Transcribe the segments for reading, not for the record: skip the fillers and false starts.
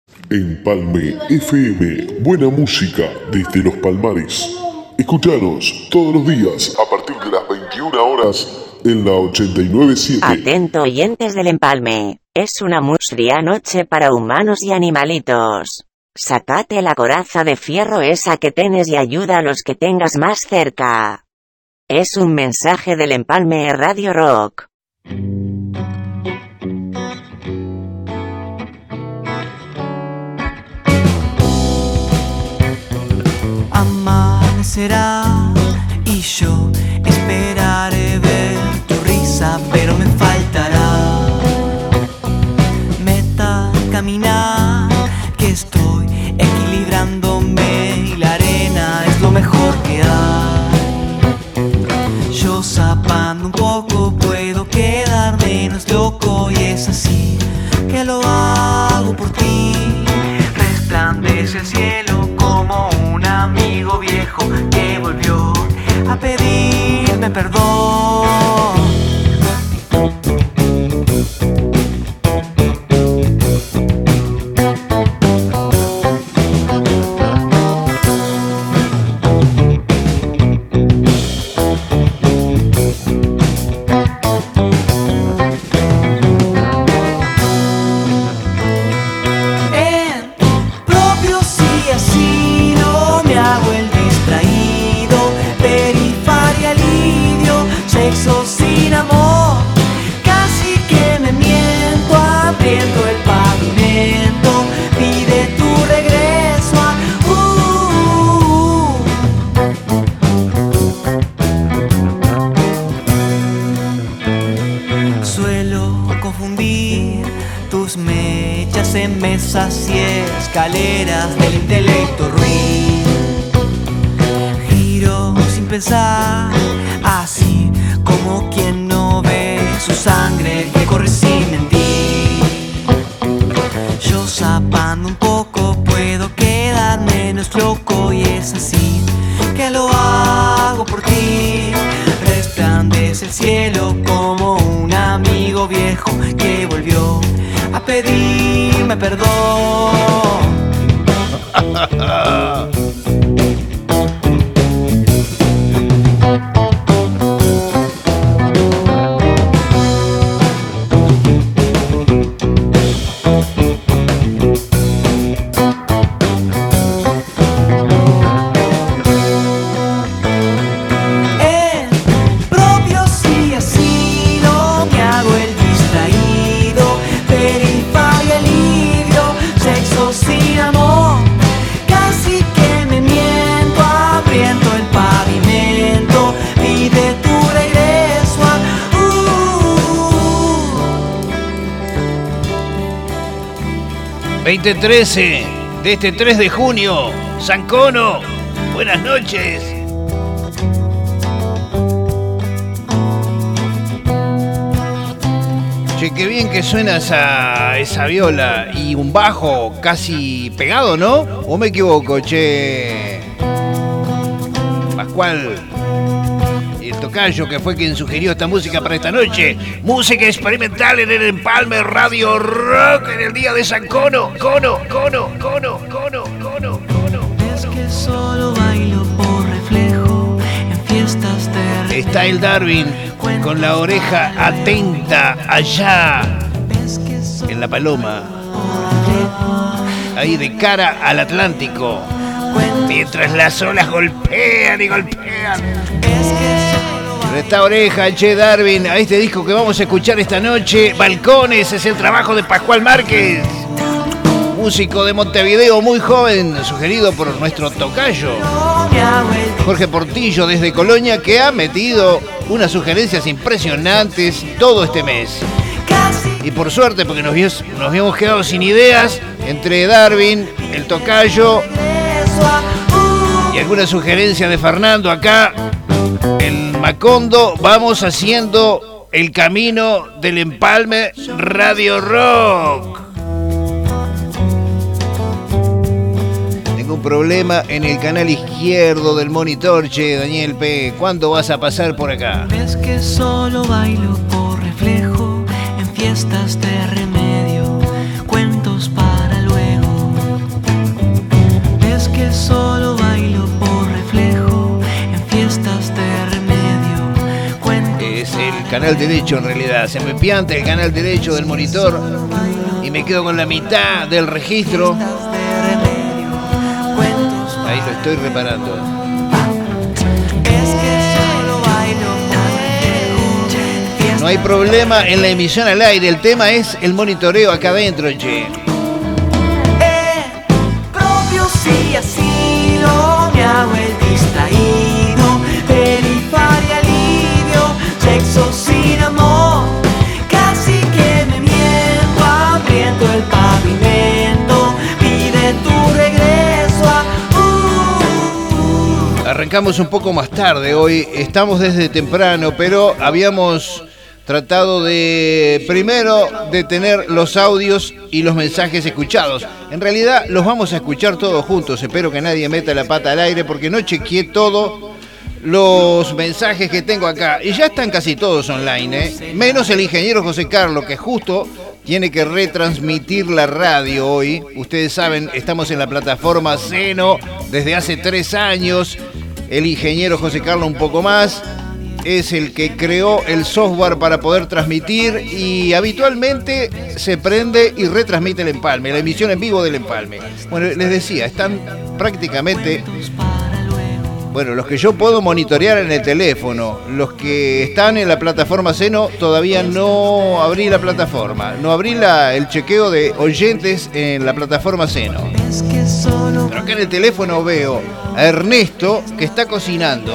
Empalme FM, buena música desde los Palmares. Escuchanos todos los días a partir de las 21 horas en la 89.7. Atento oyentes del Empalme, es una musria noche para humanos y animalitos. Sacate la coraza de fierro esa que tenes y ayuda a los que tengas más cerca. Es un mensaje del Empalme Radio Rock. Amanecerá y yo esperaré ver tu risa, pero me faltará meta caminar, que estoy equilibrándome y la arena es lo mejor que hay. Yo zapando un poco puedo quedar menos loco y es así que lo hago por ti. Resplandece el cielo como un amigo viejo que volvió a pedirme perdón. Mesas y escaleras del intelecto ruin. Giro sin pensar, así como quien no ve su sangre que corre sin mentir. Yo zapando un poco puedo quedar menos loco y es así que lo hago por ti. Resplandece el cielo como un amigo viejo que volvió a pedirme perdón. 2013 de este 3 de junio, San Cono, buenas noches. Che, qué bien que suena esa viola y un bajo casi pegado, ¿no? ¿O me equivoco, che? Pascual, el tocayo que fue quien sugirió esta música para esta noche. Música experimental en el Empalme Radio Rock en el día de San Cono. Cono. Es que solo bailo por reflejo en fiestas de... Está el Darwin con la oreja atenta allá en La Paloma, ahí de cara al Atlántico, mientras las olas golpean y golpean. Presta oreja, che Darwin, a este disco que vamos a escuchar esta noche. Balcones es el trabajo de Pascual Márquez, músico de Montevideo muy joven, sugerido por nuestro tocayo Jorge Portillo desde Colonia, que ha metido unas sugerencias impresionantes todo este mes. Y por suerte, porque nos habíamos quedado sin ideas, entre Darwin, el tocayo y algunas sugerencias de Fernando acá en Macondo, vamos haciendo el camino del Empalme Radio Rock. Un problema en el canal izquierdo del monitor, che, Daniel P. ¿Cuándo vas a pasar por acá? Es que solo bailo por reflejo en fiestas de remedio, cuentos para luego. que solo bailo por reflejo en fiestas de remedio. Cuentos Es el canal derecho en realidad. Se me pianta el canal derecho del monitor y me quedo con la mitad del registro. de remedio. Cuentos Ahí lo estoy reparando. es que solo bailo por reflejo. No hay problema en la emisión al aire. El tema es el monitoreo acá adentro, che. Propio sí, así lo me hago el distraído. Perifaria, alivio, sexo sin amor. Casi que me miento, abriendo el pavimento. Pide tu regreso a... Arrancamos un poco más tarde hoy. Estamos desde temprano, pero habíamos tratado de primero de tener los audios y los mensajes escuchados. En realidad los vamos a escuchar todos juntos. Espero que nadie meta la pata al aire porque no chequeé todos los mensajes que tengo acá. Y ya están casi todos online, menos el ingeniero José Carlos, que justo tiene que retransmitir la radio hoy. Ustedes saben, estamos en la plataforma Seno desde hace 3 años. El ingeniero José Carlos un poco más. Es el que creó el software para poder transmitir y habitualmente se prende y retransmite el empalme, la emisión en vivo del empalme. Bueno, les decía, están prácticamente, bueno, los que yo puedo monitorear en el teléfono, los que están en la plataforma Seno, todavía no abrí la plataforma, no abrí el chequeo de oyentes en la plataforma Seno. Pero acá en el teléfono veo a Ernesto que está cocinando.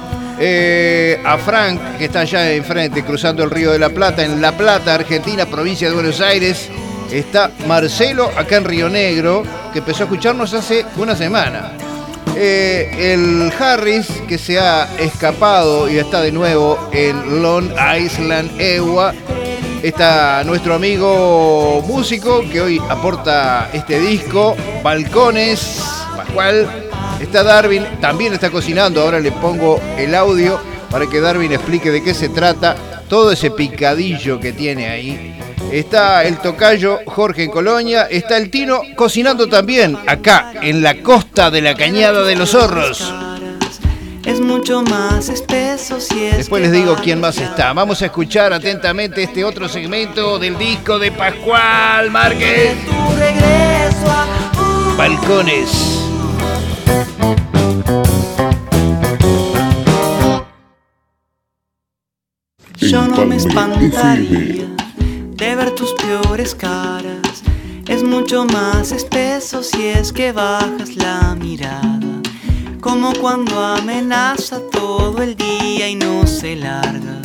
A Frank, que está allá enfrente, cruzando el Río de la Plata, en La Plata, Argentina, provincia de Buenos Aires. Está Marcelo, acá en Río Negro, que empezó a escucharnos hace una semana. El Harris, que se ha escapado y está de nuevo en Long Island, Iowa. Está nuestro amigo músico, que hoy aporta este disco, Balcones, Pascual. Está Darwin, también está cocinando. Ahora le pongo el audio para que Darwin explique de qué se trata todo ese picadillo que tiene ahí. Está el tocayo Jorge en Colonia. Está el Tino cocinando también acá en la costa de la Cañada de los Zorros. Es mucho más espeso si es. Después les digo quién más está. Vamos a escuchar atentamente este otro segmento del disco de Pascual Márquez. Tu regreso a... Balcones. Yo no me Empalme espantaría de ver tus peores caras. Es mucho más espeso si es que bajas la mirada. Como cuando amenaza todo el día y no se larga.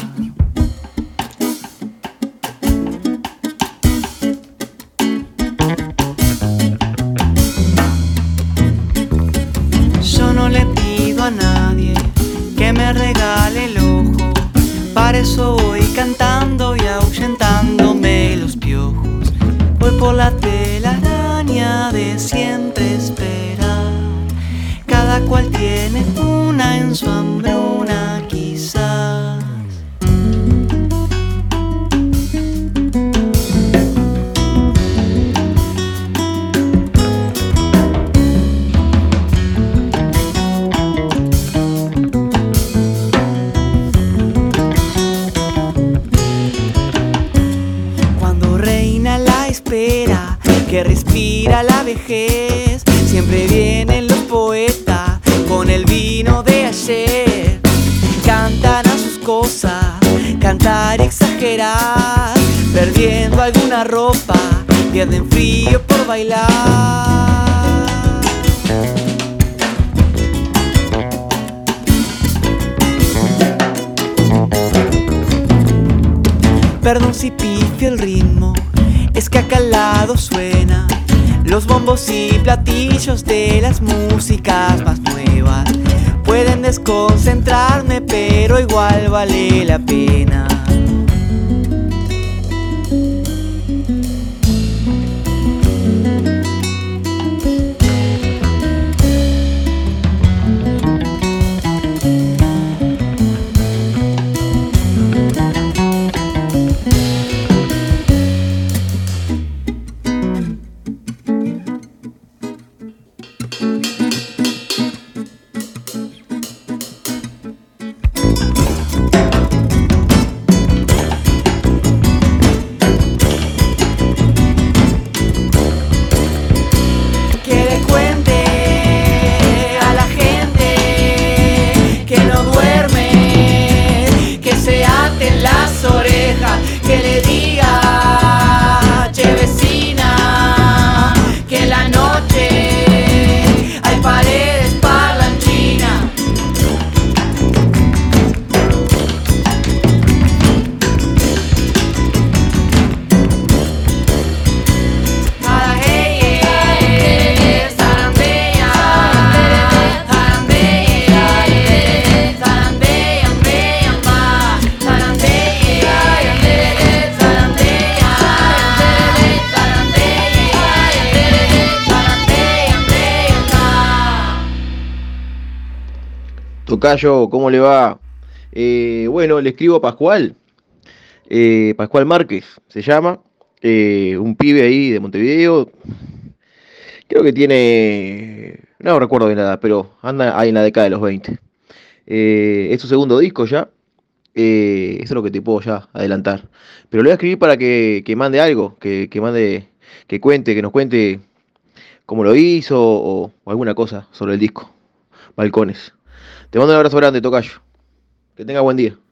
Yo no le pido a nadie que me regale el ojo. Para eso voy cantando y ahuyentándome los piojos. Voy por la telaraña de siempre esperar. Cada cual tiene una en su hambruna quizás. Que respira la vejez. Siempre vienen los poetas con el vino de ayer. Cantan a sus cosas, cantar y exagerar. Perdiendo alguna ropa, pierden frío por bailar. Perdón si pifio el ritmo, es que acá al lado suena los bombos y platillos de las músicas más nuevas. Pueden desconcentrarme, pero igual vale la pena. Tocayo, ¿cómo le va? Bueno, le escribo a Pascual, Pascual Márquez se llama, un pibe ahí de Montevideo, creo que tiene, no recuerdo bien la edad, pero anda ahí en la década de los 20. Es su segundo disco ya, eso es lo que te puedo ya adelantar. Pero le voy a escribir para que mande algo, que mande, que nos cuente cómo lo hizo o alguna cosa sobre el disco, Balcones. Te mando un abrazo grande, Tocayo. Que tenga buen día.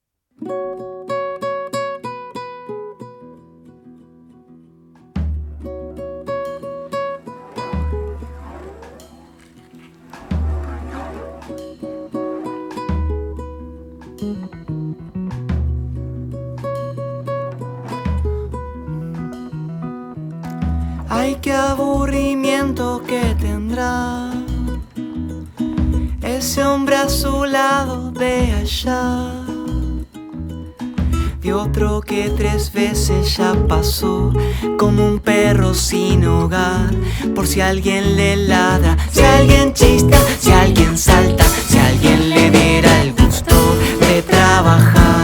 Ay, qué aburrimiento que tendrá ese hombre a su lado de allá, de otro que 3 veces ya pasó, como un perro sin hogar, por si alguien le ladra, si alguien chista, si alguien salta, si alguien le diera el gusto de trabajar.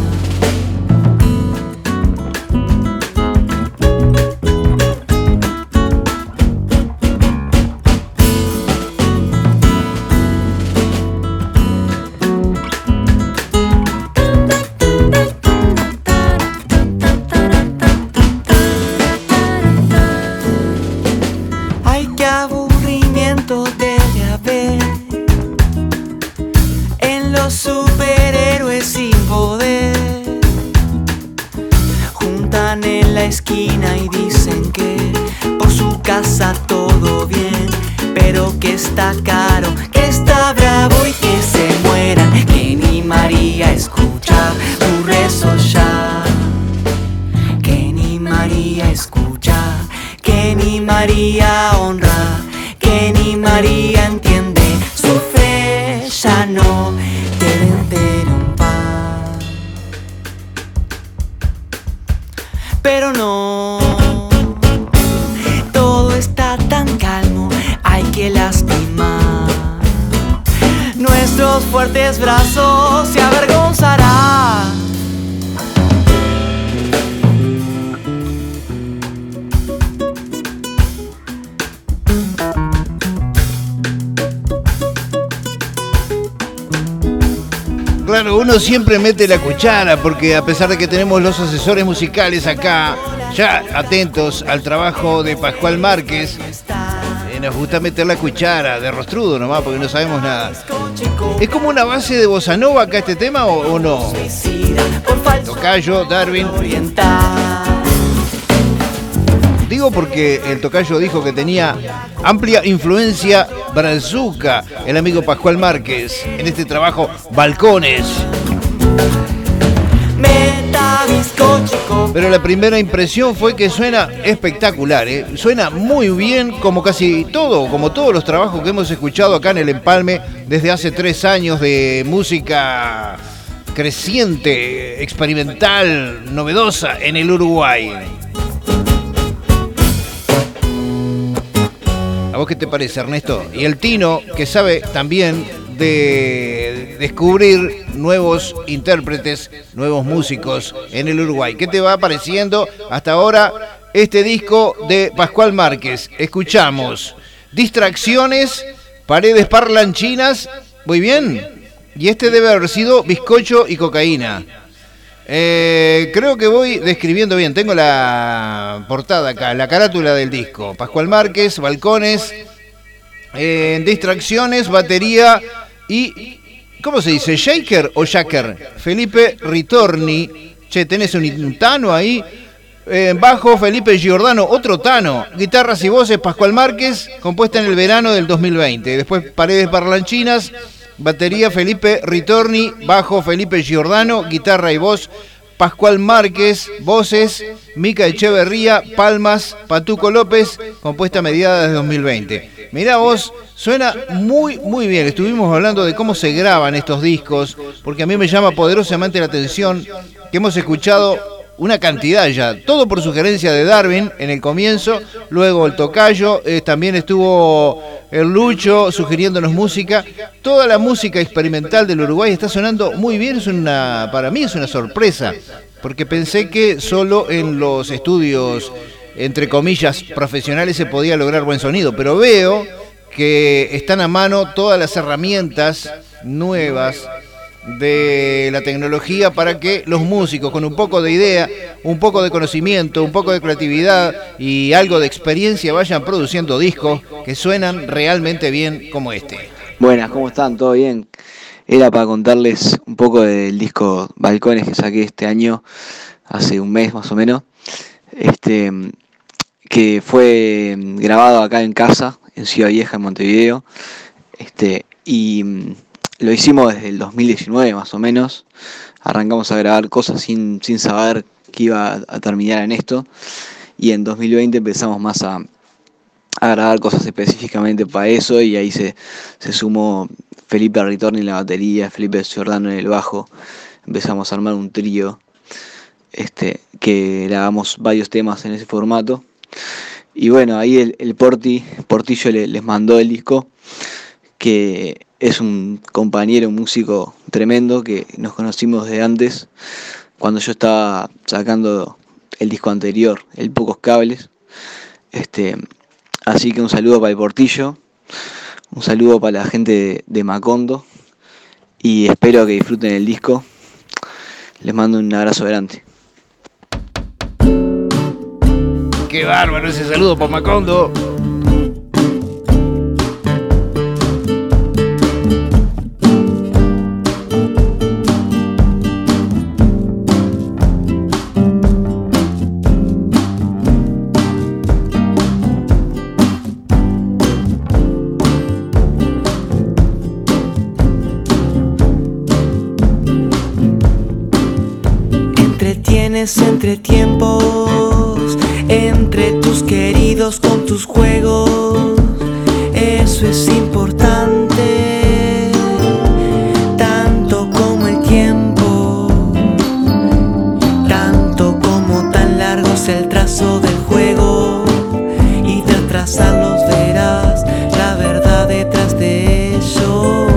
Esquina y dicen que por su casa todo bien, pero que está caro, que está bravo y que se mueran, que ni María escucha tu rezo ya, que ni María escucha, que ni María honra, que ni María entiende su fe, ya no te vender un pan. Pero no, todo está tan calmo, hay que lastimar. Nuestros fuertes brazos se avergonzarán. Claro, uno siempre mete la cuchara porque a pesar de que tenemos los asesores musicales acá, ya atentos al trabajo de Pascual Márquez, nos gusta meter la cuchara de rostrudo nomás porque no sabemos nada. ¿Es como una base de bossa nova acá este tema o no? Tocayo, Darwin. Digo porque el Tocayo dijo que tenía amplia influencia brazuca, el amigo Pascual Márquez, en este trabajo Balcones. Pero la primera impresión fue que suena espectacular, ¿eh? Suena muy bien como casi todo, como todos los trabajos que hemos escuchado acá en El Empalme desde hace 3 años de música creciente, experimental, novedosa en el Uruguay. ¿A vos qué te parece, Ernesto? Y el Tino, que sabe también de descubrir nuevos intérpretes, nuevos músicos en el Uruguay. ¿Qué te va pareciendo hasta ahora este disco de Pascual Márquez? Escuchamos Distracciones, Paredes Parlanchinas, muy bien. Y este debe haber sido Bizcocho y Cocaína. Creo que voy describiendo bien. Tengo la portada acá, la carátula del disco. Pascual Márquez, Balcones, Distracciones, batería y... ¿Cómo se dice? ¿Shaker o Shaker? Felipe Ritorni. Che, tenés un Tano ahí. Bajo, Felipe Giordano, otro Tano. Guitarras y voces, Pascual Márquez, compuesta en el verano del 2020. Después Paredes Parlanchinas. Batería, Felipe Ritorni. Bajo, Felipe Giordano. Guitarra y voz, Pascual Márquez. Voces, Mica Echeverría. Palmas, Patuco López. Compuesta a mediados de 2020. Mirá vos, suena muy, muy bien. Estuvimos hablando de cómo se graban estos discos, porque a mí me llama poderosamente la atención que hemos escuchado una cantidad ya. Todo por sugerencia de Darwin en el comienzo. Luego el Tocayo. También estuvo el Lucho sugiriéndonos música. Toda la música experimental del Uruguay está sonando muy bien. Para mí es una sorpresa, porque pensé que solo en los estudios, entre comillas, profesionales se podía lograr buen sonido, pero veo que están a mano todas las herramientas nuevas de la tecnología para que los músicos con un poco de idea, un poco de conocimiento, un poco de creatividad y algo de experiencia vayan produciendo discos que suenan realmente bien como este. Buenas, ¿cómo están? ¿Todo bien? Era para contarles un poco del disco Balcones que saqué este año, hace un mes más o menos, que fue grabado acá en casa, en Ciudad Vieja, en Montevideo, y lo hicimos desde el 2019 más o menos. Arrancamos a grabar cosas sin saber que iba a terminar en esto, y en 2020 empezamos más a grabar cosas específicamente para eso, y ahí se sumó Felipe Ritorni en la batería, Felipe Giordano en el bajo. Empezamos a armar un trío que grabamos varios temas en ese formato. Y bueno, ahí el Portillo les mandó el disco, que es un compañero, un músico tremendo, que nos conocimos de antes, cuando yo estaba sacando el disco anterior, el Pocos Cables. Así que un saludo para el Portillo, un saludo para la gente de Macondo, y espero que disfruten el disco. Les mando un abrazo grande. Qué bárbaro ese saludo para Macondo. Entre tiempos, entre tus queridos con tus juegos, eso es importante, tanto como el tiempo, tanto como tan largo es el trazo del juego, y tras trazarlos verás la verdad detrás de ellos.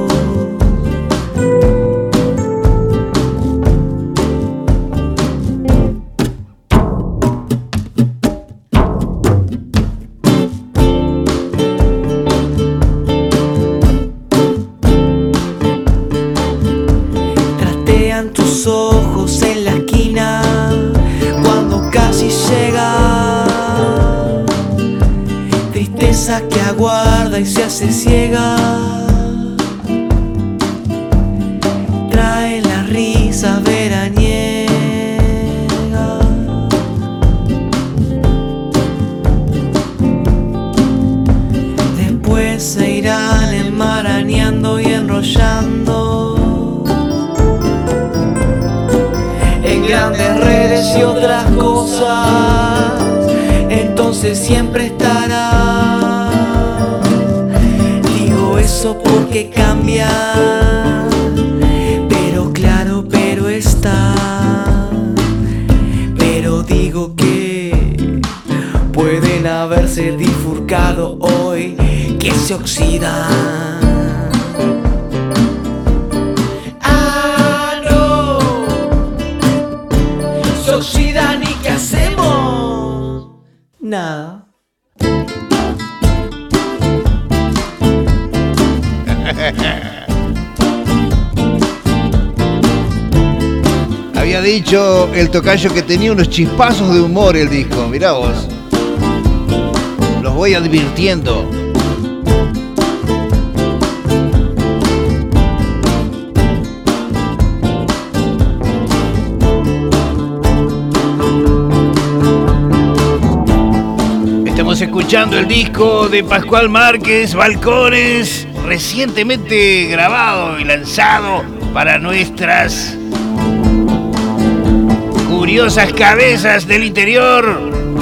Ojos en la esquina cuando casi llega, tristeza que aguarda y se hace ciega, trae la risa veraniega, después se irán enmarañando y enrollando grandes redes y otras cosas, entonces siempre estará. Digo eso porque cambia, pero claro, pero está. Pero digo que pueden haberse bifurcado hoy, que se oxidan. Oxidan, ¿y qué hacemos? Nada. Había dicho el tocayo que tenía unos chispazos de humor el disco, mirá vos. Los voy advirtiendo. Escuchando el disco de Pascual Márquez, Balcones, recientemente grabado y lanzado para nuestras curiosas cabezas del interior.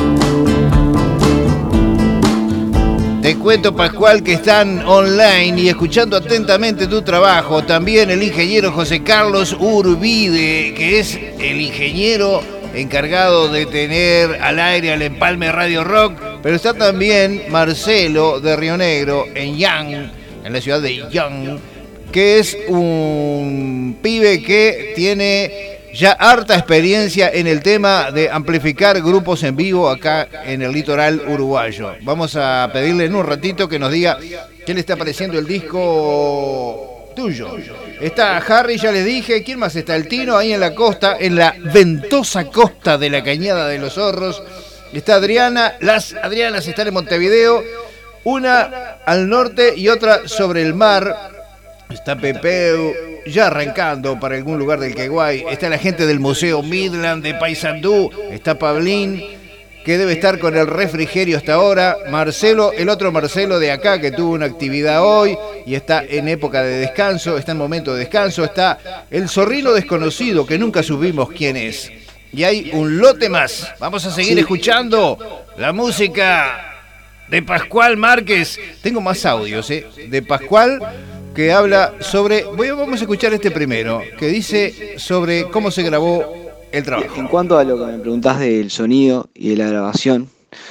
Te cuento, Pascual, que están online y escuchando atentamente tu trabajo. También el ingeniero José Carlos Urbide, que es el ingeniero encargado de tener al aire al Empalme Radio Rock, pero está también Marcelo de Río Negro, en Yang, en la ciudad de Yang, que es un pibe que tiene ya harta experiencia en el tema de amplificar grupos en vivo acá en el litoral uruguayo. Vamos a pedirle en un ratito que nos diga qué le está pareciendo el disco tuyo. Está Harry, ya les dije. ¿Quién más está? El Tino ahí en la costa, en la ventosa costa de la Cañada de los Zorros. Está Adriana. Las Adrianas están en Montevideo. Una al norte y otra sobre el mar. Está Pepeu, ya arrancando para algún lugar del Queguay. Está la gente del Museo Midland de Paysandú. Está Pablín, que debe estar con el refrigerio hasta ahora. Marcelo, el otro Marcelo de acá, que tuvo una actividad hoy y está en época de descanso, está en momento de descanso. Está el zorrino desconocido, que nunca supimos quién es. Y hay un lote más. Vamos a seguir escuchando la música de Pascual Márquez. Tengo más audios, de Pascual, que habla sobre... Vamos a escuchar este primero, que dice sobre cómo se grabó el trabajo. En cuanto a lo que me preguntás del sonido y de la grabación,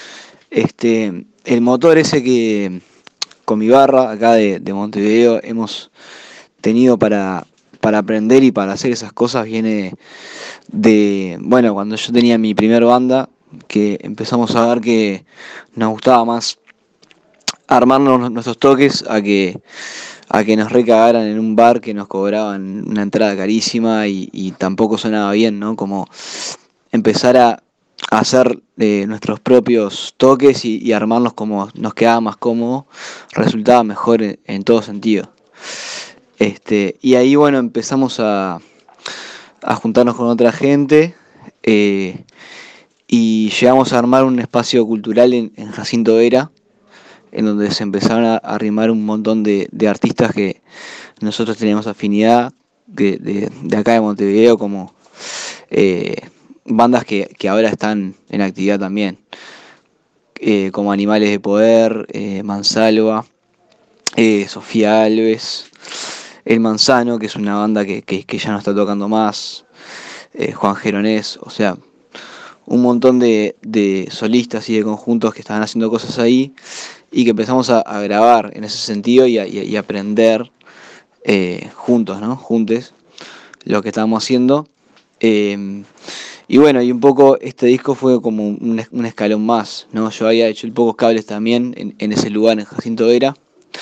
el motor ese que con mi barra acá de Montevideo hemos tenido para aprender y para hacer esas cosas viene de, bueno, cuando yo tenía mi primer banda, que empezamos a ver que nos gustaba más armarnos nuestros toques a que nos recagaran en un bar que nos cobraban una entrada carísima y tampoco sonaba bien, ¿no? Como empezar a hacer nuestros propios toques y armarlos como nos quedaba más cómodo, resultaba mejor en todo sentido. Y ahí, bueno, empezamos a juntarnos con otra gente y llegamos a armar un espacio cultural en Jacinto Vera, en donde se empezaron a arrimar un montón de artistas que nosotros teníamos afinidad de acá de Montevideo, como bandas que ahora están en actividad también, como Animales de Poder, Mansalva, Sofía Alves, El Manzano, que es una banda que ya no está tocando más, Juan Geronés, o sea, un montón de solistas y de conjuntos que estaban haciendo cosas ahí y que empezamos a grabar en ese sentido y aprender juntos, ¿no? Juntes lo que estábamos haciendo. Y bueno, y un poco este disco fue como un escalón más, ¿no? Yo había hecho el Pocos Cables también en ese lugar, en Jacinto Vera.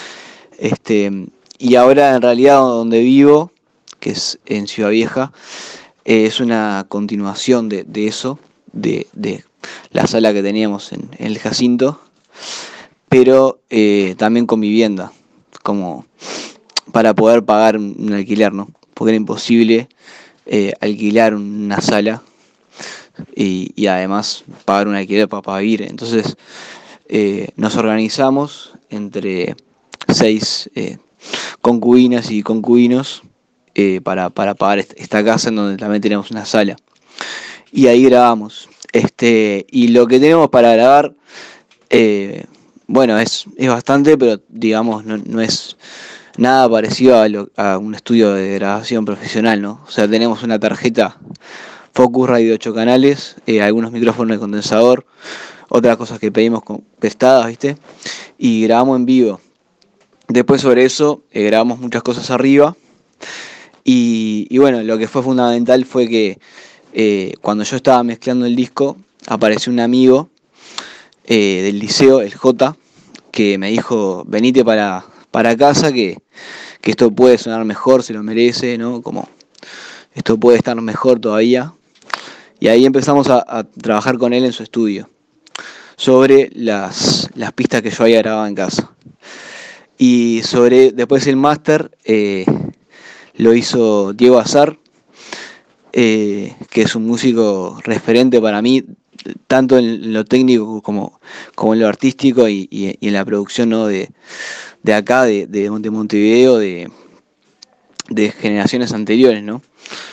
Y ahora en realidad donde vivo, que es en Ciudad Vieja, es una continuación de eso, de la sala que teníamos en el Jacinto, pero también con vivienda, como para poder pagar un alquiler, ¿no? Porque era imposible alquilar una sala y además pagar un alquiler para vivir. Entonces nos organizamos entre 6 concubinas y concubinos para pagar esta casa en donde también tenemos una sala. Y ahí grabamos. Y lo que tenemos para grabar, bueno, es bastante, pero digamos no es nada parecido a un estudio de grabación profesional, ¿no? O sea, tenemos una tarjeta Focusrite de 8 canales, algunos micrófonos de condensador, otras cosas que pedimos prestadas, ¿viste? Y grabamos en vivo. Después sobre eso grabamos muchas cosas arriba. Y bueno, lo que fue fundamental fue que cuando yo estaba mezclando el disco, apareció un amigo del liceo, el J, que me dijo, venite para casa, que esto puede sonar mejor, se lo merece, ¿no? Como esto puede estar mejor todavía. Y ahí empezamos a trabajar con él en su estudio, sobre las pistas que yo había grabado en casa. Y después el máster lo hizo Diego Azar, que es un músico referente para mí, tanto en lo técnico como en lo artístico y en la producción, ¿no? de acá, de Montevideo, de generaciones anteriores, ¿no?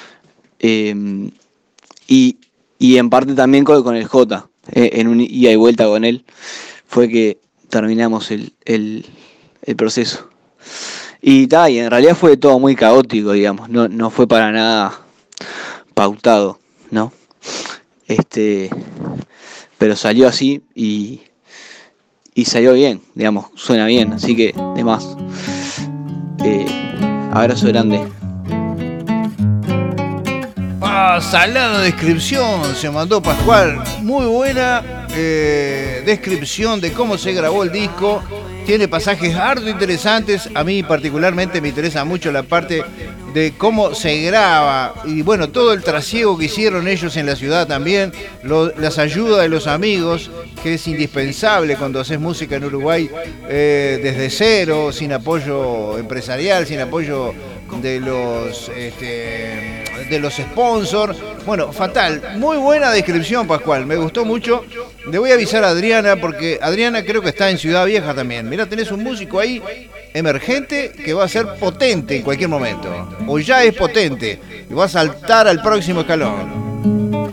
Y en parte también con el J, en un ida y vuelta con él, fue que terminamos el proceso. Y en realidad fue todo muy caótico, digamos, no fue para nada pautado, ¿no? Pero salió así y y salió bien, digamos, suena bien, así que de más. Abrazo grande. Salada descripción se mandó Pascual, muy buena descripción de cómo se grabó el disco. Tiene pasajes harto interesantes. A mí particularmente me interesa mucho la parte de cómo se graba y bueno, todo el trasiego que hicieron ellos en la ciudad también, las ayudas de los amigos, que es indispensable cuando haces música en Uruguay desde cero, sin apoyo empresarial, sin apoyo de los sponsors. Bueno, fatal. Muy buena descripción, Pascual. Me gustó mucho. Le voy a avisar a Adriana, porque Adriana creo que está en Ciudad Vieja también. Mirá, tenés un músico ahí emergente que va a ser potente en cualquier momento. O ya es potente y va a saltar al próximo escalón.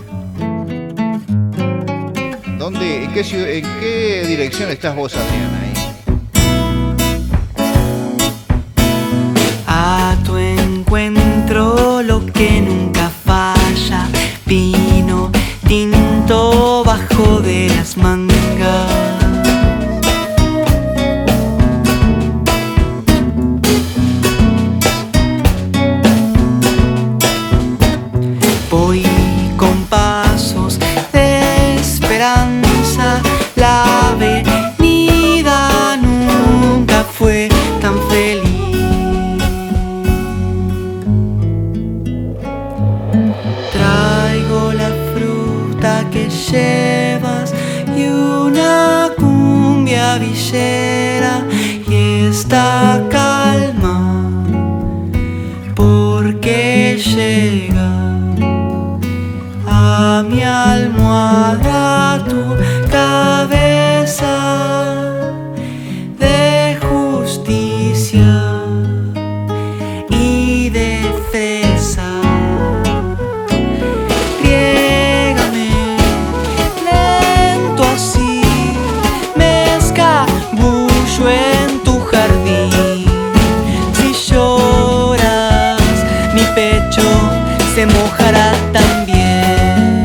¿Dónde? ¿En qué dirección estás vos, Adriana? A tu encuentro lo que nunca falla, vino tinto bajo de las mangas. Voy con pasos de esperanza, la avenida nunca fue tan feliz. Que llevas y una cumbia villera y esta calma porque llega a mi almohada tu cabeza de justicia y de fresa. En tu jardín, si lloras, mi pecho se mojará también.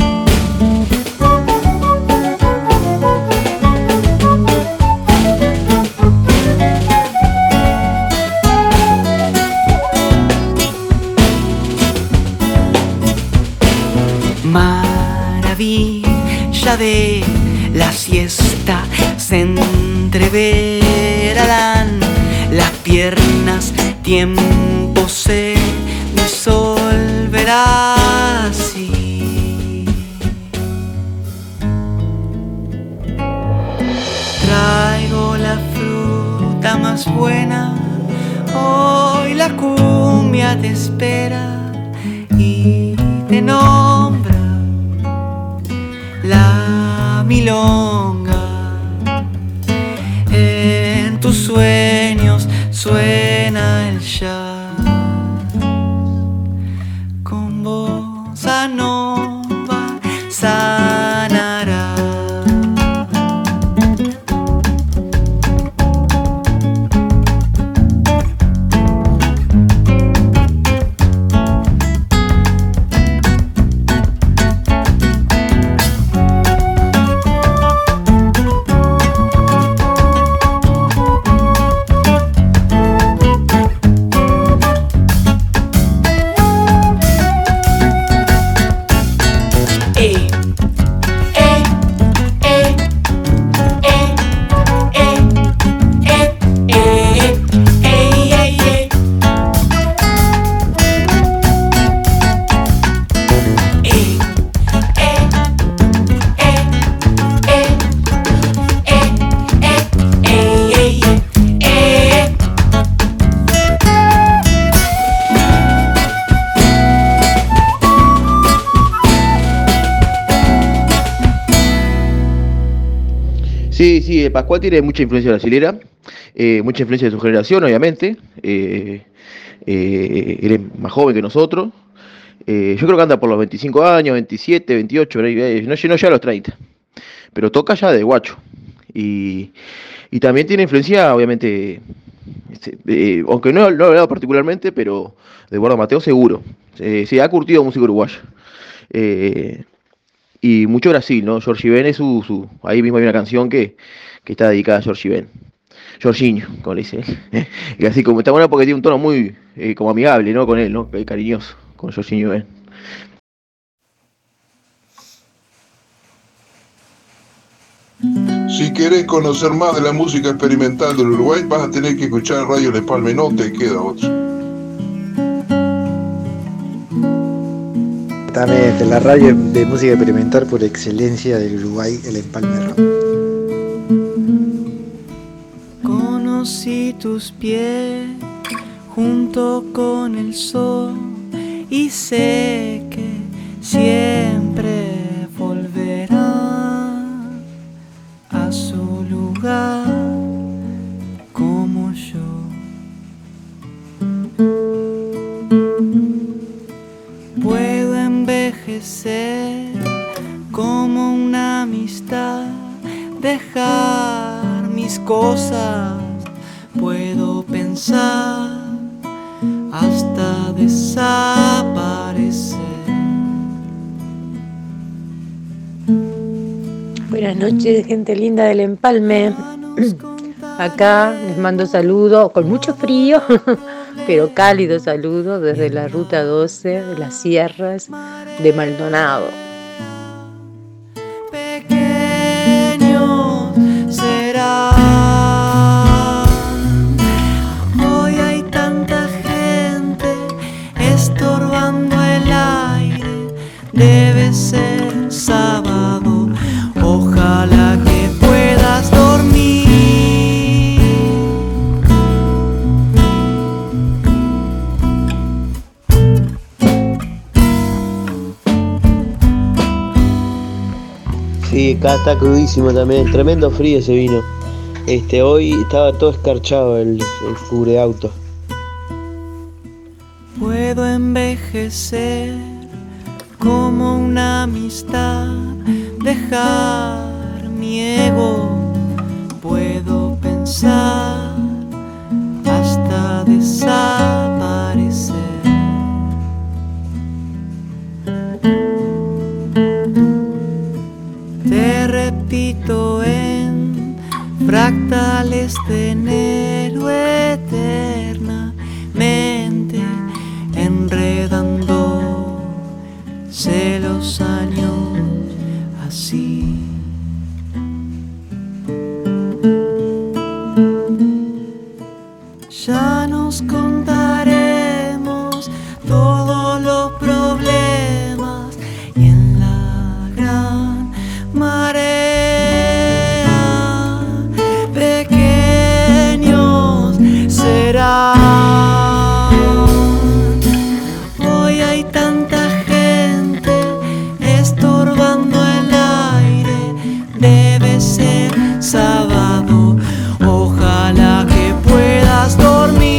Maravilla de la siesta, se entreverarán las piernas, tiempo se disolverá así. Traigo la fruta más buena, hoy la cumbia te espera y te nombra la milonga. En tus sueños suena el jazz, con bossa nova sanará. Sí, Pascual tiene mucha influencia brasilera, mucha influencia de su generación, obviamente. Él es más joven que nosotros. Yo creo que anda por los 25 años, 27, 28, no llega a los 30. Pero toca ya de guacho. Y también tiene influencia, obviamente, aunque no lo he hablado particularmente, pero de Eduardo Mateo seguro. Se ha curtido música uruguaya. Y mucho Brasil, ¿no? Jorge Ben es ahí mismo hay una canción que está dedicada a Jorge Ben. Jorginho, como le dice él. Y así como está bueno porque tiene un tono muy como amigable, ¿no? Con él, ¿no? Cariñoso, con Jorginho Ben. Si querés conocer más de la música experimental del Uruguay, vas a tener que escuchar Radio El Empalme, no te queda otro. Exactamente, la radio de música experimental por excelencia del Uruguay, El Empalme Radio. Conocí tus pies junto con el sol y sé que siempre volverá a su lugar como yo. Puedo envejecer como una amistad, dejar mis cosas, puedo pensar hasta desaparecer. Buenas noches, gente linda del Empalme. Acá les mando saludos con mucho frío, pero cálido saludo desde la ruta 12 de las sierras de Maldonado. Pequeños serán. Hoy hay tanta gente estorbando el aire. Debe ser sábado. Ojalá que puedas dormir. Sí, acá está crudísimo también, tremendo frío se vino. Hoy estaba todo escarchado el cubre auto. Puedo envejecer como una amistad, dejar mi ego, puedo pensar hasta desaparecer. Te repito en fractales de enero eternamente, enredándose los años así. Ya nos contaremos todos los problemas y en la gran marea pequeños serán. Hoy hay tanta gente estorbando el aire, debe ser sábado. Ojalá que puedas dormir.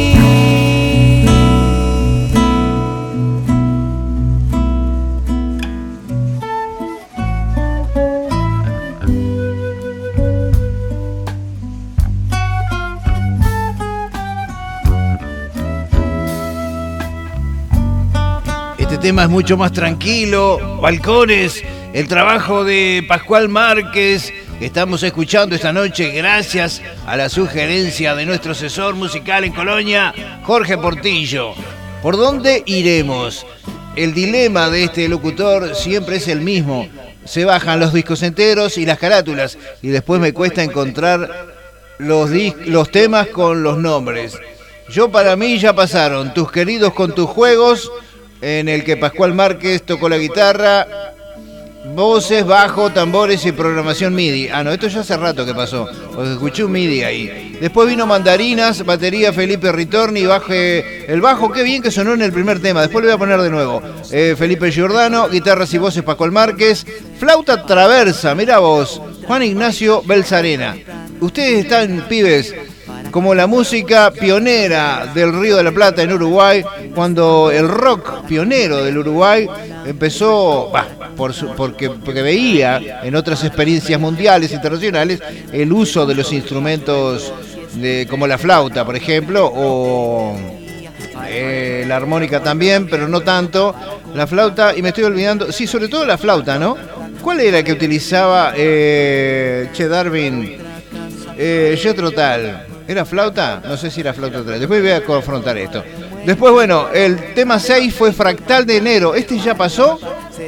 Este tema es mucho más tranquilo. Balcones, el trabajo de Pascual Márquez, que estamos escuchando esta noche gracias a la sugerencia de nuestro asesor musical en Colonia, Jorge Portillo. ¿Por dónde iremos? El dilema de este locutor siempre es el mismo. Se bajan los discos enteros y las carátulas y después me cuesta encontrar los temas con los nombres. Para mí ya pasaron Tus queridos con tus juegos, en el que Pascual Márquez tocó la guitarra, voces, bajo, tambores y programación MIDI. Ah, no, esto ya hace rato que pasó, porque escuché un MIDI ahí. Después vino Mandarinas, batería Felipe Ritorni, el bajo, qué bien que sonó en el primer tema, después lo voy a poner de nuevo. Felipe Giordano, guitarras y voces Pascual Márquez, flauta traversa, mirá vos, Juan Ignacio Belzarena. Ustedes están, pibes, como la música pionera del Río de la Plata en Uruguay, cuando el rock pionero del Uruguay empezó, porque veía en otras experiencias mundiales, internacionales, el uso de los instrumentos como la flauta, por ejemplo, o la armónica también, pero no tanto. La flauta, y me estoy olvidando, sí, sobre todo la flauta, ¿no? ¿Cuál era que utilizaba Che Darwin? Jethro Tull. ¿Era flauta? No sé si era flauta Tull. Después voy a confrontar esto. Después, bueno, el tema 6 fue Fractal de Enero. ¿Este ya pasó?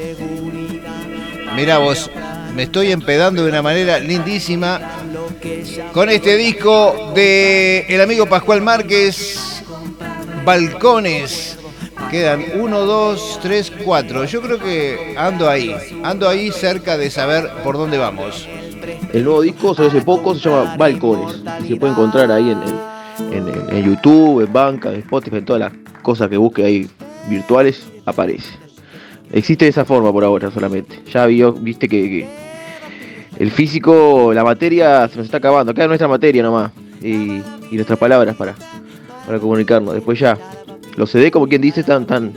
Mirá vos, me estoy empedando de una manera lindísima con este disco de el amigo Pascual Márquez, Balcones. Quedan 1, 2, 3, 4. Yo creo que ando ahí cerca de saber por dónde vamos. El nuevo disco salió hace poco, se llama Balcones. Y se puede encontrar ahí en YouTube, en Banca, en Spotify, en todas las cosas que busque ahí virtuales, aparece. Existe de esa forma por ahora solamente. Ya viste que el físico, la materia se nos está acabando. Queda nuestra materia nomás. Y nuestras palabras para comunicarnos. Después ya, los CD, como quien dice, ahí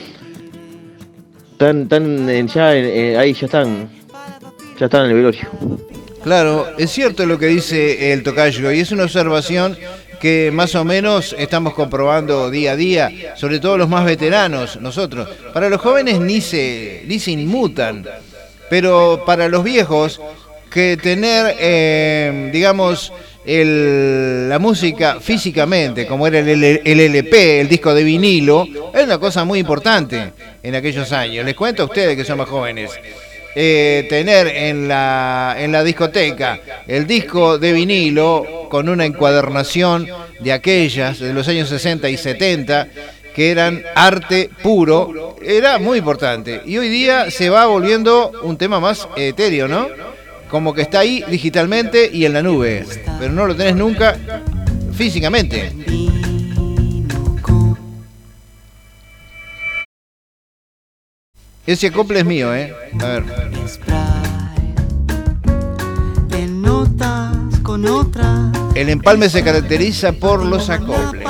ya están en el velorio. Claro, es cierto lo que dice el tocayo, y es una observación que más o menos estamos comprobando día a día, sobre todo los más veteranos, nosotros. Para los jóvenes ni se inmutan, pero para los viejos, que tener, digamos, la música físicamente, como era el LP, el disco de vinilo, es una cosa muy importante en aquellos años. Les cuento a ustedes que son más jóvenes. Tener en la discoteca el disco de vinilo con una encuadernación de aquellas de los años 60 y 70 que eran arte puro, era muy importante, y hoy día se va volviendo un tema más etéreo, ¿no? Como que está ahí digitalmente y en la nube, pero no lo tenés nunca físicamente. Ese acople es mío, A ver. El empalme se caracteriza por los acoples.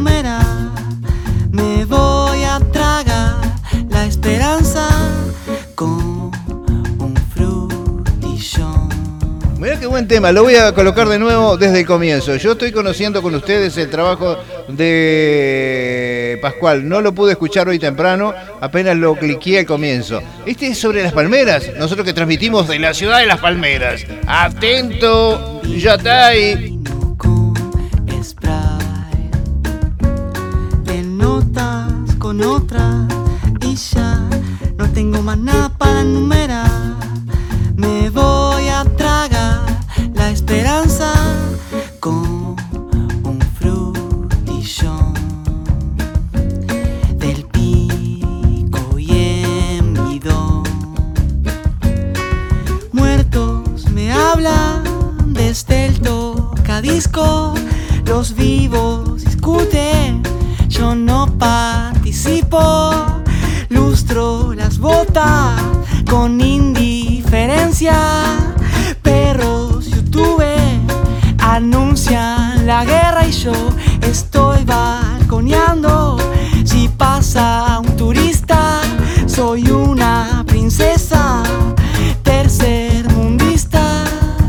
Me voy a tragar la esperanza con un frutillón. Mirá qué buen tema, lo voy a colocar de nuevo desde el comienzo. Yo estoy conociendo con ustedes el trabajo de Pascual. No lo pude escuchar hoy temprano, apenas lo cliqué al comienzo. Este es sobre las palmeras, nosotros que transmitimos de la ciudad de las palmeras. Atento, ya está ahí. Con otra y ya no tengo más nada para enumerar. Me voy a tragar la esperanza con un frutillón del pico y en bidón. Muertos me hablan desde el tocadisco, los vivos discuten, yo no participo, lustro las botas con indiferencia. Perros YouTube anuncian la guerra y yo estoy balconeando. Si pasa un turista, soy una princesa tercermundista.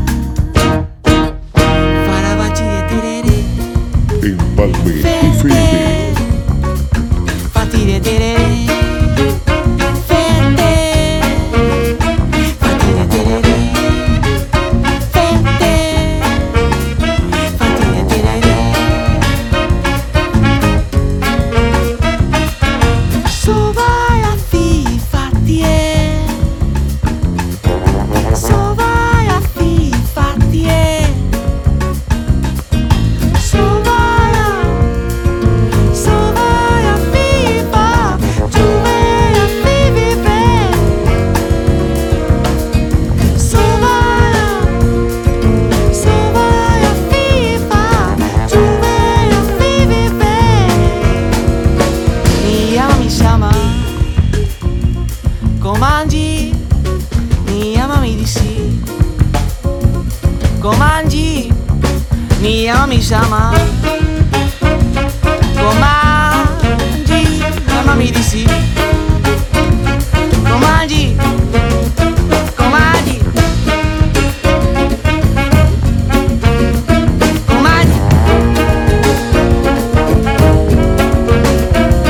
Farabachi de tereré, Empalme FM. Fatire tereré, fete, fatire tereré, fete, fatire tereré. So vai a fifatie, so vai a fifatie, so vai a FIFA, tu vai a viver. So vai a FIFA, tu vai a viver. Mi llama, Comanji, mi ama mi dici, Comanji, mi ama mi llama, Comanji, ama mi dici, Comanji, Comanji, Comanji.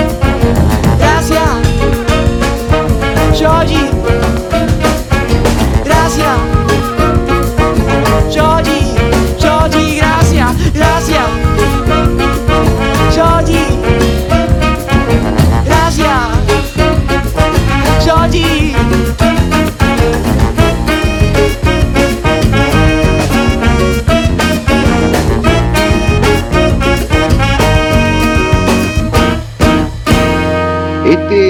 Gracias, Georgie.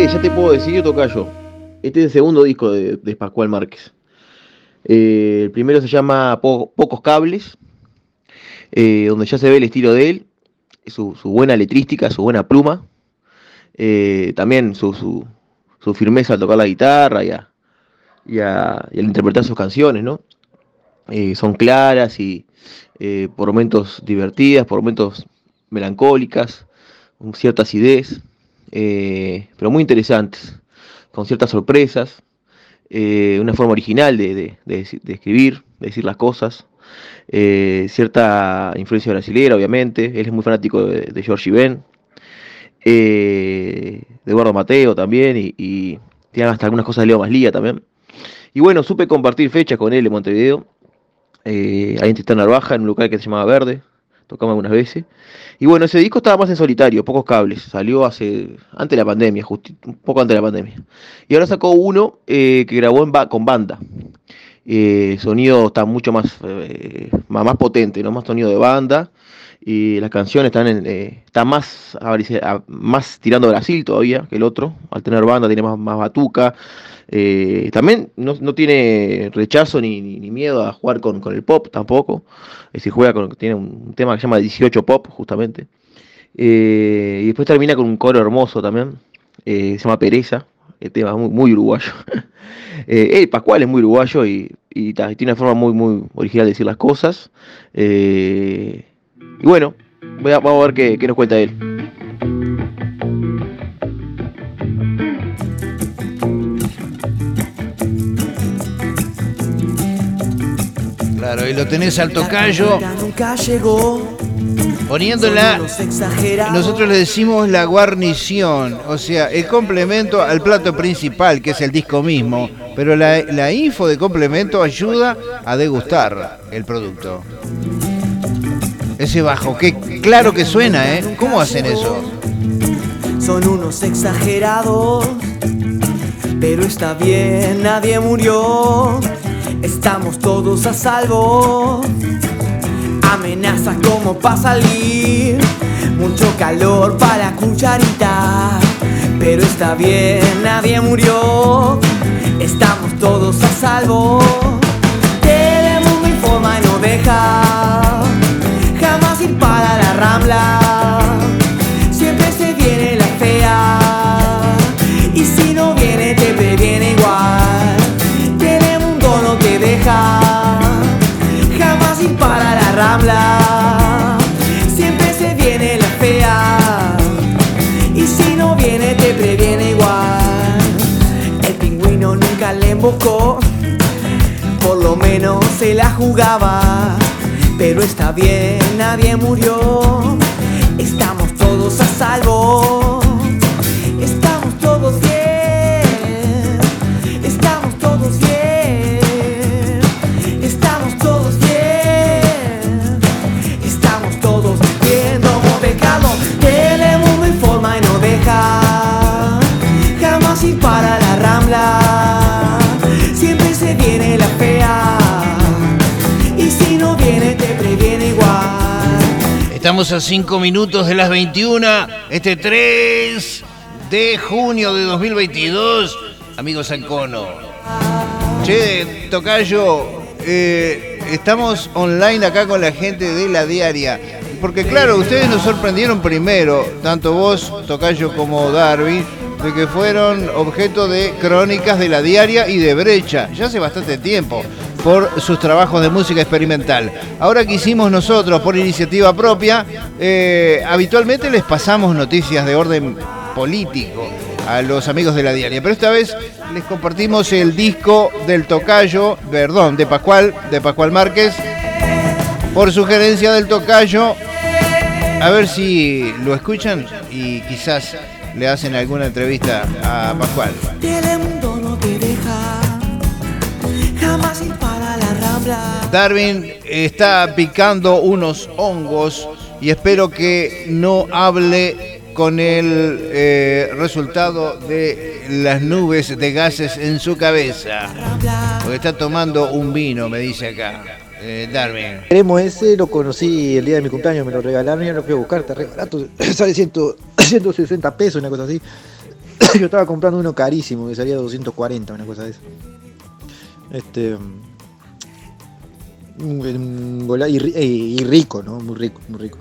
ya te puedo decir, tocayo. Este es el segundo disco de Pascual Márquez. El primero se llama Pocos Cables, donde ya se ve el estilo de él, su buena letrística, su buena pluma, también su firmeza al tocar la guitarra y al interpretar sus canciones, ¿no? Son claras y por momentos divertidas, por momentos melancólicas, con cierta acidez, pero muy interesantes, con ciertas sorpresas, una forma original de escribir, de decir las cosas, cierta influencia brasilera, obviamente. Él es muy fanático de Jorge Ben, de Eduardo Mateo también, y tiene hasta algunas cosas de Leo Maslía también. Y bueno, supe compartir fechas con él en Montevideo, ahí en Tristán Narvaja, en un local que se llamaba Verde, tocamos algunas veces. Y bueno, ese disco estaba más en solitario, Pocos Cables, salió antes de la pandemia, un poco antes de la pandemia. Y ahora sacó uno que grabó con banda. Sonido está mucho más potente, ¿no? Más sonido de banda. Y las canciones están más tirando a Brasil todavía que el otro. Al tener banda tiene más batuca. También no tiene rechazo ni miedo a jugar con el pop tampoco. Tiene un tema que se llama 18 Pop, justamente. Y después termina con un coro hermoso también. Se llama Pereza. El tema es muy uruguayo. Pascual es muy uruguayo y tiene una forma muy original de decir las cosas. Y bueno, vamos a ver qué nos cuenta él. Claro, y lo tenés al tocayo poniéndola, nosotros le decimos la guarnición, o sea, el complemento al plato principal, que es el disco mismo, pero la info de complemento ayuda a degustar el producto. Ese bajo, qué claro que suena, ¿eh? ¿Cómo hacen eso? Son unos exagerados, pero está bien, nadie murió. Estamos todos a salvo. Amenaza como para salir. Mucho calor para la cucharita, pero está bien, nadie murió. Estamos todos a salvo. Telemundo informa y no deja jamás ir para la Rambla. Siempre se viene la fea, y si no viene te previene igual. Telemundo no te deja jamás ir para la Rambla. Siempre se viene la fea, y si no viene te previene igual. El pingüino nunca le embocó, por lo menos se la jugaba. Pero está bien, nadie murió. Estamos todos a salvo. Estamos todos bien. Estamos todos bien. Estamos todos bien. Estamos todos bien. No pecado. Telemundo informa y no deja jamás ir para la Rambla. Siempre se viene la fea, y si no viene te previene igual. Estamos a 5 minutos de las 21, este 3 de junio de 2022, amigos Ancono. Che, tocayo, estamos online acá con la gente de La Diaria, porque claro, ustedes nos sorprendieron primero, tanto vos, tocayo, como Darwin, de que fueron objeto de crónicas de La Diaria y de Brecha, ya hace bastante tiempo, por sus trabajos de música experimental. Ahora que hicimos nosotros por iniciativa propia, habitualmente les pasamos noticias de orden político a los amigos de La Diaria, pero esta vez les compartimos el disco del tocayo, de Pascual Márquez, por sugerencia del tocayo. A ver si lo escuchan y quizás le hacen alguna entrevista a Pascual. Telemundo no te deja jamás ir para la Rambla. Darwin está picando unos hongos y espero que no hable con el resultado de las nubes de gases en su cabeza, porque está tomando un vino, me dice acá. Darwin. Queremos ese, lo conocí el día de mi cumpleaños, me lo regalaron y yo lo fui a buscar, está re barato, sale 160 pesos, una cosa así. Yo estaba comprando uno carísimo que salía 240, una cosa de esa. Y rico, ¿no? Muy rico, muy rico.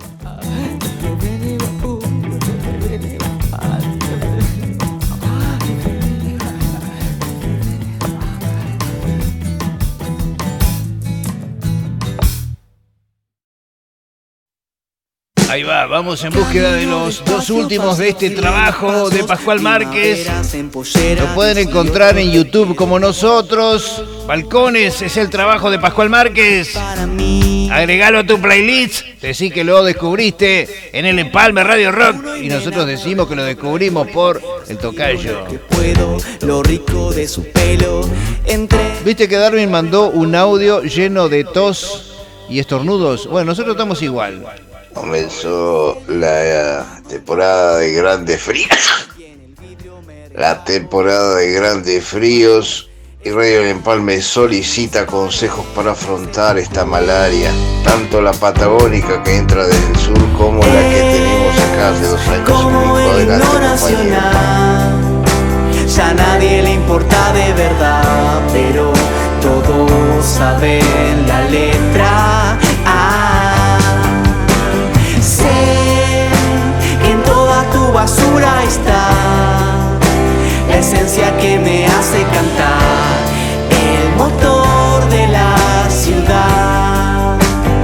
Ahí va, vamos en búsqueda de los dos últimos de este trabajo de Pascual Márquez. Lo pueden encontrar en YouTube como nosotros. Balcones es el trabajo de Pascual Márquez. Agregalo a tu playlist. Decí que lo descubriste en el Empalme Radio Rock. Y nosotros decimos que lo descubrimos por el tocayo. Lo rico de su pelo. ¿Viste que Darwin mandó un audio lleno de tos y estornudos? Bueno, nosotros estamos igual. Comenzó la temporada de grandes fríos. La temporada de grandes fríos. Y Radio El Empalme solicita consejos para afrontar esta malaria. Tanto la patagónica que entra desde el sur como la que tenemos acá hace 2 años. Como el himno nacional. Ya a nadie le importa de verdad, pero todos saben la letra. En toda tu basura está la esencia que me hace cantar, el motor de la ciudad.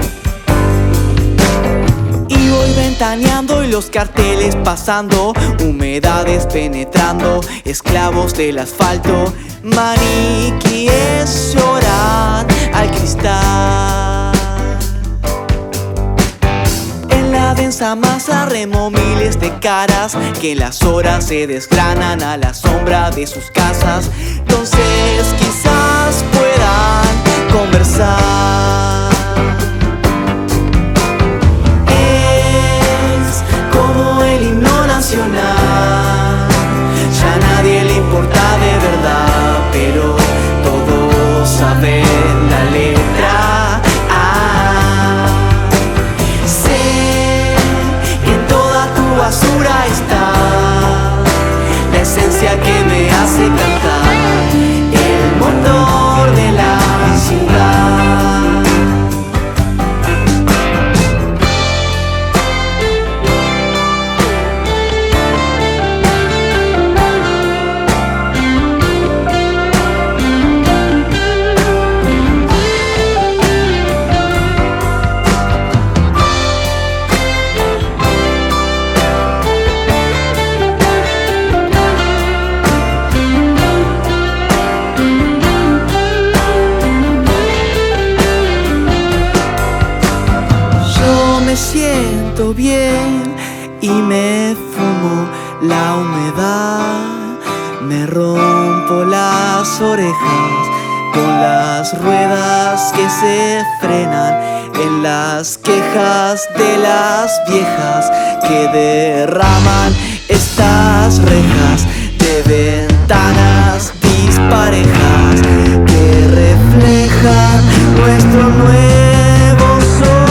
Y voy ventaneando y los carteles pasando, humedades penetrando, esclavos del asfalto, maniquíes lloran al cristal. La densa masa remó miles de caras que en las horas se desgranan a la sombra de sus casas. Entonces quizás puedan conversar. Es como el himno nacional. Ya a nadie le importa de verdad, pero todos saben la letra. Basura está la esencia que me hace cantar, el motor de la ciudad. Me siento bien y me fumo la humedad, me rompo las orejas con las ruedas que se frenan en las quejas de las viejas que derraman estas rejas de ventanas disparejas que reflejan nuestro nuevo sol.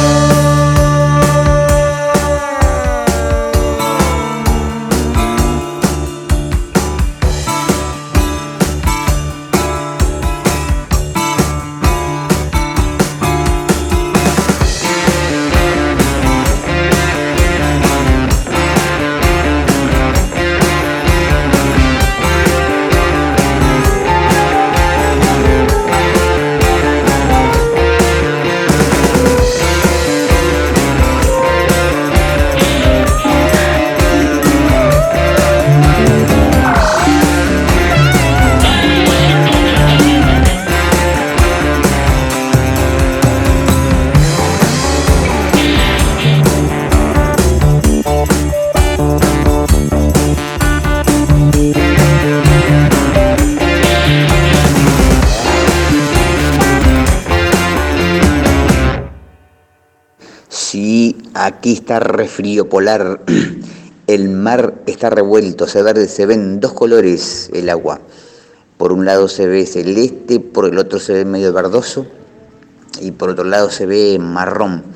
Aquí está re frío polar, el mar está revuelto, se ven dos colores el agua. Por un lado se ve celeste, por el otro se ve medio verdoso y por otro lado se ve marrón.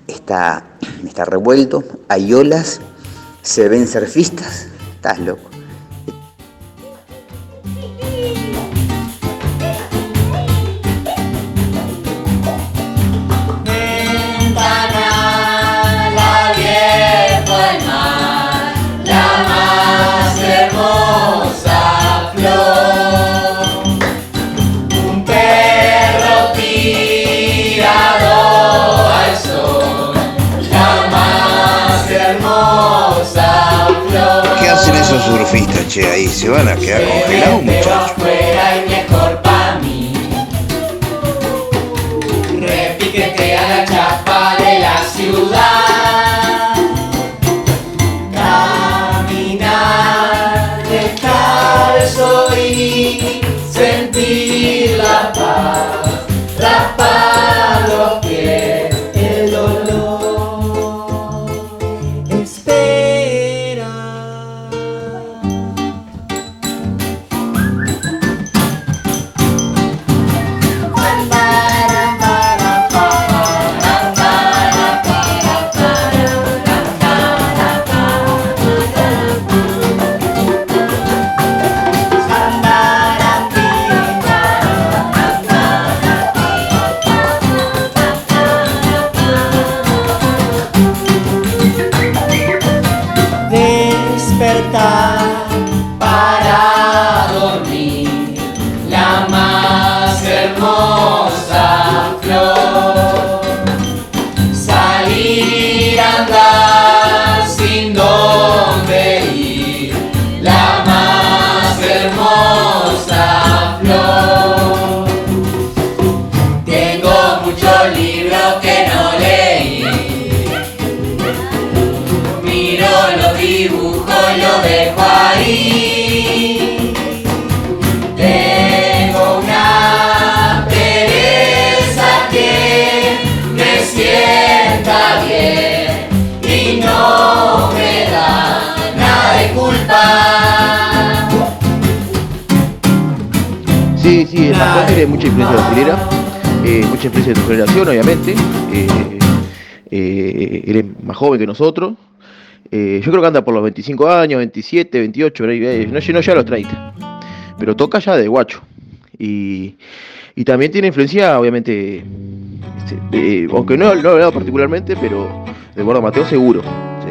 Está revuelto, hay olas, se ven surfistas, estás loco. surfistas, che, ahí se van a quedar congelados, muchachos. Fuera y mejor pa' mí. Repiquetea la chapa de la ciudad. Caminar descalzo y sentir la paz. Raspar los pies, el dolor. Espera. Para dormir, la más hermosa flor. Salir a andar sin dónde ir, la más hermosa flor. Tengo muchos libros que no leí. Miro los dibujos, los dejo ahí. Tengo una pereza que me sienta bien y no me da nada de culpa. Sí, el Pascual tiene mucha influencia brasilera, mucha influencia de tu generación, obviamente. Él es más joven que nosotros. Yo creo que anda por los 25 años, 27, 28, no llega a los 30. Pero toca ya de guacho. Y también tiene influencia, obviamente, aunque no lo he hablado particularmente, pero de Gordo Mateo seguro. Sí.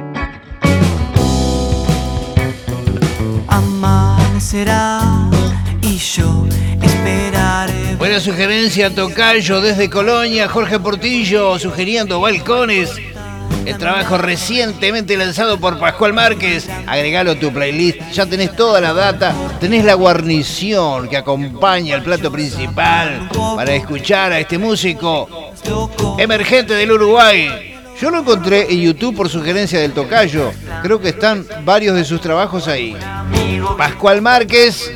Amanecerá y yo esperaré. Buena sugerencia, tocayo desde Colonia, Jorge Portillo sugiriendo Balcones. El trabajo recientemente lanzado por Pascual Márquez. Agregalo a tu playlist. Ya tenés toda la data. Tenés la guarnición que acompaña al plato principal para escuchar a este músico emergente del Uruguay. Yo lo encontré en YouTube por sugerencia del tocayo. Creo que están varios de sus trabajos ahí. Pascual Márquez.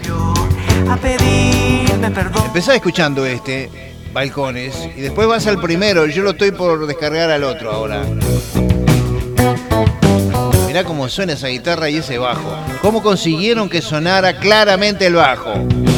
Empezá escuchando Balcones, y después vas al primero. Yo lo estoy por descargar al otro ahora. Mirá cómo suena esa guitarra y ese bajo. Cómo consiguieron que sonara claramente el bajo.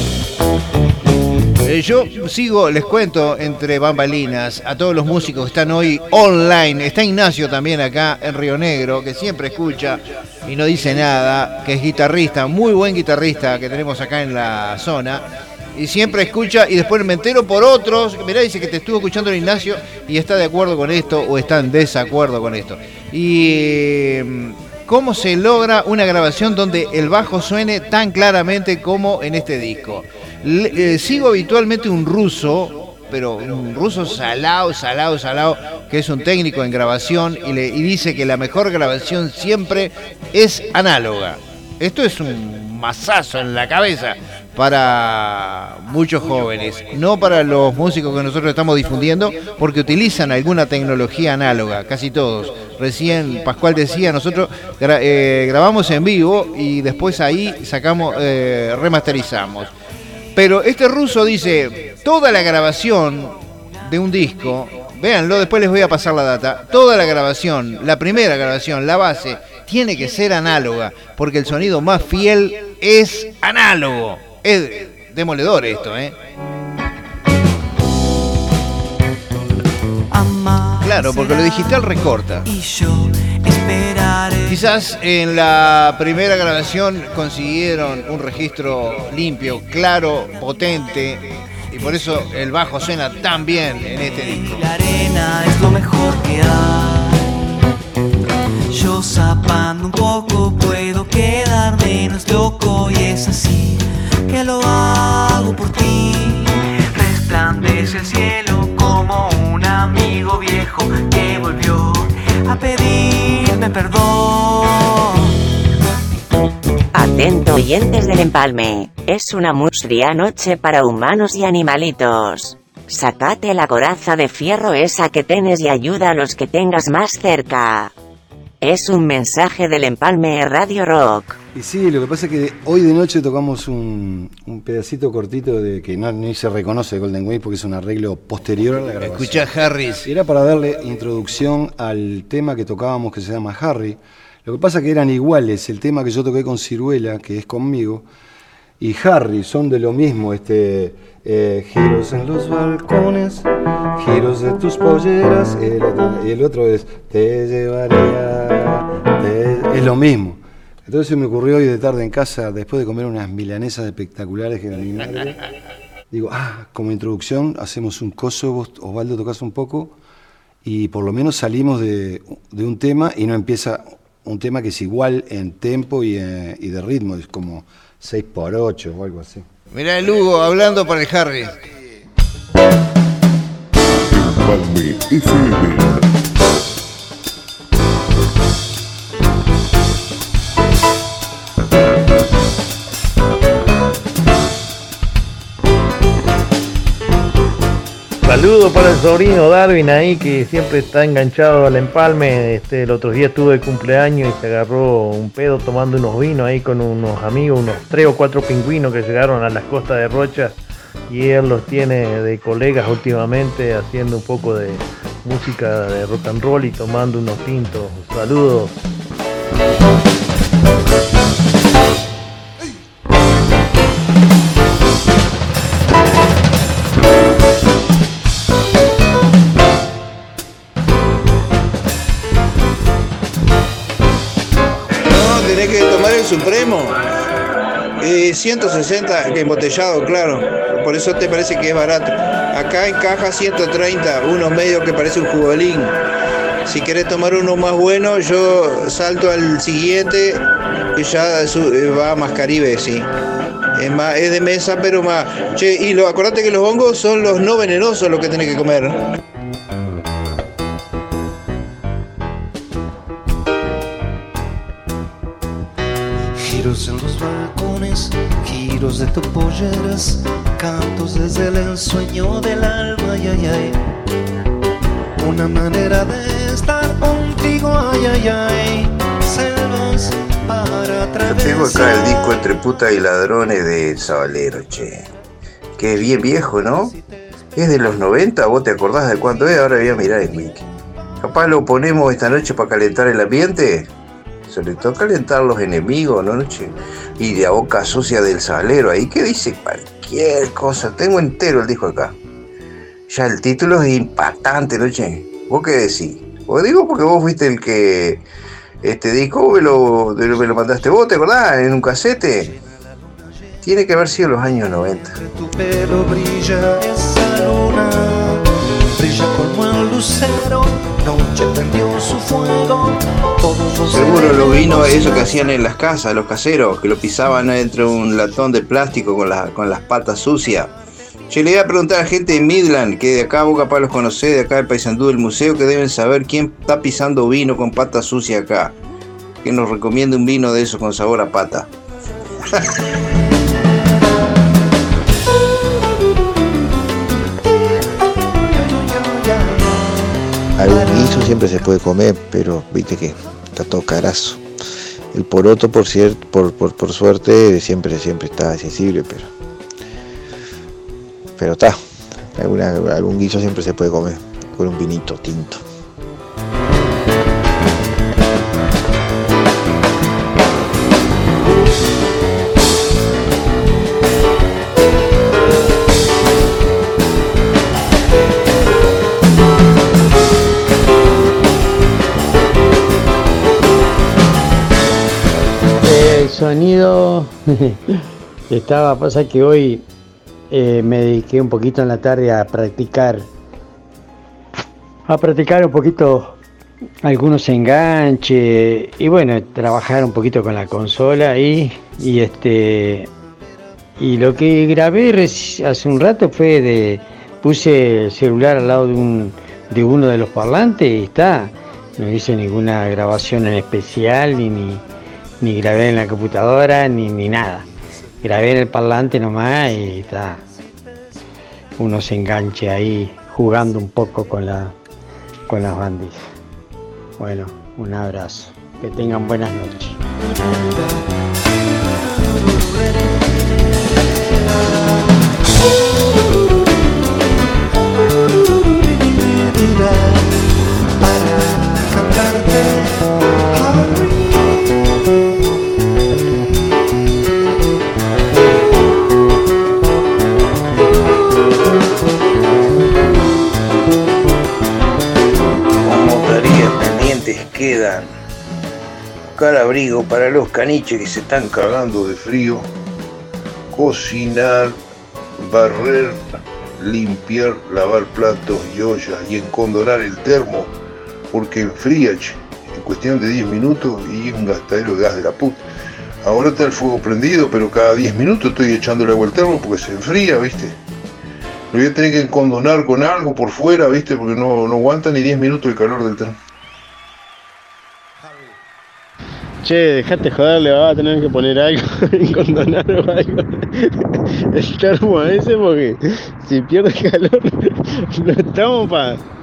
Yo sigo, les cuento, entre bambalinas, a todos los músicos que están hoy online. Está Ignacio también acá en Río Negro, que siempre escucha y no dice nada, que es guitarrista, muy buen guitarrista que tenemos acá en la zona. Y siempre escucha, y después me entero por otros. Mirá, dice que te estuvo escuchando el Ignacio y está de acuerdo con esto o está en desacuerdo con esto. Y cómo se logra una grabación donde el bajo suene tan claramente como en este disco. Sigo habitualmente un ruso, pero un ruso salado, que es un técnico en grabación y dice que la mejor grabación siempre es análoga. Esto es un mazazo en la cabeza para muchos jóvenes, no para los músicos que nosotros estamos difundiendo, porque utilizan alguna tecnología análoga, casi todos. Recién Pascual decía, nosotros grabamos en vivo y después ahí sacamos, remasterizamos. Pero este ruso dice, toda la grabación de un disco, véanlo, después les voy a pasar la data, toda la grabación, la primera grabación, la base, tiene que ser análoga, porque el sonido más fiel es análogo. Es demoledor esto, Claro, porque lo digital recorta. Quizás en la primera grabación consiguieron un registro limpio, claro, potente, y por eso el bajo suena tan bien en este disco. La arena es lo mejor que hay. Yo zapando un poco puedo quedarme, no es loco y es así que lo hago por ti. Resplandece el cielo como un amigo viejo que volvió a pedirme perdón. momento, oyentes del empalme. Es una musria noche para humanos y animalitos. Sacate la coraza de fierro esa que tienes y ayuda a los que tengas más cerca. Es un mensaje del empalme Radio Rock. Y sí, lo que pasa es que hoy de noche tocamos un pedacito cortito de que no, ni se reconoce de Golden Wave porque es un arreglo posterior a la grabación. Escuchá, Harris. Era para darle introducción al tema que tocábamos que se llama Harry. Lo que pasa es que eran iguales, el tema que yo toqué con Ciruela, que es conmigo, y Harry, son de lo mismo, giros en los balcones, giros de tus polleras, y el otro es, te llevaría, es lo mismo. Entonces se me ocurrió hoy de tarde en casa, después de comer unas milanesas espectaculares que era mi madre, digo, como introducción hacemos un coso, vos, Osvaldo, tocás un poco, y por lo menos salimos de un tema y no empieza un tema que es igual en tempo y de ritmo, es como 6x8 o algo así. Mirá el Hugo hablando para el Harry. Empalme FM. Saludos para el sobrino Darwin ahí que siempre está enganchado al empalme. El otro día estuvo de cumpleaños y se agarró un pedo tomando unos vinos ahí con unos amigos, unos 3 o 4 pingüinos que llegaron a las costas de Rocha y él los tiene de colegas últimamente haciendo un poco de música de rock and roll y tomando unos tintos. Saludos. Tenés que tomar el Supremo. 160 embotellado, claro. Por eso te parece que es barato. Acá en caja 130, unos medios que parece un jugolín. Si querés tomar uno más bueno, yo salto al siguiente, que ya va más Caribe, sí. Es de mesa, pero más. Che, y acordate que los hongos son los no venenosos los que tenés que comer. Giros en los balcones, giros de tus polleras, cantos desde el ensueño del alma, ay, ay, ay. Una manera de estar contigo, ay, ay, ay. Selvas para atravesar. Yo tengo acá el disco Entre putas y ladrones de Sabalero, che. Que es bien viejo, ¿no? Es de los 90, ¿vos te acordás de cuánto es? Ahora voy a mirar el mic. Capaz lo ponemos esta noche para calentar el ambiente. Sobre todo calentar los enemigos, ¿no? Y la boca sucia del Sabalero, ahí que dice cualquier cosa. Tengo entero el disco acá. Ya el título es impactante, ¿no, che? ¿Vos qué decís? Vos digo porque vos fuiste el que... Este disco me lo mandaste vos, ¿te acordás? En un casete. Tiene que haber sido los años 90. Tu pelo brilla esa luna, brilla como el lucero, noche perdió su fuego. Seguro lo vino eso que hacían en las casas, los caseros, que lo pisaban dentro de un latón de plástico con las patas sucias. Yo le iba a preguntar a gente de Midland, que de acá vos capaz los conocés, de acá de Paysandú del museo, que deben saber quién está pisando vino con patas sucias acá. Que nos recomiende un vino de eso con sabor a pata. Algún guiso siempre se puede comer, pero viste que está todo carazo. El poroto, por suerte, siempre está accesible, pero está. Algún guiso siempre se puede comer con un vinito tinto. Sonido pasa que hoy me dediqué un poquito en la tarde a practicar un poquito algunos enganches y bueno, trabajar un poquito con la consola y lo que grabé hace un rato puse el celular al lado de uno de los parlantes y no hice ninguna grabación en especial ni grabé en la computadora, ni nada. Grabé en el parlante nomás y está. Uno se enganche ahí jugando un poco con las bandis. Bueno, un abrazo. Que tengan buenas noches. Como tareas pendientes quedan: buscar abrigo para los caniches que se están cagando de frío, cocinar, barrer, limpiar, lavar platos y ollas y encondonar el termo, porque enfría, che, en cuestión de 10 minutos y es un gastadero de gas de la puta. Ahora está el fuego prendido, pero cada 10 minutos estoy echando el agua al termo porque se enfría, ¿viste? Lo voy a tener que encondonar con algo por fuera, ¿viste? Porque no aguanta ni 10 minutos el calor del termo. Che, dejate joder, le vas a tener que poner algo, encondonar o algo. El termo ese, porque si pierde calor, no estamos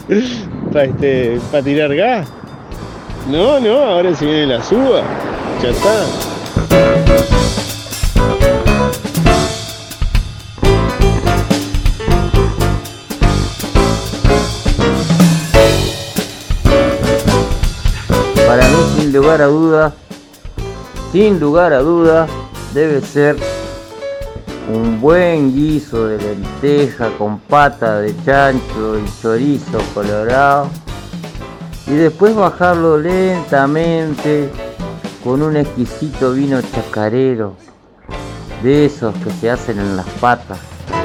para tirar gas. No, ahora se viene la suba. Ya está. Para mí, sin lugar a dudas, debe ser un buen guiso de lenteja con pata de chancho y chorizo colorado, y después bajarlo lentamente con un exquisito vino chacarero, de esos que se hacen en las patas.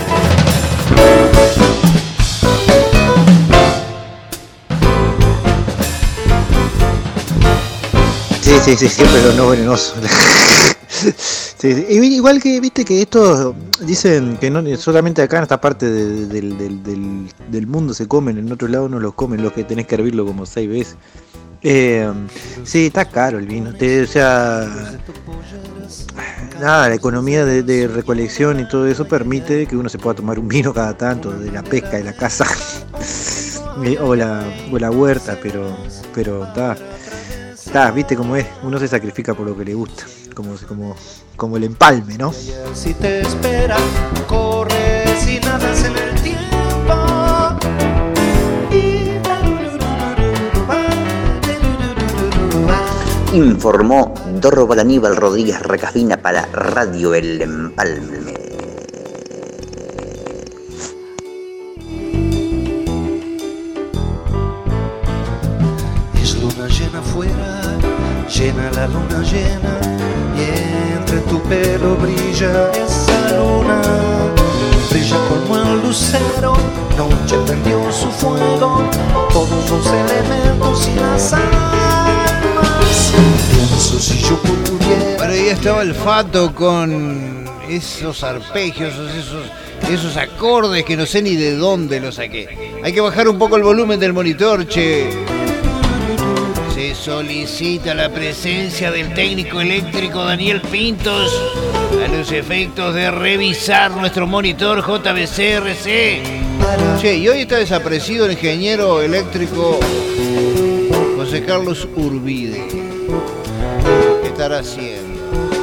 Sí, siempre lo no venenoso. Sí. Igual que, viste que estos dicen que no solamente acá en esta parte del mundo se comen, en otro lado no los comen, los que tenés que hervirlo como 6 veces. Sí, está caro el vino. O sea, nada, la economía de recolección y todo eso permite que uno se pueda tomar un vino cada tanto, de la pesca, de la caza o la huerta, pero está, viste cómo es, uno se sacrifica por lo que le gusta, como el empalme, ¿no? Si te espera, corre si nadas en el tiempo. Informó Dorro Aníbal Rodríguez Recafina para Radio El Empalme. Es luna llena afuera, llena la luna llena, y entre tu pelo brilla esa luna, brilla como el lucero, noche perdió su fuego, todos los elementos y las almas, pienso si yo pudiera. Bueno, ahí estaba el Fato con esos arpegios, esos acordes que no sé ni de dónde los saqué. Hay que bajar un poco el volumen del monitor, che. Se solicita la presencia del técnico eléctrico Daniel Pintos a los efectos de revisar nuestro monitor JVC-RC. Che, y hoy está desaparecido el ingeniero eléctrico José Carlos Urbide. ¿Qué estará haciendo?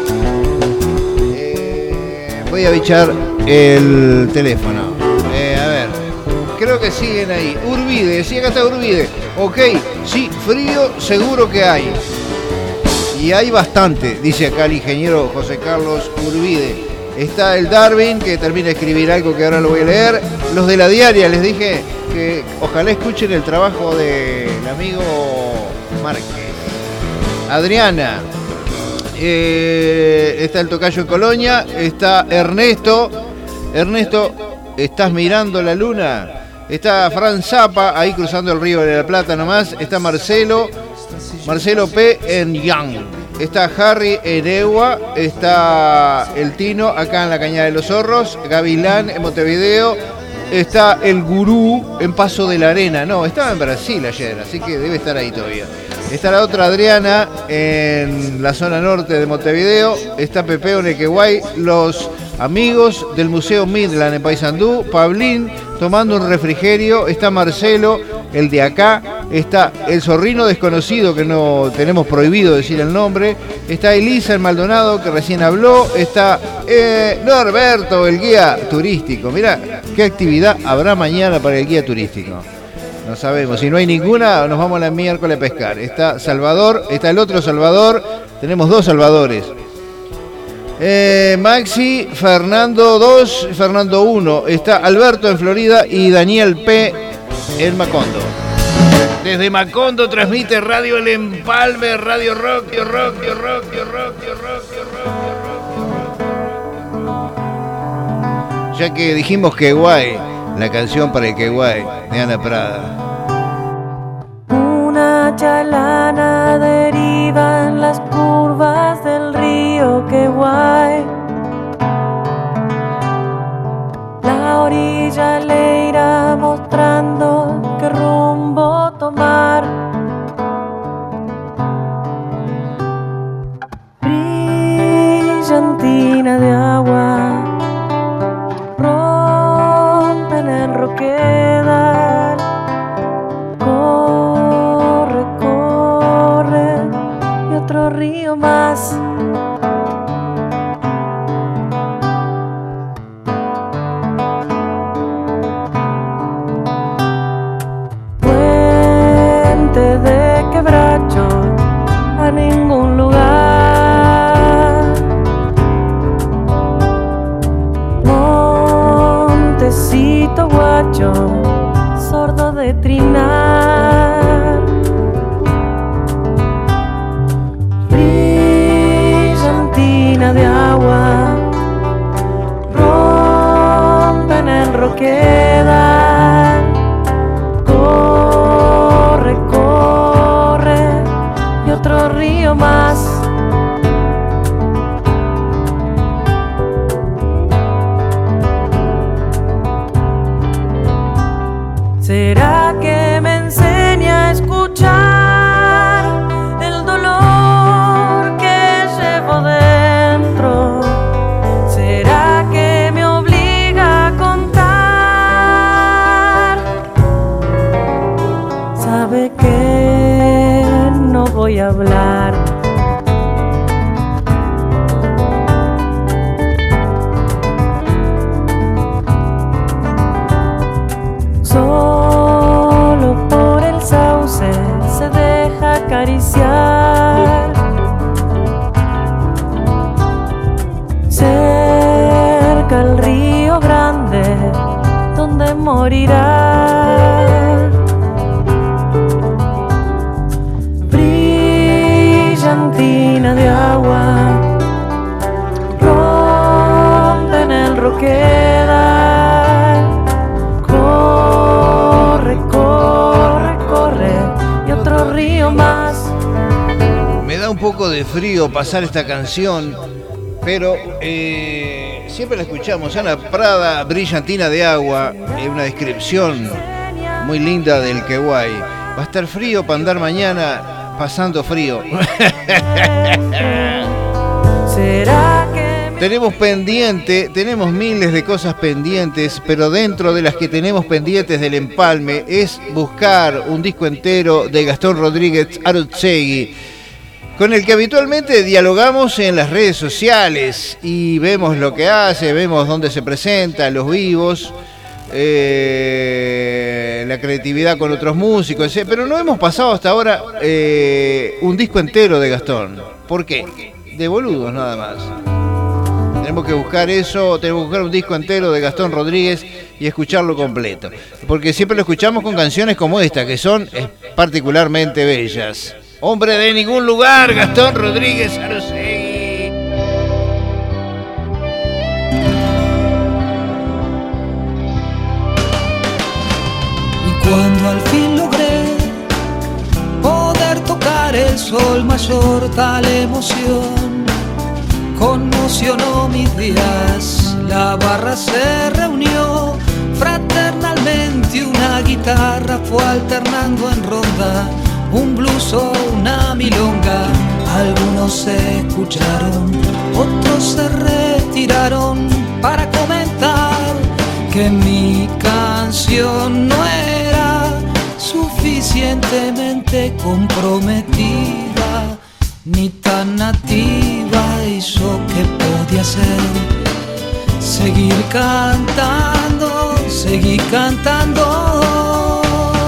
Voy a bichar el teléfono. A ver, creo que siguen ahí. Urbide, sí, acá está Urbide. Ok, sí, frío seguro que hay. Y hay bastante, dice acá el ingeniero José Carlos Urbide. Está el Darwin, que termina de escribir algo que ahora lo voy a leer. Los de la diaria, les dije que ojalá escuchen el trabajo del amigo Márquez. Adriana. Está el tocayo en Colonia. Está Ernesto. Ernesto, ¿estás mirando la luna? Está Fran Zappa, ahí cruzando el río de la Plata nomás. Está Marcelo P. en Yang. Está Harry en Ewa. Está el Tino acá en la Cañada de los Zorros. Gavilán en Montevideo. está el Gurú en Paso de la Arena. No, estaba en Brasil ayer, así que debe estar ahí todavía. Está la otra Adriana en la zona norte de Montevideo. Está Pepeo Nequeguay, los amigos del Museo Midland en Paysandú. Pablín tomando un refrigerio. Está Marcelo, el de acá. Está el Zorrino desconocido, que no tenemos prohibido decir el nombre. Está Elisa en Maldonado, que recién habló. Está Norberto, el guía turístico. Mirá qué actividad habrá mañana para el guía turístico. No sabemos, si no hay ninguna, nos vamos la miércoles a pescar. Está Salvador, está el otro Salvador, tenemos 2 Salvadores. Maxi, Fernando 2, Fernando 1. Está Alberto en Florida y Daniel P. en Macondo. Desde Macondo transmite Radio El Empalme, Radio Rock, Rock. Ya que dijimos que guay, la canción para el que guay de Ana Prada. Una chalana deriva en las curvas del río Queguay. La orilla le irá mostrando qué rumbo tomar. Brillantina de agua rompen el roquedal. Corre, corre, y otro río más. Puente de quebracho a ningún lugar. Montecito guacho, sordo de trinar. Brillantina de agua rompen el roquedal. Corre, corre, y otro río más. ¿Será que me enseña a escuchar el dolor que llevo dentro? ¿Será que me obliga a contar? Sabe que no voy a hablar. Solo por el sauce se deja acariciar. Cerca el río grande donde morirá. Brillantina de agua rompen el roquedal. Corre, corre, corre, y otro río más. Me da un poco de frío pasar esta canción, pero siempre la escuchamos. Ana Prada, Brillantina de agua, una descripción muy linda del Queguay. Va a estar frío para andar mañana pasando frío. ¿Será que tenemos pendiente, tenemos miles de cosas pendientes, pero dentro de las que tenemos pendientes del empalme es buscar un disco entero de Gastón Rodríguez Arotsegui, con el que habitualmente dialogamos en las redes sociales y vemos lo que hace, vemos dónde se presenta, los vivos, la creatividad con otros músicos, pero no hemos pasado hasta ahora un disco entero de Gastón. ¿Por qué? De boludos nada más. Tenemos que buscar eso, tenemos que buscar un disco entero de Gastón Rodríguez y escucharlo completo. Porque siempre lo escuchamos con canciones como esta, que son particularmente bellas. Hombre de ningún lugar, Gastón Rodríguez Arotsegui. Y cuando al fin logré poder tocar el sol mayor, tal emoción conmocionó mis días. La barra se reunió, Fraternalmente una guitarra fue alternando en ronda, un blues o una milonga. Algunos se escucharon, otros se retiraron para comentar que mi canción no era suficientemente comprometida ni tan nativa. ¿Y yo qué podía hacer? Seguir cantando, seguir cantando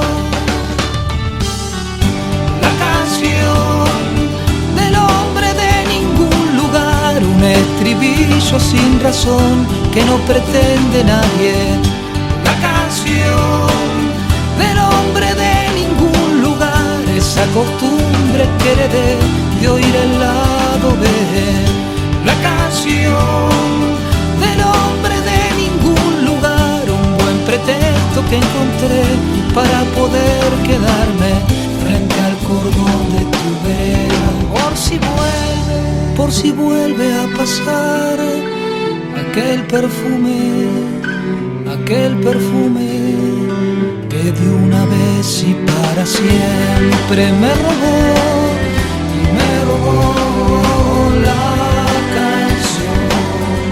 la canción del hombre de ningún lugar, un estribillo sin razón que no pretende nadie. La canción del hombre de ningún lugar, esa costumbre que heredé de oír el lado B. La canción del hombre de ningún lugar, un buen pretexto que encontré para poder quedarme frente al cordón de tu vera. Por si vuelve a pasar aquel perfume que de una vez y para siempre me robó la canción.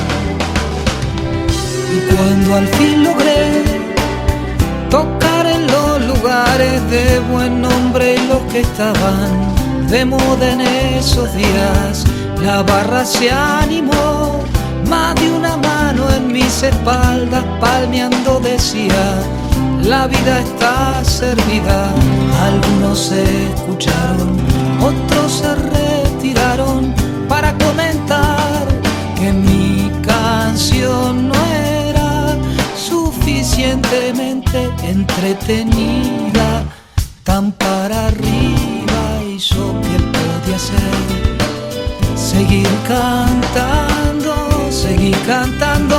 Y cuando al fin logré tocar en los lugares de buen nombre y los que estaban de moda en esos días, la barra se animó, más de una mano en mis espaldas palmeando decía: la vida está servida. Algunos se escucharon, otros se retiraron para comentar que mi canción no era suficientemente entretenida, tan para arriba. ¿Y yo qué podía hacer? Seguir cantando, seguir cantando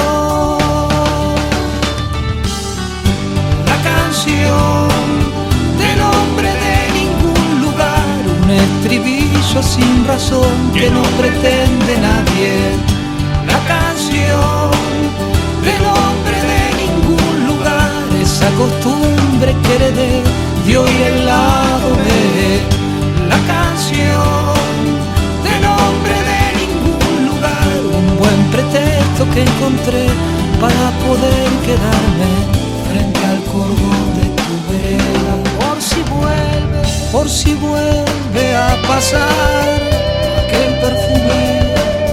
la canción del hombre de ningún lugar, un estribillo sin razón que no pretende nadie. La canción del hombre de ningún lugar, esa costumbre que heredé de oír el lado B. La canción del hombre de ningún lugar, un buen pretexto que encontré para poder quedarme frente al cordón de tu vereda. Por si vuelve a pasar aquel perfume.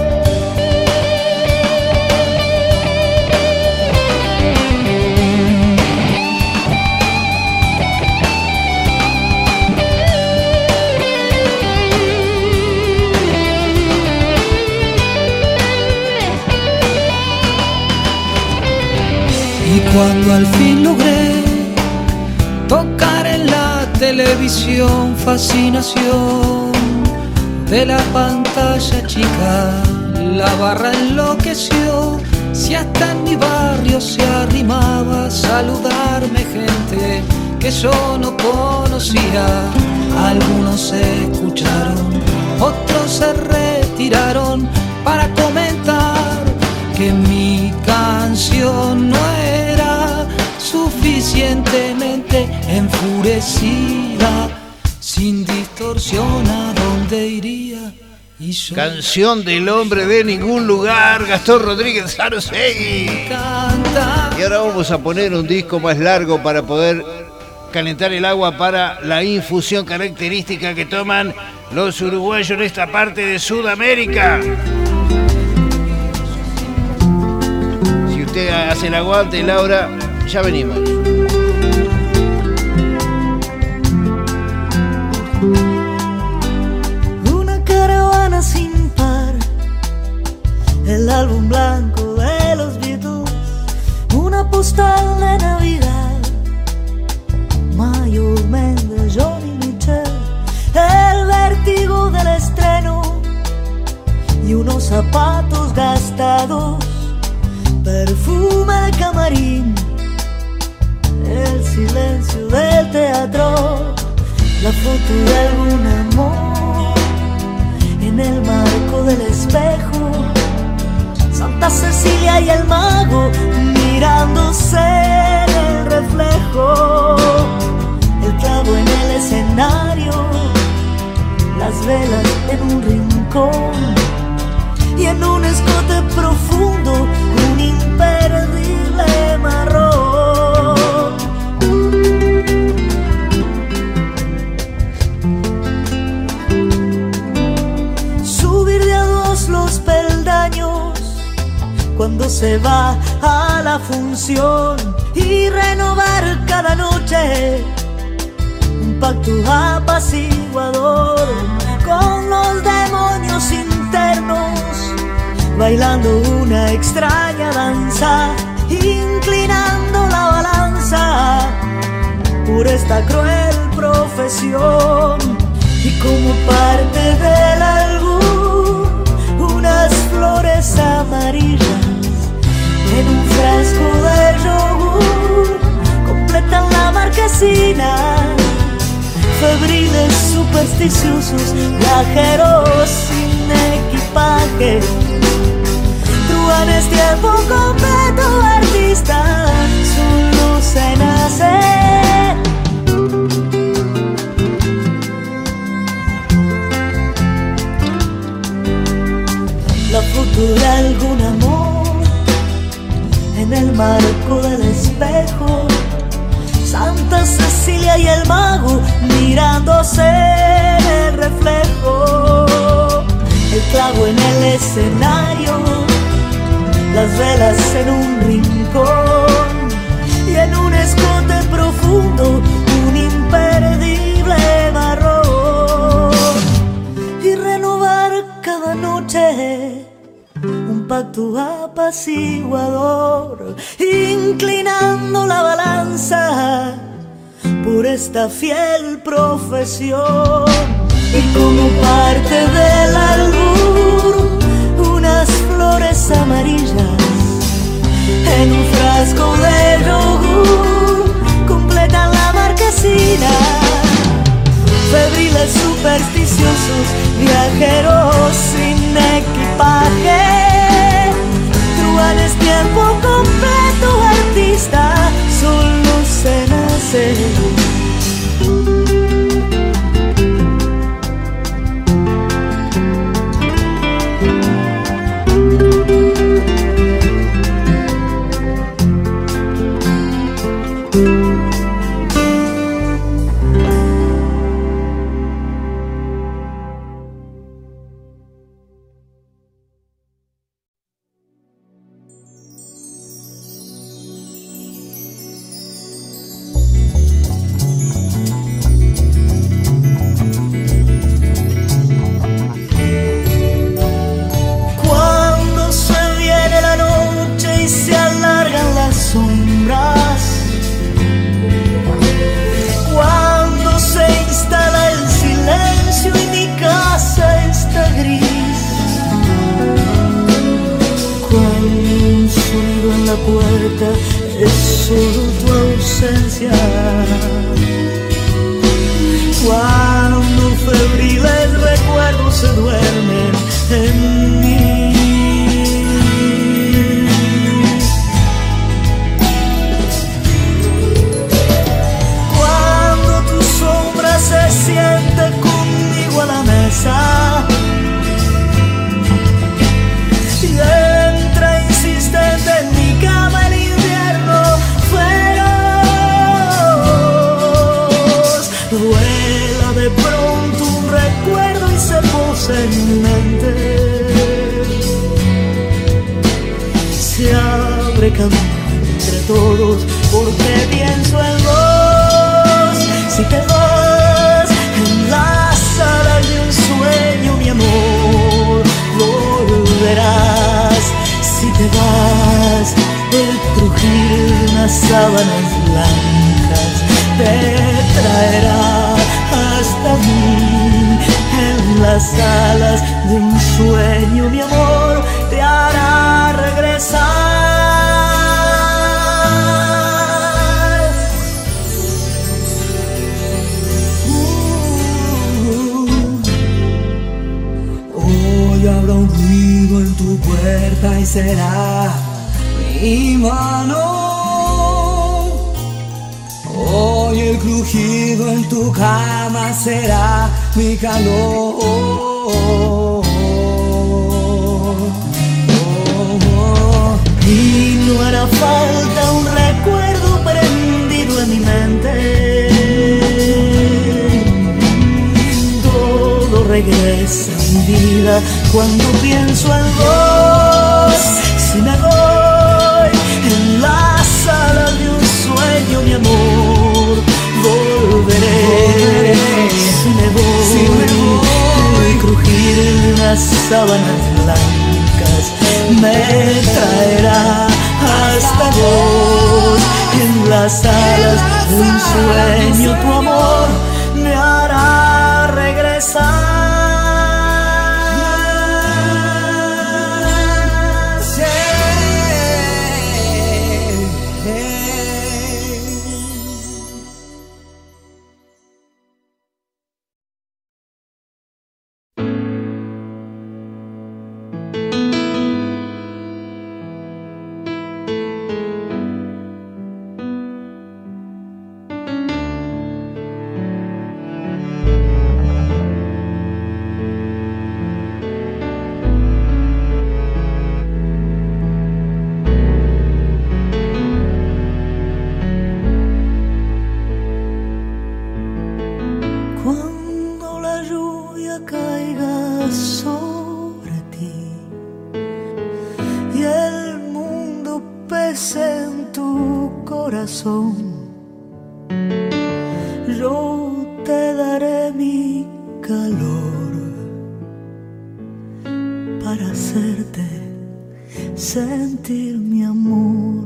Y cuando al fin logré tocar en la televisión, fascinación de la pantalla chica, la barra enloqueció. Si hasta en mi barrio se arrimaba a saludarme gente que yo no conocía, algunos se escucharon, otros se retiraron para comentar que mi canción no era suficientemente enfurecida, sin distorsión a dónde iría. Y yo canción del hombre de ningún lugar, Gastón Rodríguez Arosegui. Y ahora vamos a poner un disco más largo para poder calentar el agua para la infusión característica que toman los uruguayos en esta parte de Sudamérica. Si usted hace el aguante, Laura, ya venimos. Una caravana sin par, el álbum blanco de los Beatles, una postal de Navidad, mayormente Johnny Mitchell, el vértigo del estreno y unos zapatos gastados, perfume de camarín, el silencio del teatro, la foto de algún amor en el marco del espejo, Santa Cecilia y el mago, mi mirándose en el reflejo, el clavo en el escenario, las velas en un rincón y en un escote profundo un imperdible marrón. Subir de a dos los peldaños cuando se va a la función y renovar cada noche un pacto apaciguador con los demonios internos, bailando una extraña danza, inclinando la balanza por esta cruel profesión. Y como parte del albur, unas flores amarillas en un frasco de yogur completan la marquesina. Febriles, supersticiosos, viajeros sin equipaje, truanes tiempo completo, artistas, solo se nace. La foto de algún amor en el marco del espejo, Santa Cecilia y el mago mirándose en el reflejo, el clavo en el escenario, las velas en un rincón y en un escote profundo un imperdible marrón. Y renovar cada noche un pacto apaciguador, inclinando la balanza por esta fiel profesión. Y como parte del albur, unas flores amarillas en un frasco de yogur completan la marquesina. Febriles, supersticiosos, viajeros sin equipaje, truanes tiempo completo, artista, solo se nace. Puerta es solo tu ausencia. Cuando febriles recuerdos se duermen en mí. Cuando tu sombra se siente conmigo a la mesa y entra insistente en mi cama el invierno feroz. Vuela de pronto un recuerdo y se posa en mi mente. Se abre camino entre todos porque pienso en vos. Si te vas en la sala de un sueño, mi amor, volverás. Si te vas, el crujir de unas sábanas blancas te traerá hasta mí. En las alas de un sueño, mi amor, te hará regresar. Hoy habrá un ruido en tu puerta y será mi mi mano. Hoy el crujido en tu cama será mi calor. Y no hará falta un recuerdo prendido en mi mente. Todo regresa a mi vida cuando pienso en vos. Si me voy en la sala de un sueño, mi amor, volveré. Si me voy, el crujir de las sábanas blancas me traerá hasta vos. En las alas de un sueño tu amor me hará regresar. Yo te daré mi calor para hacerte sentir mi amor.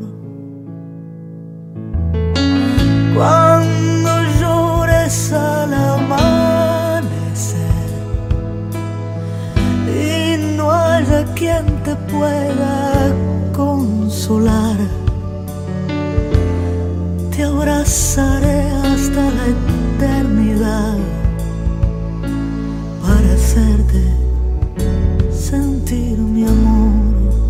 Cuando llores al amanecer y no haya quien te pueda consolar, te abrazaré hasta la eternidad para hacerte sentir mi amor.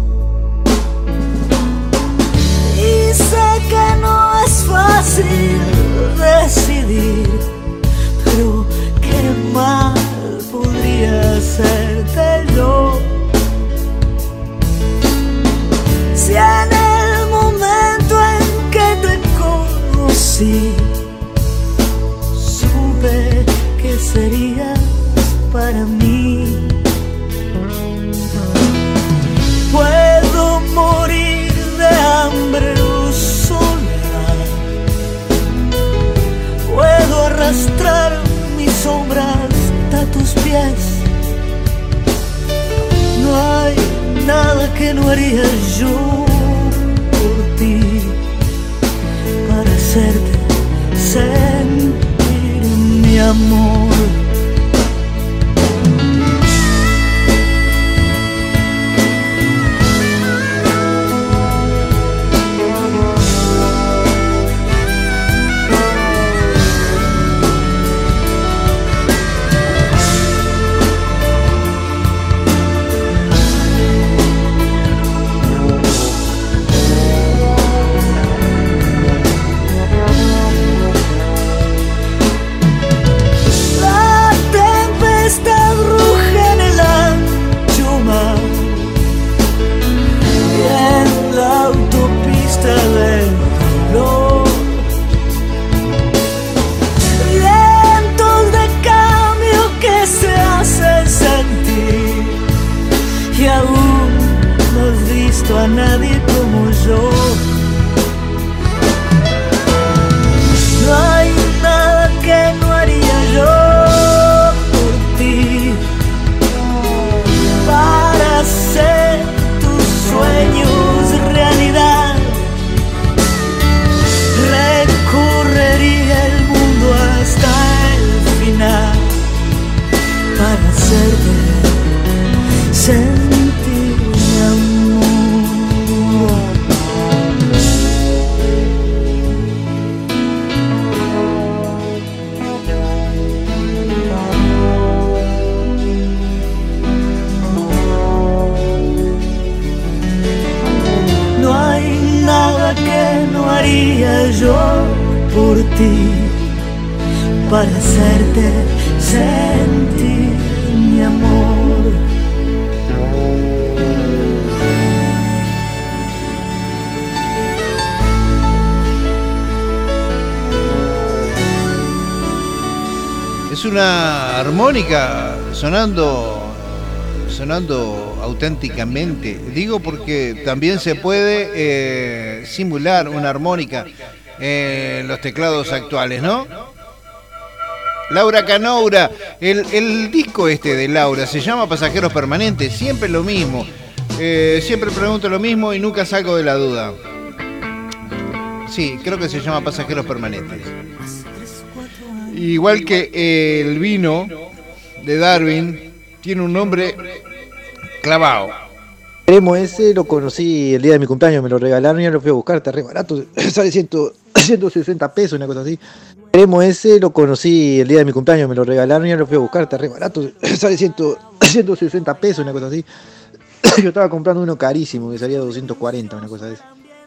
Y sé que no es fácil decidir, pero qué mal podría hacerte yo si en el momento en que te conocí supe que serías para mí. Puedo morir de hambre o soledad, puedo arrastrar mis sombras hasta tus pies. No hay nada que no haría yo por ti para hacerte sentir mi amor. ti para hacerte sentir mi amor. Es una armónica sonando auténticamente. Digo porque también se puede simular una armónica en los teclados actuales, ¿no? Laura Canoura, el disco este de Laura se llama Pasajeros Permanentes, siempre lo mismo. Siempre pregunto lo mismo y nunca salgo de la duda. Sí, creo que se llama Pasajeros Permanentes. Igual que el vino de Darwin tiene un nombre clavado. Cremo ese lo conocí el día de mi cumpleaños, me lo regalaron y yo lo fui a buscar, está re barato, sale 160 pesos, una cosa así. Cremo ese lo conocí el día de mi cumpleaños, me lo regalaron y yo lo fui a buscar, está re barato, sale 160 pesos, una cosa así. Yo estaba comprando uno carísimo que salía 240, una cosa así.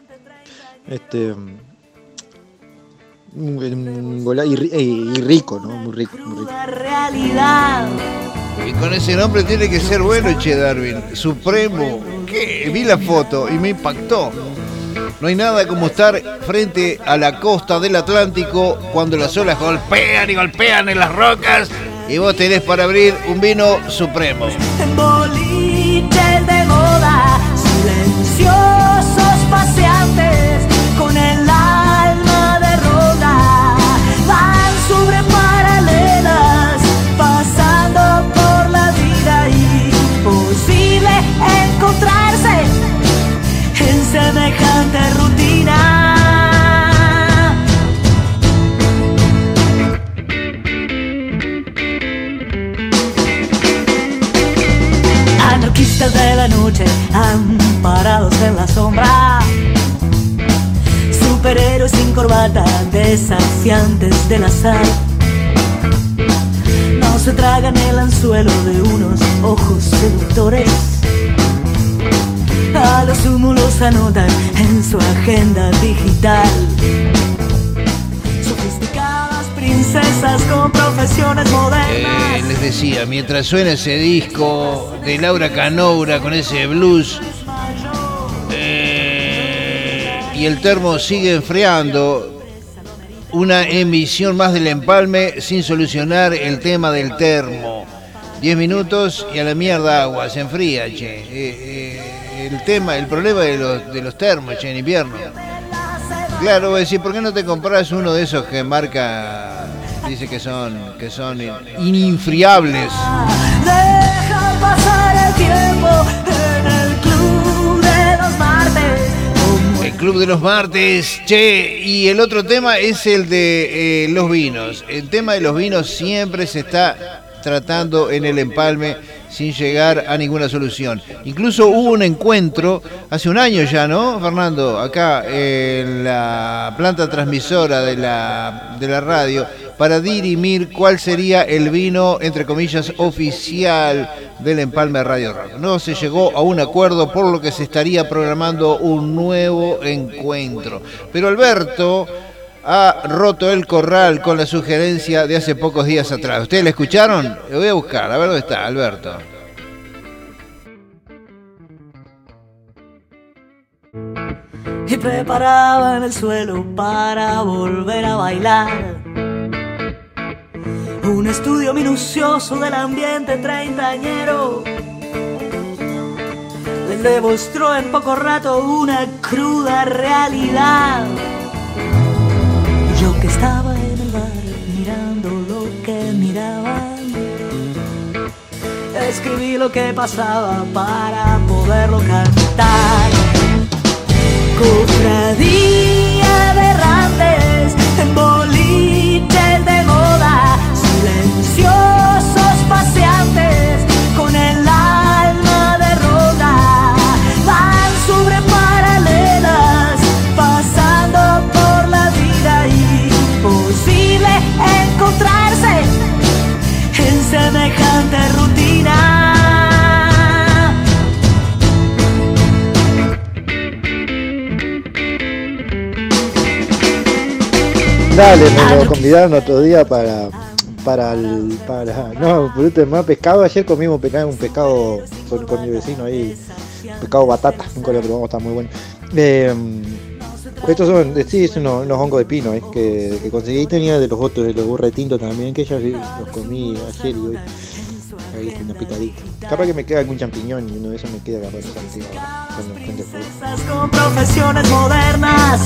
Y rico, ¿no? Muy rico, muy rico. Y con ese nombre tiene que ser bueno, che, Darwin. Supremo. ¿Qué? Vi la foto y me impactó. No hay nada como estar frente a la costa del Atlántico cuando las olas golpean y golpean en las rocas y vos tenés para abrir un vino Supremo. Boliches de moda, silenciosos paseantes con el alma de roda, van sobre paralelas, pasando por la vida, imposible encontrarse en semejante rutina. Anarquistas de la noche, amparados en la sombra, superhéroes sin corbata, desafiantes del azar, no se tragan el anzuelo de unos ojos seductores, a los sumo los anotan en su agenda digital. Sofisticadas princesas con profesiones modernas. Les decía, mientras suena ese disco de Laura Canoura con ese blues y el termo sigue enfriando, una emisión más del Empalme sin solucionar el tema del termo. 10 minutos y a la mierda agua, se enfría, che. El problema de los termos, che, en invierno. Claro, voy a decir, ¿por qué no te compras uno de esos que marca, dice que son ininfriables? Deja pasar el tiempo en el Club de los Martes. El Club de los Martes, che, y el otro tema es el de los vinos. El tema de los vinos siempre se está tratando en el Empalme sin llegar a ninguna solución. Incluso hubo un encuentro hace un año ya, ¿no, Fernando? Acá en la planta transmisora de la radio para dirimir cuál sería el vino, entre comillas, oficial del Empalme Radio Rock. No se llegó a un acuerdo, por lo que se estaría programando un nuevo encuentro. Pero Alberto ha roto el corral con la sugerencia de hace pocos días atrás. ¿Ustedes la escucharon? Lo voy a buscar, a ver dónde está, Alberto. Y preparaban el suelo para volver a bailar. Un estudio minucioso del ambiente treintañero le demostró en poco rato una cruda realidad. Yo que estaba en el bar mirando lo que miraban, escribí lo que pasaba para poderlo cantar. Cofradía de errantes en boliches de moda, silenciosos paseantes con el alma de roda, van sobre paralelas, pasando por la vida, imposible encontrarse en semejante rutina. Dale, me lo convidaron otro día no, por último, más pescado. Ayer comimos un pescado con mi vecino ahí, pescado batata, nunca lo probamos, está muy bueno. Estos son, sí, es unos hongos de pino que conseguí. Tenía de los otros, de los burretintos también, que ya los comí ayer y hoy. Ahí una picadita. Capaz que me queda algún champiñón y uno de esos me queda capaz de salteado con los gente fuera. Con profesiones modernas,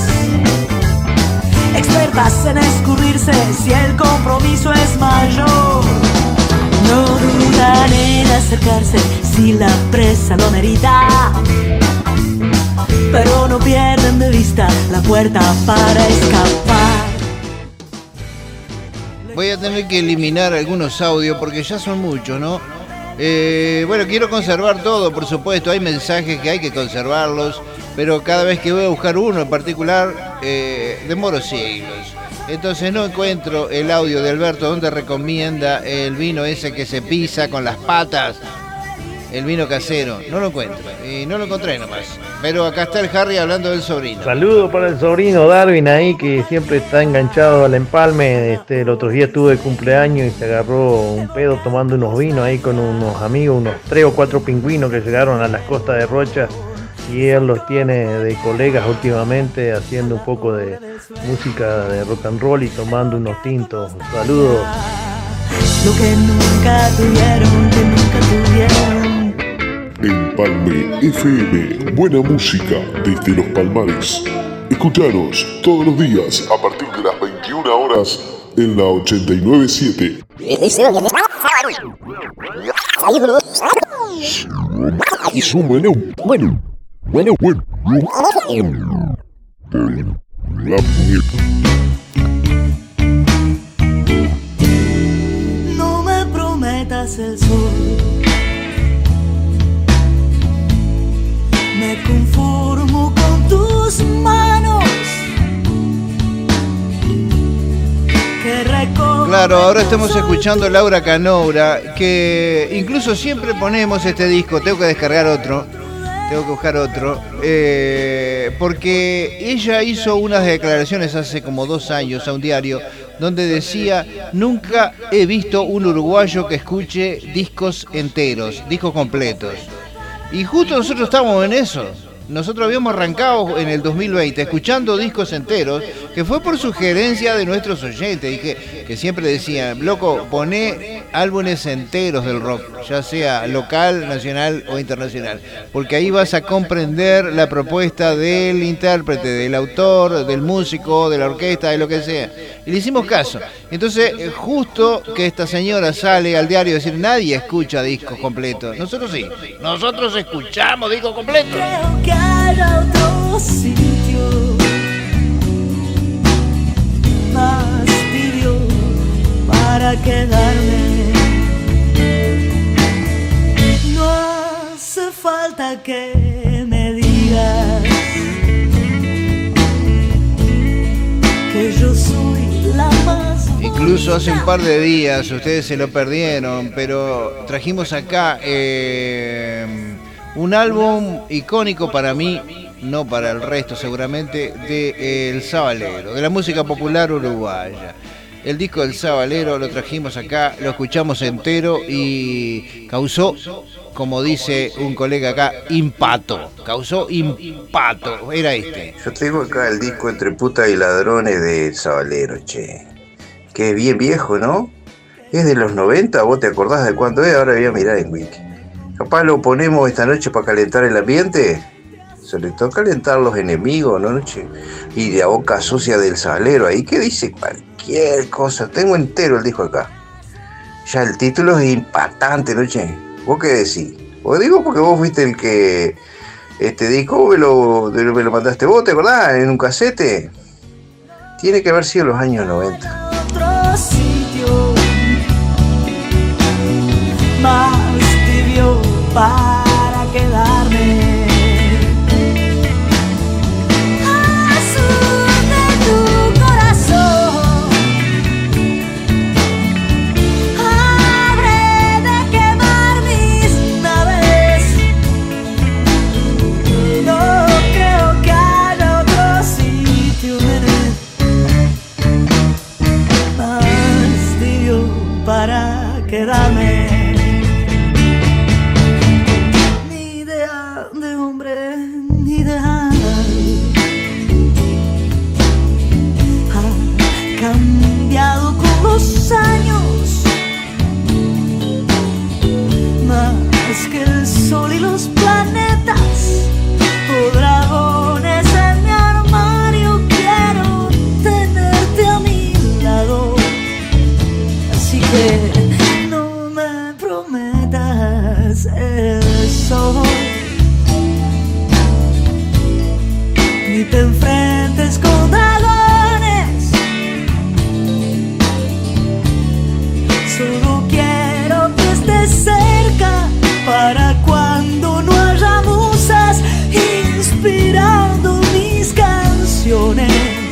expertas en escurrirse si el compromiso es mayor. No dudan en acercarse si la presa lo merita, pero no pierden de vista la puerta para escapar. Voy a tener que eliminar algunos audios porque ya son muchos, ¿no? Bueno, quiero conservar todo, por supuesto. Hay mensajes que hay que conservarlos, pero cada vez que voy a buscar uno en particular, demoro siglos. Entonces no encuentro el audio de Alberto donde recomienda el vino ese que se pisa con las patas, el vino casero. No lo encuentro, y no lo encontré nomás. Pero acá está el Harry hablando del sobrino. Saludos para el sobrino Darwin ahí, que siempre está enganchado al empalme. El otro día estuve de cumpleaños y se agarró un pedo tomando unos vinos ahí con unos amigos, unos 3 o 4 pingüinos que llegaron a las costas de Rocha, y él los tiene de colegas últimamente haciendo un poco de música de rock and roll y tomando unos tintos. Saludos. Lo que nunca tuvieron, que nunca tuvieron. Empalme FM, buena música desde los Palmares. Escuchanos todos los días a partir de las 21 horas en la 89.7. No me prometas el sol, me conformo con tus manos. Claro, ahora estamos escuchando a Laura Canoura, que incluso siempre ponemos este disco. Tengo que descargar otro, tengo que buscar otro, porque ella hizo unas declaraciones hace como 2 años a un diario donde decía: nunca he visto un uruguayo que escuche discos enteros, discos completos. Y justo nosotros estábamos en eso. Nosotros habíamos arrancado en el 2020 escuchando discos enteros, que fue por sugerencia de nuestros oyentes, que siempre decían: loco, poné álbumes enteros del rock, ya sea local, nacional o internacional, porque ahí vas a comprender la propuesta del intérprete, del autor, del músico, de la orquesta, de lo que sea. Y le hicimos caso. Entonces, justo que esta señora sale al diario a decir: nadie escucha discos completos. Nosotros sí, nosotros escuchamos discos completos. Creo que haya otro sitio más tibio para quedarme. No hace falta que me digas que yo soy la más. Incluso hace un par de días, ustedes se lo perdieron, pero trajimos acá un álbum icónico para mí, no para el resto seguramente, de El Sabalero, de la música popular uruguaya. El disco del Sabalero lo trajimos acá, lo escuchamos entero y causó, como dice un colega acá, impacto. Causó impacto. Era este. Yo tengo acá el disco Entre putas y ladrones de Sabalero, che. Que es bien viejo, ¿no? Es de los 90, ¿vos te acordás de cuándo es? Ahora voy a mirar en Wiki. Capaz lo ponemos esta noche para calentar el ambiente. Sobre todo calentar los enemigos, ¿no? Y de la boca sucia del Sabalero, ahí que dice cualquier cosa. Tengo entero el disco acá. Ya el título es impactante, ¿no, che? ¿Vos qué decís? Os digo porque vos fuiste el que... Este disco me lo mandaste vos, ¿te acordás? En un casete. Tiene que haber sido los años 90. Otro sitio más tibio para quedarme. Azul de tu corazón, habré de quemar mis naves. No creo que haya otro sitio, para quedarme. Mi idea de hombre ideal ha cambiado con los años, más que el sol y los planetas o dragones en mi armario. Quiero tenerte a mi lado, así que no me prometas el sol, ni te enfrentes con dragones. Solo quiero que estés cerca para cuando no haya musas inspirando mis canciones.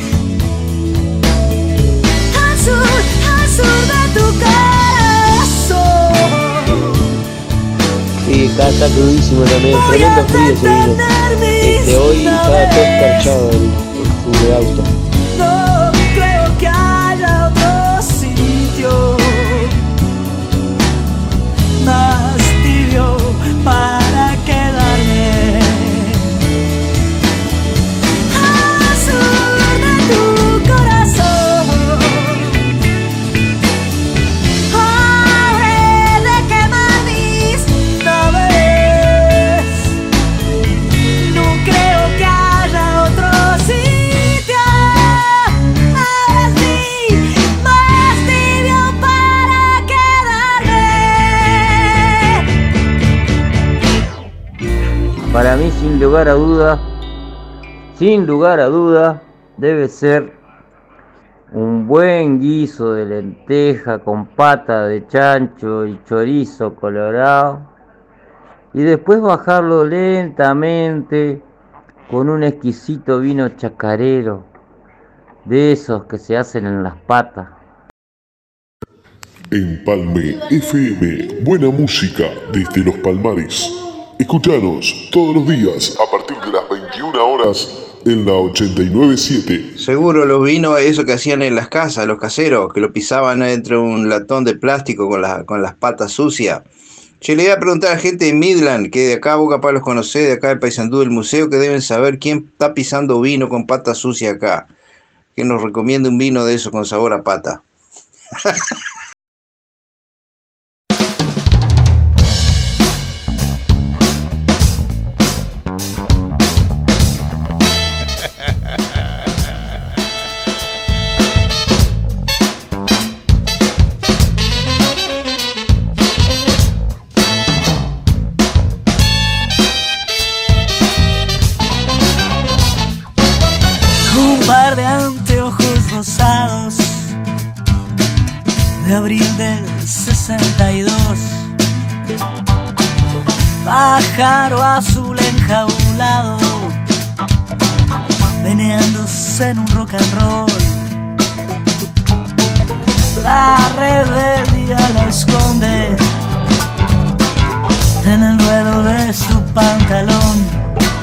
Azul, azul de tu corazón. Sí, acá está crudísimo también, tremendo frío se vino. Hoy estaba todo escarchado el auto. No creo que haya otro sitio más tibio para quedarme. Azul de tu corazón, de quemar mis naves. No creo que haya otro sitio más tibio para quedarme. Para mí, sin lugar a duda, debe ser un buen guiso de lenteja con pata de chancho y chorizo colorado, y después bajarlo lentamente con un exquisito vino chacarero, de esos que se hacen en las patas. Empalme FM, buena música desde los Palmares. Escuchanos todos los días a partir de las 21 horas en la 89.7. Seguro los vinos, eso que hacían en las casas, los caseros, que lo pisaban dentro de un latón de plástico con las patas sucias. Che, le voy a preguntar a gente de Midland, que de acá vos capaz los conocés, de acá de Paysandú del museo, que deben saber quién está pisando vino con pata sucia acá. Que nos recomiende un vino de eso con sabor a pata. Par de anteojos rosados de abril del 62, pájaro azul enjaulado meneándose en un rock and roll. La rebeldía la esconde en el ruedo de su pantalón.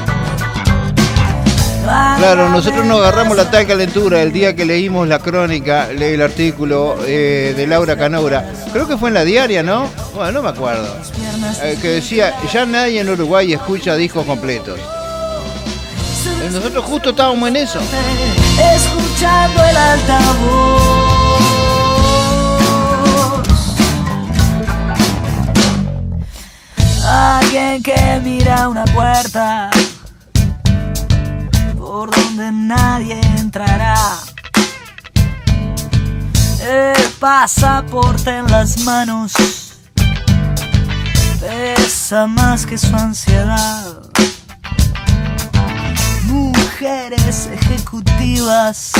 Claro, nosotros nos agarramos la tal calentura el día que leímos la crónica, leí el artículo de Laura Canoura. Creo que fue en la diaria, ¿no? Bueno, no me acuerdo. Que decía, ya nadie en Uruguay escucha discos completos. Nosotros justo estábamos en eso. Escuchando el altavoz. Alguien que mira una puerta por donde nadie entrará. El pasaporte en las manos pesa más que su ansiedad. Mujeres ejecutivas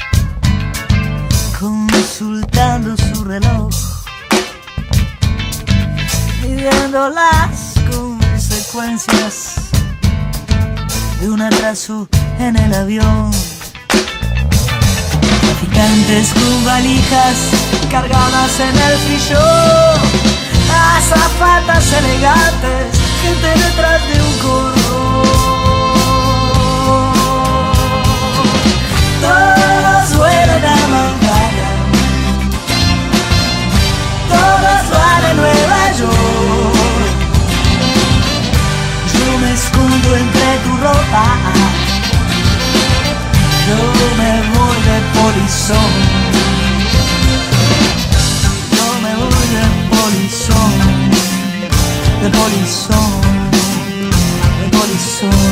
consultando su reloj, midiendo las consecuencias de un atraso en el avión. Traficantes con valijas cargadas en el fillón, azafatas elegantes, gente detrás de un cordón. Todos huelen a Manhattan ropa. Yo me voy de polizón. Yo me voy de polizón. De polizón. De polizón.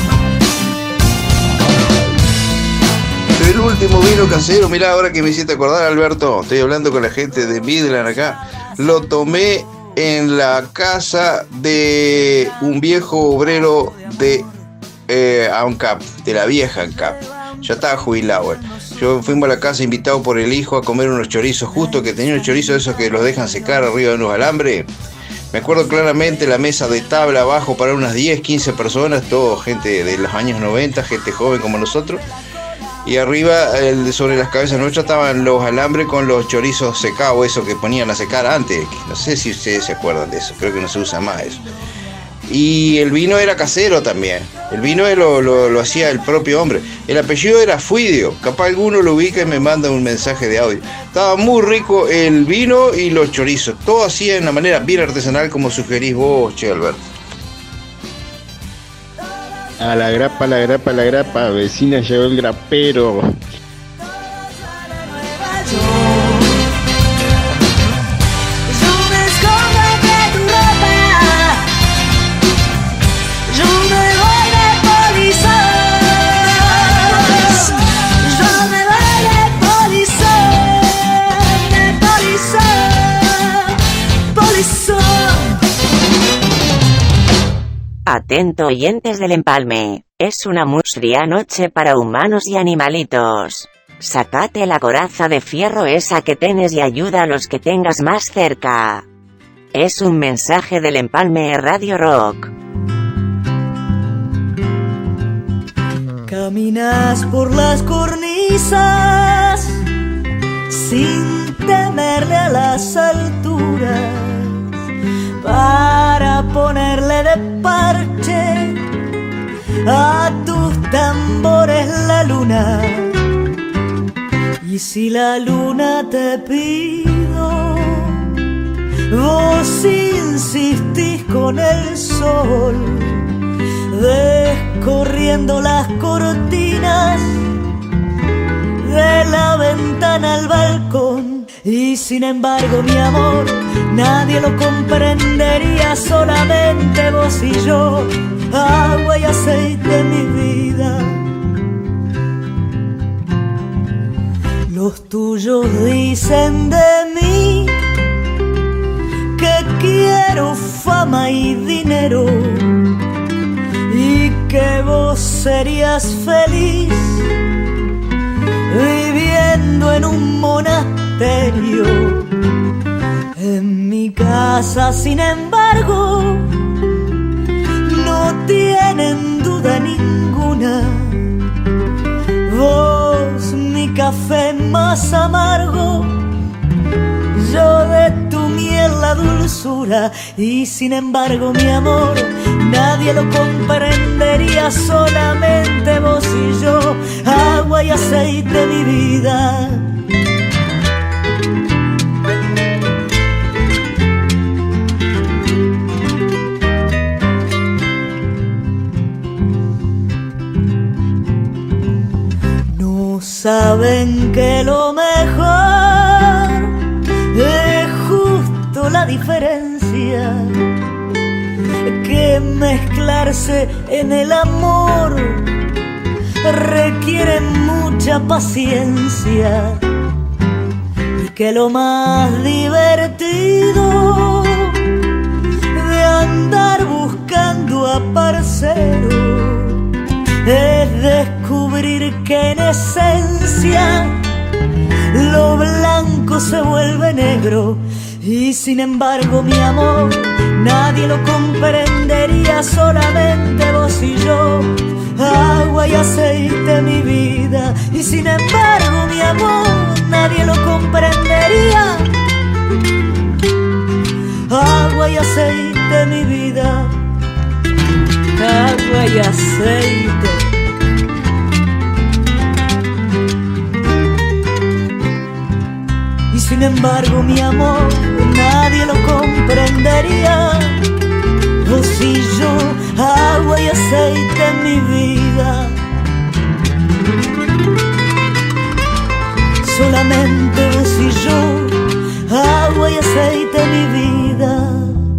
El último vino casero, mirá, ahora que me hiciste acordar, Alberto, estoy hablando con la gente de Midland acá, lo tomé en la casa de un viejo obrero de ANCAP, de la vieja ANCAP. Ya estaba jubilado él. Yo fuimos a la casa invitado por el hijo a comer unos chorizos, justo que tenía unos chorizos esos que los dejan secar arriba de unos alambres. Me acuerdo claramente la mesa de tabla abajo para unas 10, 15 personas, todo gente de los años 90, gente joven como nosotros. Y arriba, sobre las cabezas nuestras, estaban los alambres con los chorizos secados, eso que ponían a secar antes. No sé si ustedes se acuerdan de eso, creo que no se usa más eso. Y el vino era casero también. El vino lo hacía el propio hombre. El apellido era Fuidio. Capaz alguno lo ubica y me manda un mensaje de audio. Estaba muy rico el vino y los chorizos. Todo así de una manera bien artesanal, como sugerís vos, Che Alberto. A la grapa, la grapa, la grapa, vecina, llegó el grapero. Atento oyentes del empalme, es una musria noche para humanos y animalitos. Sacate la coraza de fierro esa que tenés y ayuda a los que tengas más cerca. Es un mensaje del empalme Radio Rock. Caminas por las cornisas sin temerle a las alturas, para ponerle de parche a tus tambores la luna. Y si la luna te pido, vos insistís con el sol, descorriendo las cortinas de la ventana al balcón. Y sin embargo, mi amor, nadie lo comprendería, solamente vos y yo, agua y aceite, mi vida. Los tuyos dicen de mí que quiero fama y dinero, y que vos serías feliz viviendo en un monasterio. En mi casa, sin embargo, no tienen duda ninguna. Vos, mi café más amargo, yo de tu miel la dulzura. Y sin embargo, mi amor, nadie lo comprendería, solamente vos y yo, agua y aceite, mi vida. Saben que lo mejor es justo la diferencia, que mezclarse en el amor requiere mucha paciencia, y que lo más divertido de andar buscando a parcero es descubrir que en esencia lo blanco se vuelve negro. Y sin embargo, mi amor, nadie lo comprendería, solamente vos y yo, agua y aceite, mi vida. Y sin embargo, mi amor, nadie lo comprendería, agua y aceite, mi vida. Agua y aceite. Y sin embargo, mi amor, nadie lo comprendería. Vos y yo, agua y aceite en mi vida. solamente si yo, agua y aceite mi vida.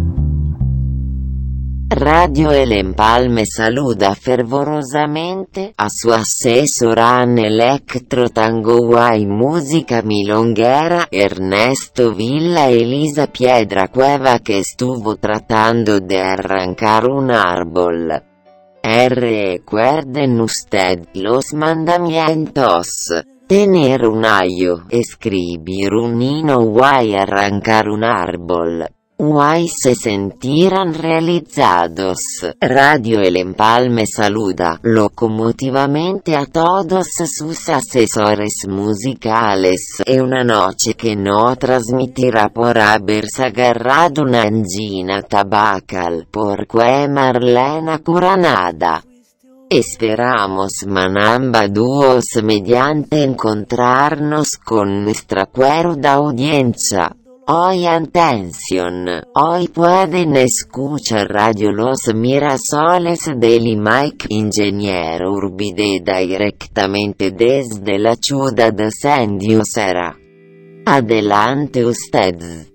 Radio El Empalme saluda fervorosamente a su assessor an Electro Tango Guay Música Milonguera Ernesto Villa Elisa Piedra Cueva que estuvo tratando de arrancar un árbol. Recuerden usted los mandamientos. Tener un ayo, escribir un hino guay arrancar un árbol. Guay se sentirán realizados. Radio El Empalme saluda locomotivamente a todos sus asesores musicales y una noche que no transmitirá por haberse agarrado una angina tabacal porque Marlena cura nada. Esperamos Manamba Dúos mediante encontrarnos con nuestra cuerda audiencia. Hoy atención, hoy pueden escuchar Radio Los Mirasoles del Mike Ingeniero Urbideda directamente desde la ciudad de Sandiosera. Adelante ustedes.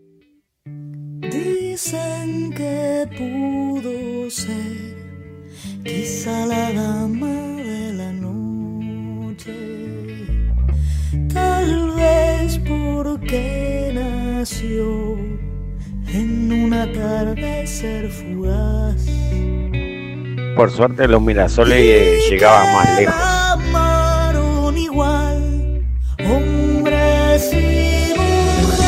Dicen que pudo ser quizá la dama de la noche, tal vez porque nació en un atardecer fugaz. Por suerte los Mirasoles llegaban más lejos. Amaron igual hombres y mujeres,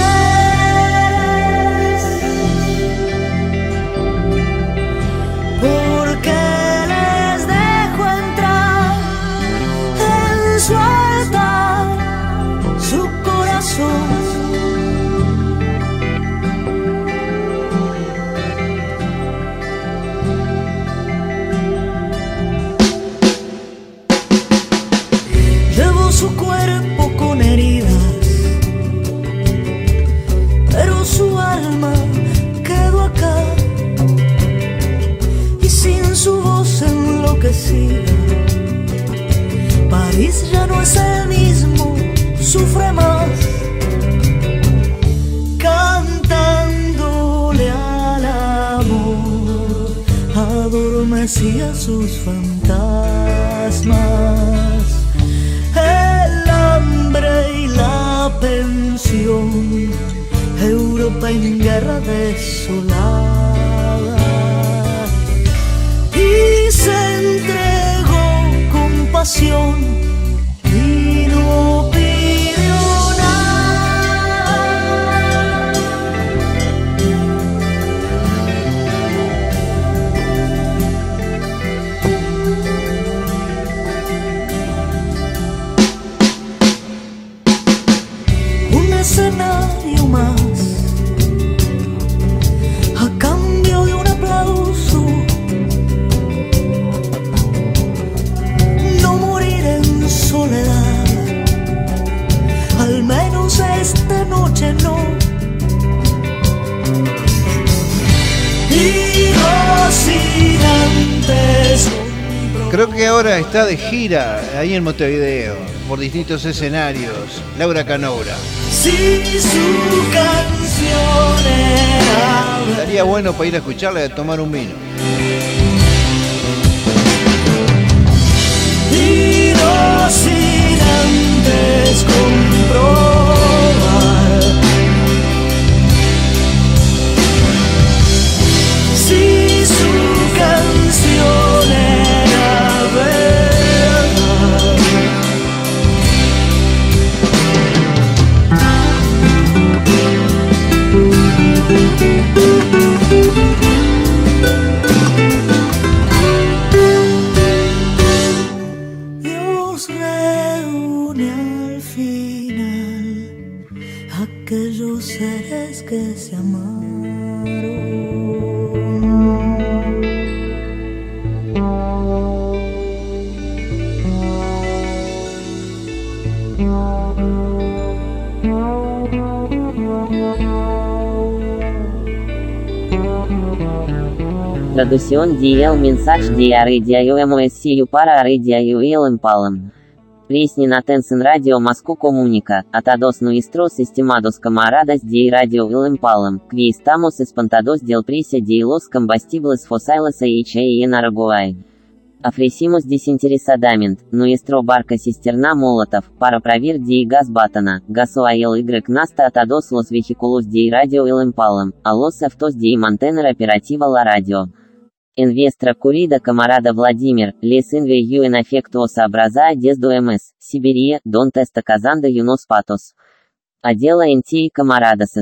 porque les dejo entrar en su altar su corazón. Su cuerpo con heridas, pero su alma quedó acá, y sin su voz enloquecida, París ya no es el mismo, sufre más, cantándole al amor, adormecía sus fantasmas. El hambre y la pensión, Europa en guerra desolada, y se entregó con pasión y no pidió nada. Escenario más a cambio de un aplauso, no morir en soledad, al menos esta noche no. Y no sin antes. Creo que ahora está de gira ahí en Montevideo, por distintos escenarios, Laura Canora. Si su canción era... Estaría bueno para ir a escucharla y a tomar un vino. Y no sin antes comprobar si su canción era verdad. Dios reúne al final aquellos seres que se amaron. Tradução de El Mensagem de Arrediaio Moesio para Arrediaio El Empalme. Prisnin atens în Radio Moscou comunica, atados nuestros estimados camaradas de Radio El Empalme, que estamos espantados del precio de los combustibles fósiles en Araguay. Ofrecimos desinteresadamente nuestro barco cisterna Molotov para proveer de gas butano, gasoil y nasta a todos los vehículos de Radio El Empalme, a los efectos de mantener operativa la radio. En vuestra querida camarada Vladimir, les envío un afectuoso abrazo desde MS, Siberia, donde está cazando unos patos. Adela en ti, camaradas.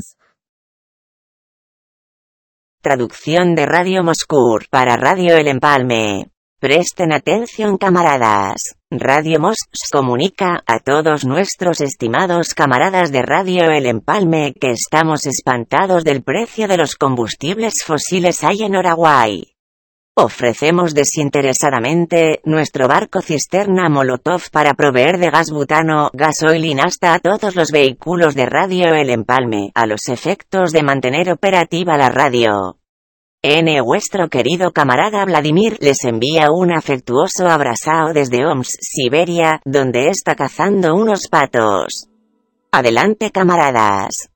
Traducción de Radio Moscú para Radio El Empalme. Presten atención, camaradas. Radio Moscú comunica a todos nuestros estimados camaradas de Radio El Empalme que estamos espantados del precio de los combustibles fósiles hay en Araguay. Ofrecemos desinteresadamente nuestro barco cisterna Molotov para proveer de gas butano, gasoil y nafta a todos los vehículos de Radio El Empalme, a los efectos de mantener operativa la radio. Vuestro querido camarada Vladimir les envía un afectuoso abrazo desde Omsk, Siberia, donde está cazando unos patos. Adelante, camaradas.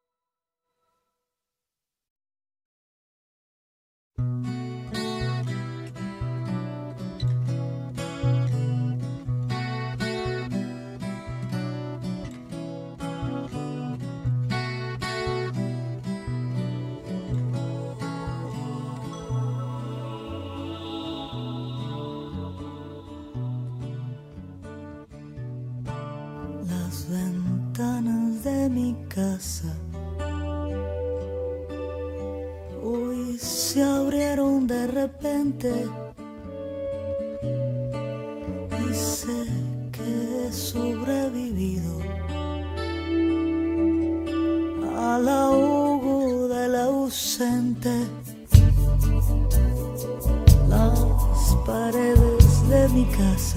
Las ventanas de mi casa hoy se abrieron de repente y sé que he sobrevivido al ahogo del ausente. Las paredes de mi casa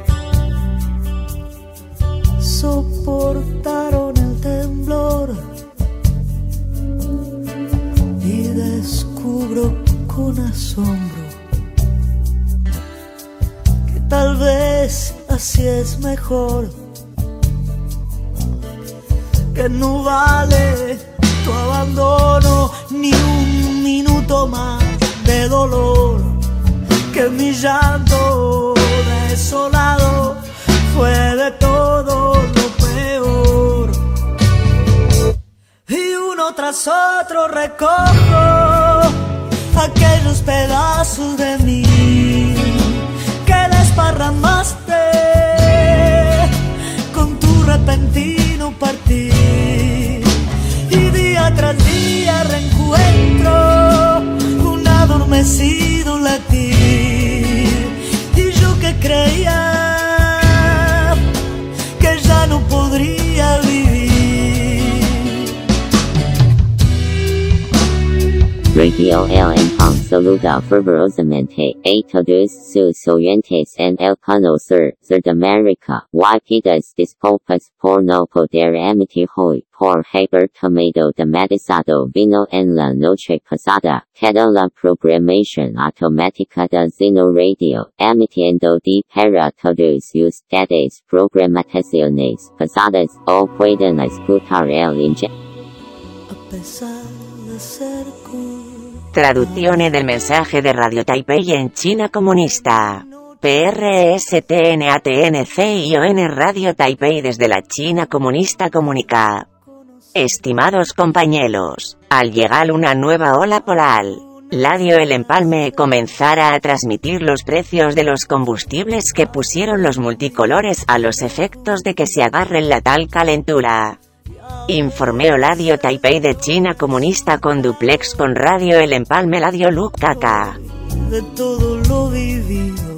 soportaron el temblor y descubro con asombro que tal vez así es mejor, que no vale tu abandono ni un minuto más de dolor, que mi llanto desolado fue de todo lo peor. Y uno tras otro recojo aquellos pedazos de mí que desparramaste con tu repentino partir. Y día tras día reencuentro un adormecido latir. Y yo que creía ya no podría vivir. Radio El Empalme saluda fervorosamente a todos sus oyentes en el conocer de América. Y pidas disculpas por no poder emitir hoy por haber tomado demasiado vino en la noche pasada. Queda la programación automática de Zeno Radio, emitiendo de para todos ustedes programaciones pasadas o pueden escuchar el A pesar de ser Traducción del mensaje de Radio Taipei en China comunista. PRSTNATNCION Radio Taipei desde la China comunista comunica. Estimados compañeros, al llegar una nueva ola polar, Radio El Empalme comenzará a transmitir los precios de los combustibles que pusieron los multicolores a los efectos de que se agarren la tal calentura. Informeo Radio Taipei de China comunista con duplex con Radio El Empalme Radio Luc Kaka. De todo lo vivido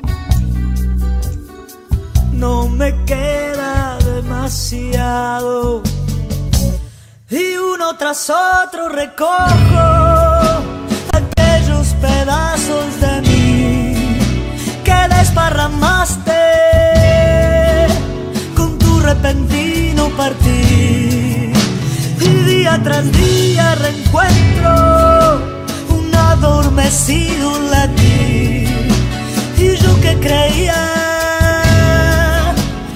no me queda demasiado. Y uno tras otro recojo aquellos pedazos de mí que desparramaste con tu repentino partir. Y día tras día reencuentro un adormecido latir. Y yo que creía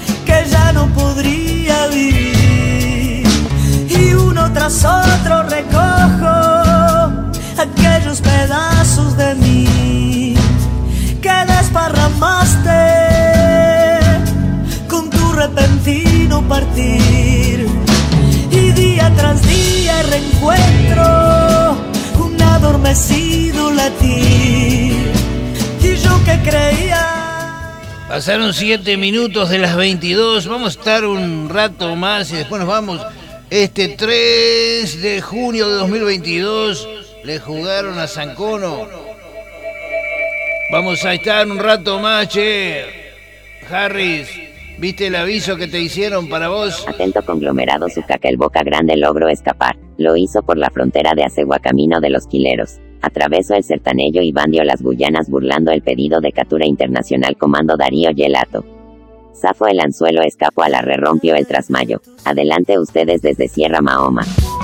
visto partir y día tras día reencuentro un adormecido latir y yo que creía. Pasaron 7 minutos de las 22, vamos a estar un rato más y después nos vamos. Este 3 de junio de 2022 le jugaron a Sancono. Vamos a estar un rato más, che. Harris, ¿viste el aviso que te hicieron para vos? Atento conglomerado Sucaca, el Boca Grande logró escapar. Lo hizo por la frontera de Acegua camino de los Quileros. Atravesó el Sertanejo y bandió las Guyanas burlando el pedido de captura internacional comando Darío Gelato. Zafó el anzuelo, escapó a la re, rompió el trasmayo. Adelante ustedes desde Sierra Mahoma.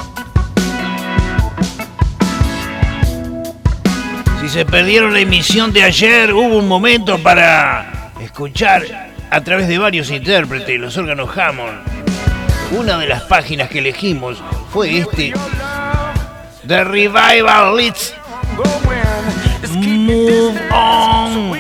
Si se perdieron la emisión de ayer, hubo un momento para escuchar a través de varios intérpretes, los órganos Hammond. Una de las páginas que elegimos fue The Revival, Let's Move On.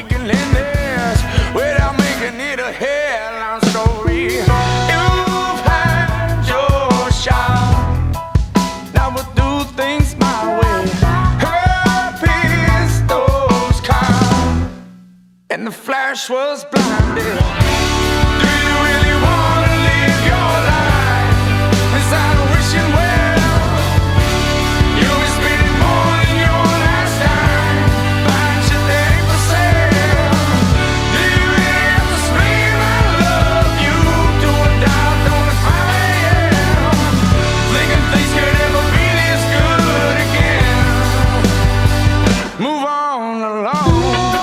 And the flash was blinded. Do you really want to live your life inside a wishing well? You'll be spending more than your last time buying shit that ain't for sale. Do you really have to scream I love you to a dial tone at 5 a.m. Thinking things could ever be this good again? Move on along.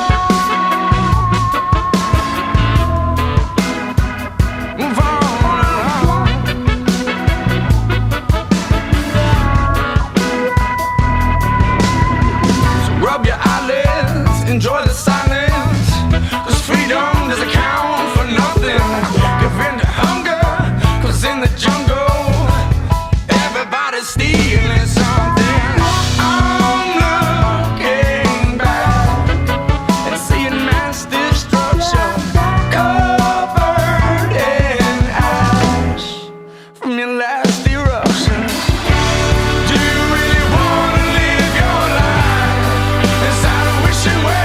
Enjoy the silence, 'cause freedom doesn't count for nothing. Give in to hunger, 'cause in the jungle everybody's stealing something. I'm looking back and seeing mass destruction covered in ash from your last eruption. Do you really want to live your life inside a wishing well?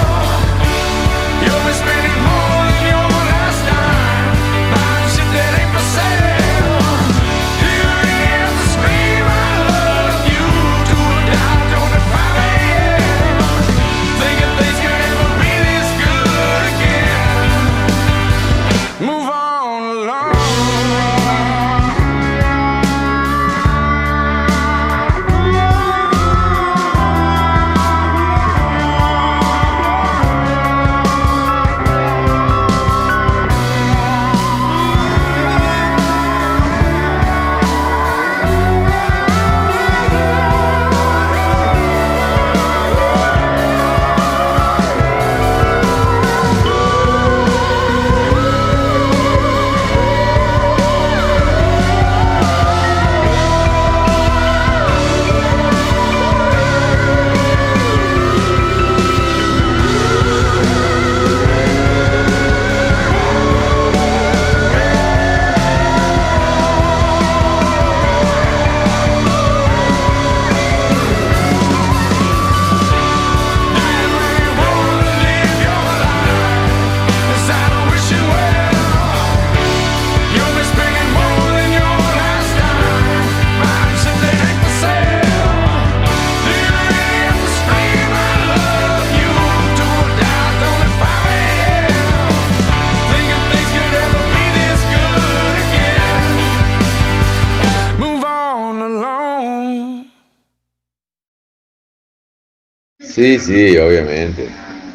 Sí, sí, obviamente.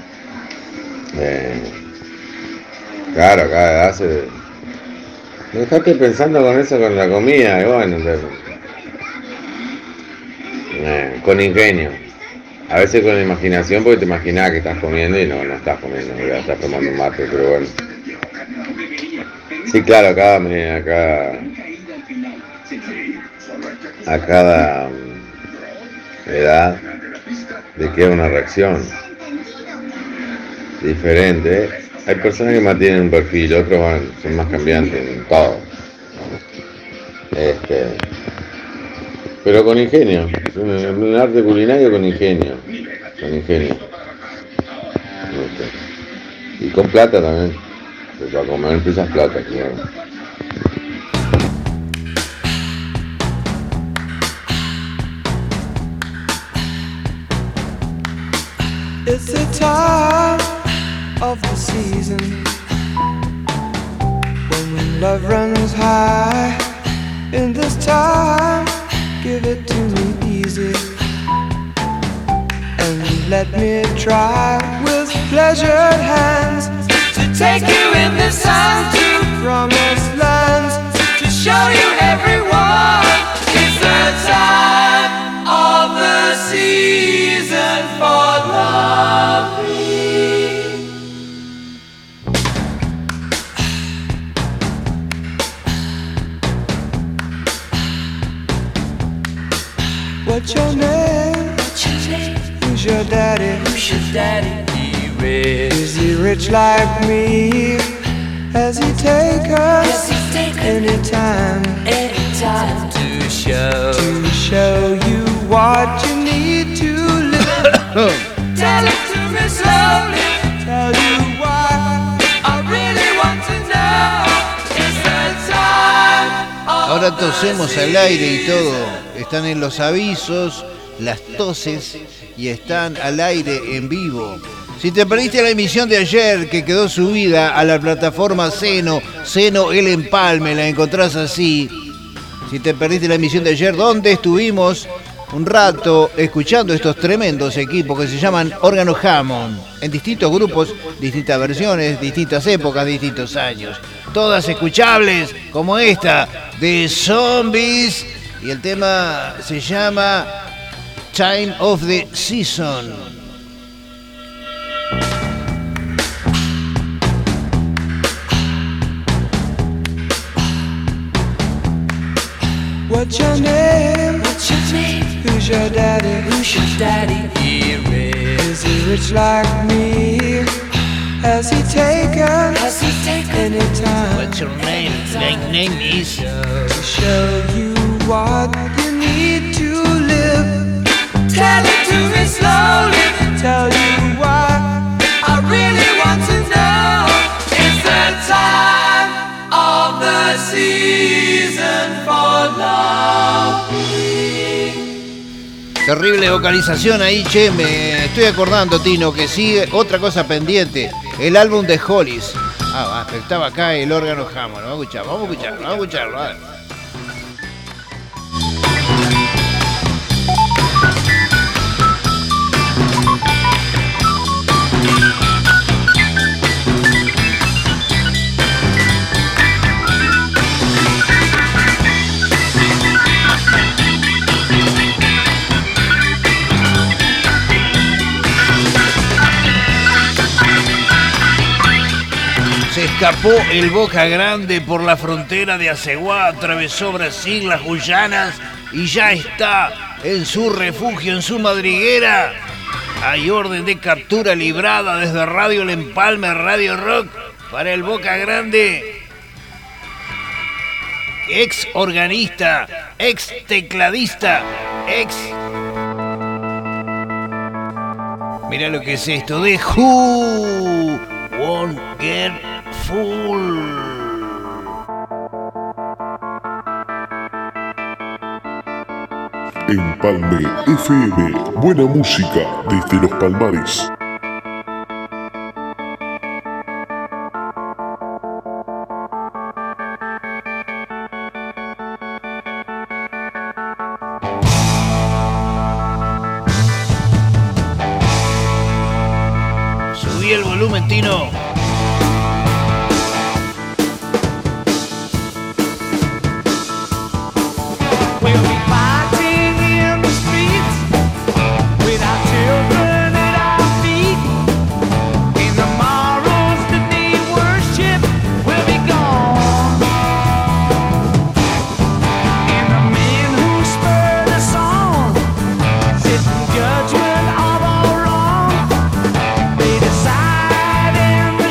Claro, cada edad se... Me dejaste pensando con eso, con la comida, y bueno, con ingenio. A veces con imaginación, porque te imaginás que estás comiendo y no estás comiendo, ya estás tomando mate, pero bueno. Sí, claro, a cada edad le queda una reacción diferente. Hay personas que mantienen un perfil, otros son más cambiantes en todo. Pero con ingenio, un arte culinario con ingenio. Y con plata también, pues para comer empiezas plata, claro. It's the time of the season when love runs high. In this time, give it to me easy and let me try with pleasured hands to take you in the sun to promised lands, to show you everyone. It's the time of the season for loving. What's your name? Who's your daddy? He rich. Is he rich like me? Has he take us anytime to show you what you need to live? Tell it to me slowly. Tell you why I really want to know. It's the time. Ahora tosemos al aire y todo. Están en los avisos, las toses y están al aire en vivo. Si te perdiste la emisión de ayer que quedó subida a la plataforma Seno El Empalme, la encontrás así. Si te perdiste la emisión de ayer, donde estuvimos un rato escuchando estos tremendos equipos que se llaman Órgano Hammond, en distintos grupos, distintas versiones, distintas épocas, distintos años. Todas escuchables, como esta de Zombies, y el tema se llama Time of the Season. What's your name? Who's your daddy? He rich. Is he rich like me? Has he taken any time? What's your name? My name is to show you what you need to live. Tell it to me slowly. Tell you why I really want to know. It's the time of the season for love. Terrible vocalización ahí, che, me estoy acordando, Tino, que sigue otra cosa pendiente, el álbum de Hollies. Estaba acá el Órgano Hammond, vamos a escucharlo, a ver. Se escapó el Boca Grande por la frontera de Aceguá, atravesó Brasil, las Guyanas y ya está en su refugio, en su madriguera. Hay orden de captura librada desde Radio El Empalme, Radio Rock, para el Boca Grande. Ex organista, ex tecladista, ex... Mirá lo que es esto de Who Won't Get Full. Empalme FM, buena música desde los Palmares. Subí el volumen, Tino. Judgment of all wrong, they decide in the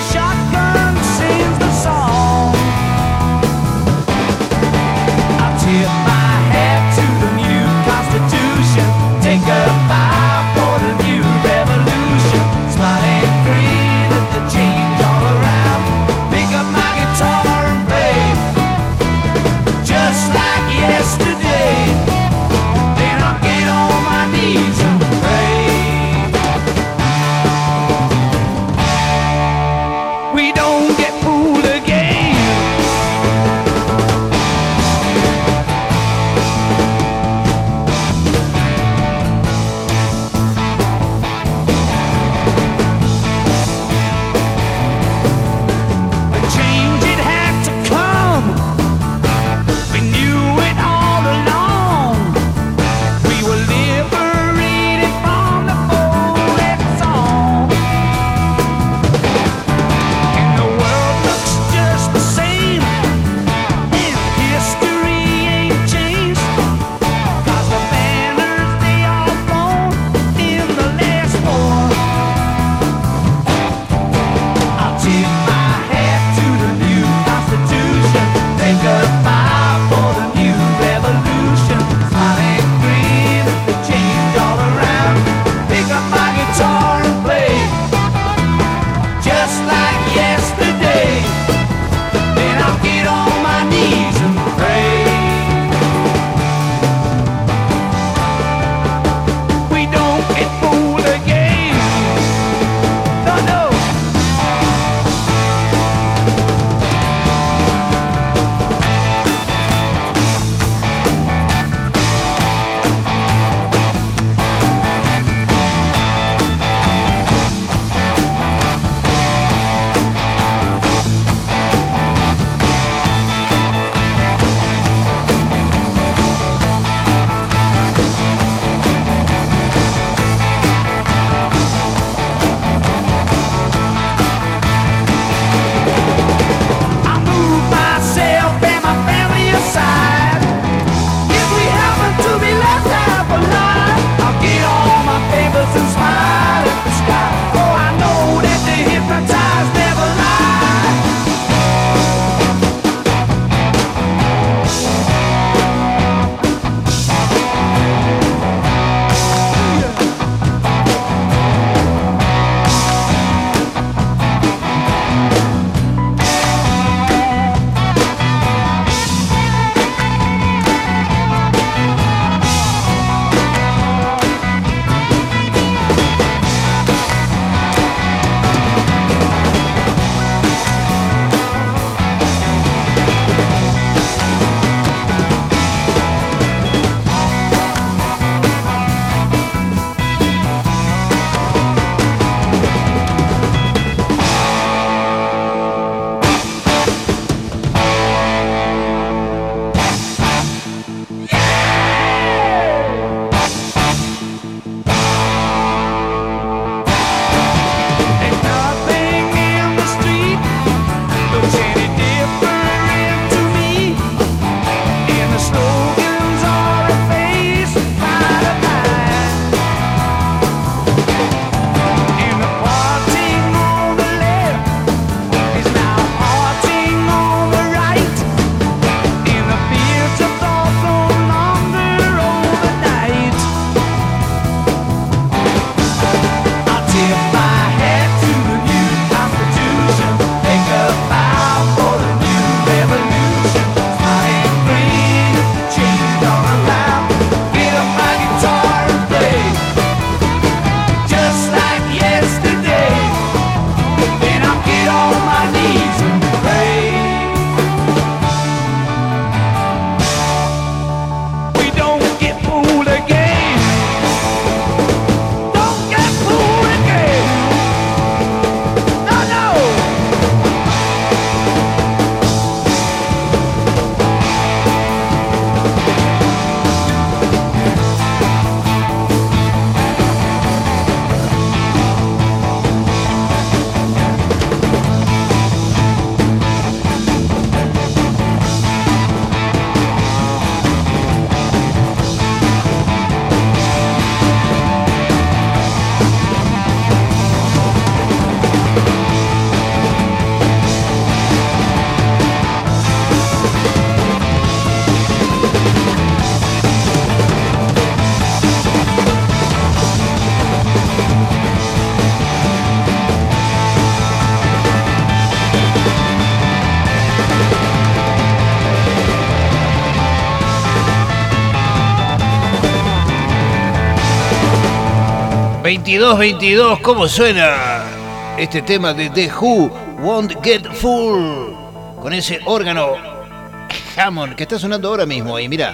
22, ¿cómo suena este tema de The Who, Won't Get Full? Con ese órgano Hammond que está sonando ahora mismo ahí, mirá.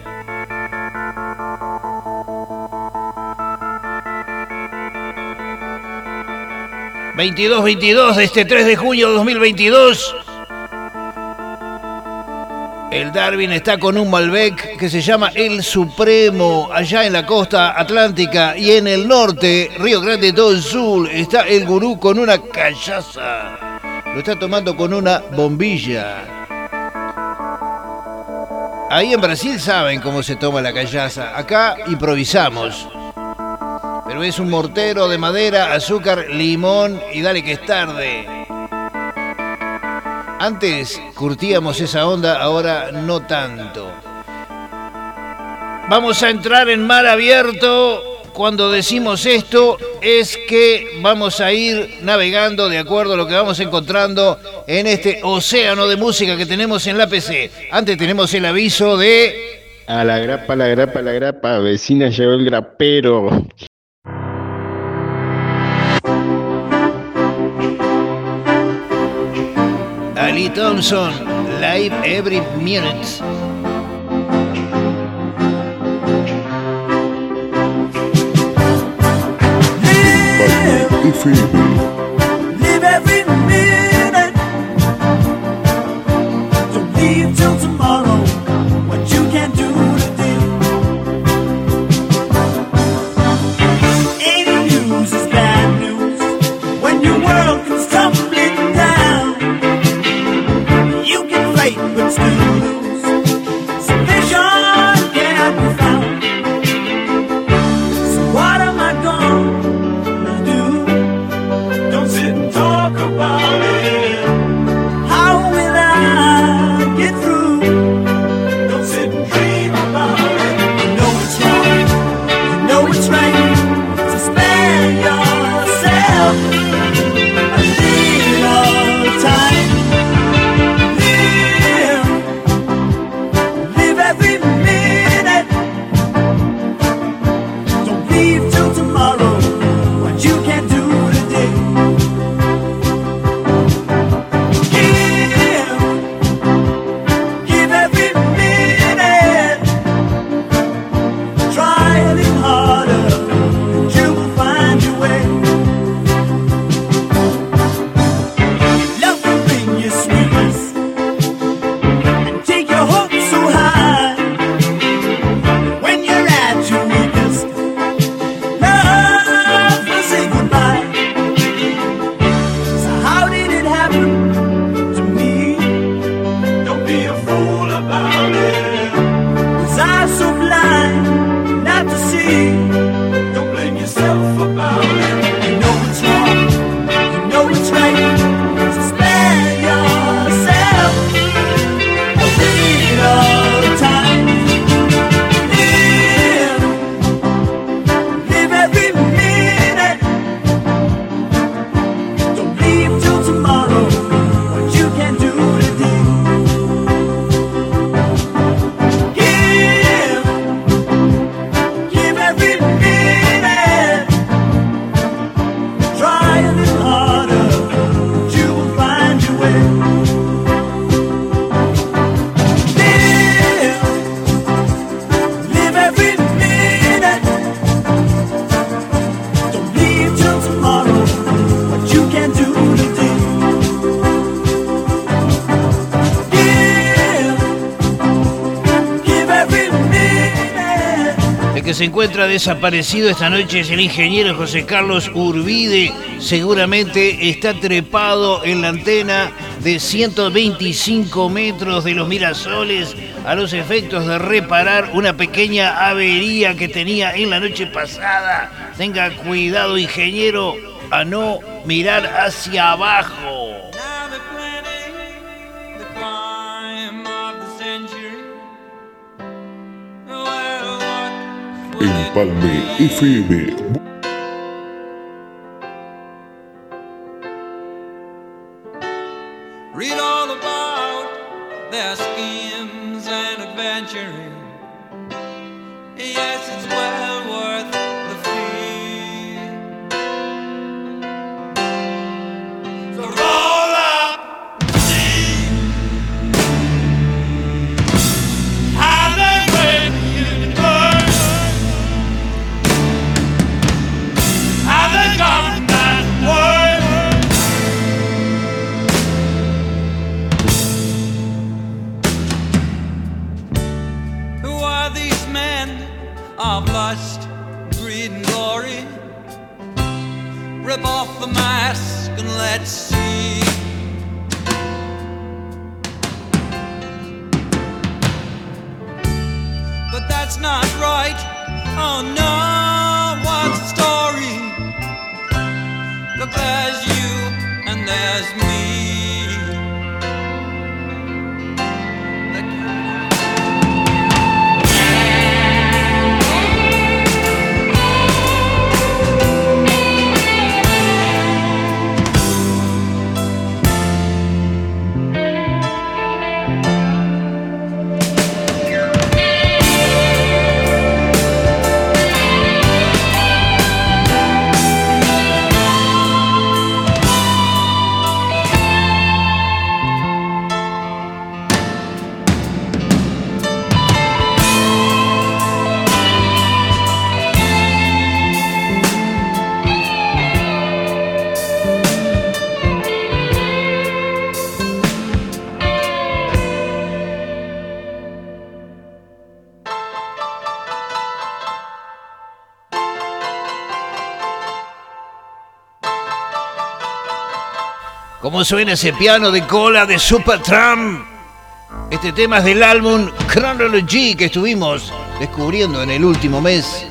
...22 de este 3 de junio de 2022... El Darwin está con un Malbec que se llama El Supremo, allá en la costa atlántica, y en el norte, Río Grande do Sul, está el gurú con una cachaza. Lo está tomando con una bombilla. Ahí en Brasil saben cómo se toma la cachaza. Acá improvisamos. Pero es un mortero de madera, azúcar, limón y dale que es tarde. Antes curtíamos esa onda, ahora no tanto. Vamos a entrar en mar abierto. Cuando decimos esto es que vamos a ir navegando de acuerdo a lo que vamos encontrando en este océano de música que tenemos en la PC. Antes tenemos el aviso de... A la grapa, vecina, llegó el grapero. Ali Thompson, Live Every Minute. Live every minute. Don't leave till tomorrow what you can do today. Any news is bad news when your world comes tumbling down. You can fight but still lose. Sufficient cannot be found. So what am I gonna do? Don't sit and talk about it. How will I get through? Don't sit and dream about it. You know it's wrong, you know it's right. So spare yourself a little time. Live every minute. Don't leave till tomorrow what you can do today. Give every minute. Try a little harder, and you will find your way. Love will bring you sweetness and take your hopes so high. When you're at your weakest, love will say goodbye. So how did it happen to me? Don't be a fool about it. 'Cause I'm so blind not to see. Don't blame yourself about it. You know it's wrong, you know it's right. So spare yourself a little time. Live every minute. Don't leave till tomorrow what you can do today. Give every minute. Try a little harder, but you will find your way. Live every minute. Don't leave till tomorrow what you can do today. Give every minute. El que se encuentra desaparecido esta noche es el ingeniero José Carlos Urbide. Seguramente está trepado en la antena de 125 metros de los Mirasoles a los efectos de reparar una pequeña avería que tenía en la noche pasada. Tenga cuidado, ingeniero, a no mirar hacia abajo. Empalme FM. Read all about their schemes and adventuring. Yes, it's well worth the fee. Rip off the mask and let's see. But that's not right. Oh no, what's the story? Look, there's you and there's me. ¿Cómo suena ese piano de cola de Supertramp? Este tema es del álbum Chronology que estuvimos descubriendo en el último mes.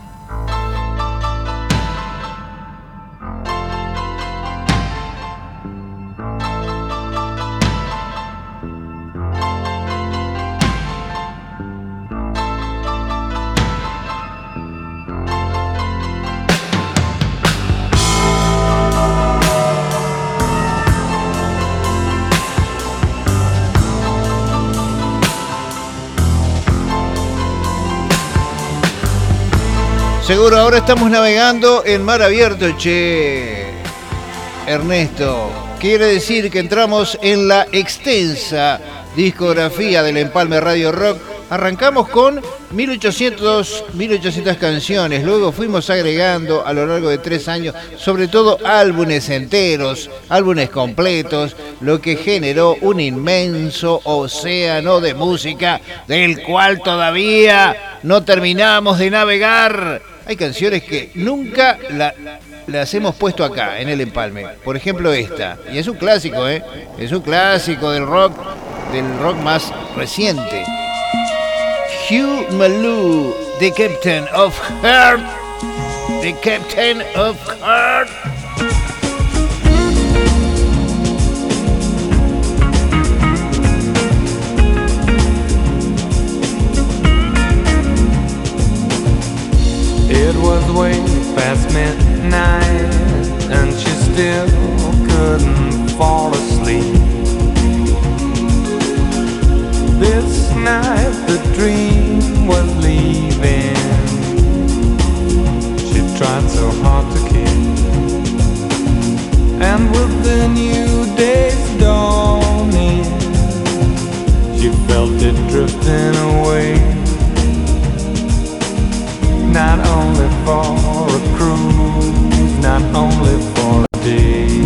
Seguro ahora estamos navegando en mar abierto, che. Ernesto, quiere decir que entramos en la extensa discografía del Empalme Radio Rock. Arrancamos con 1800 canciones, luego fuimos agregando a lo largo de 3 años, sobre todo álbumes enteros, álbumes completos, lo que generó un inmenso océano de música del cual todavía no terminamos de navegar. Hay canciones que nunca las hemos puesto acá en el Empalme. Por ejemplo esta, y es un clásico, es un clásico del rock más reciente. Hugh Malou, The Captain of Heart, The Captain of Heart. It was way past midnight and she still couldn't fall asleep. This night the dream was leaving. She tried so hard to keep. And with the new day's dawning, she felt it drifting away. Not only for a cruise, not only for a day.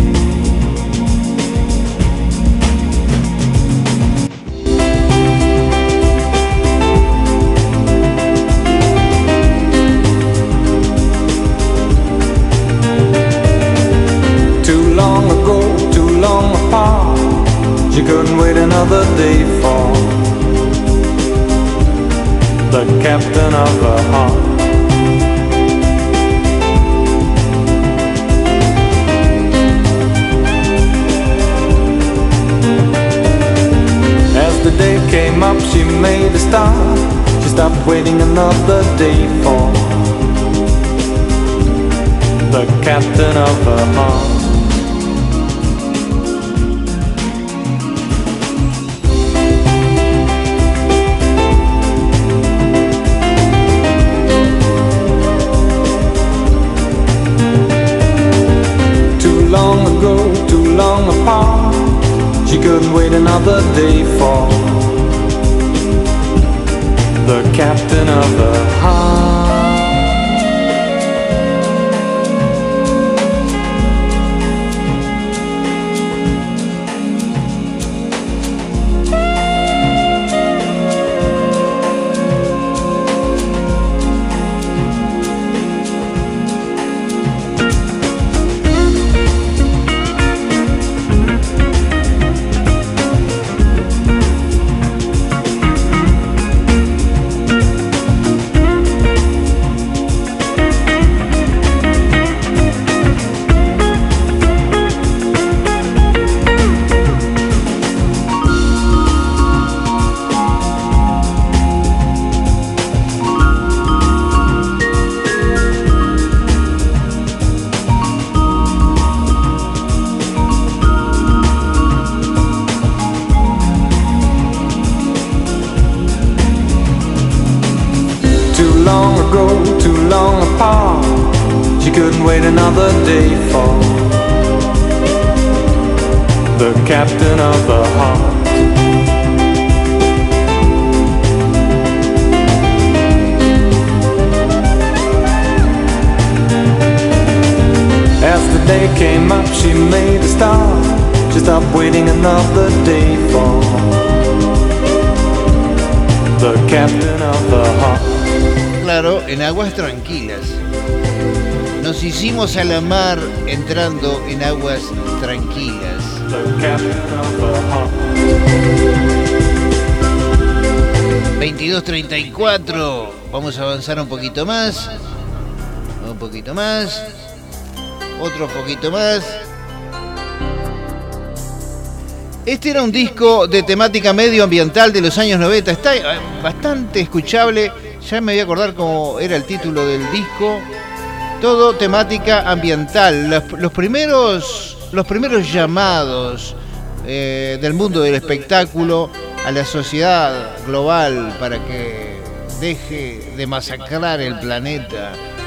Too long ago, too long apart, she couldn't wait another day for the captain of her heart. The day came up, she made a start. She stopped waiting another day for the captain of her heart. Too long ago, too long apart, she couldn't wait another day for the captain of her heart. apart. She couldn't wait another day for the captain of the heart. As the day came up, she made a start. She stopped waiting another day for the captain of the heart. Claro, en aguas tranquilas. Nos hicimos a la mar entrando en aguas tranquilas. The captain of the heart. 22:34. Vamos a avanzar un poquito más. Un poquito más. Otro poquito más. Este era un disco de temática medioambiental de los años 90. Está bastante escuchable. Ya me voy a acordar cómo era el título del disco. Todo temática ambiental. Los primeros llamados del mundo del espectáculo a la sociedad global para que deje de masacrar el planeta.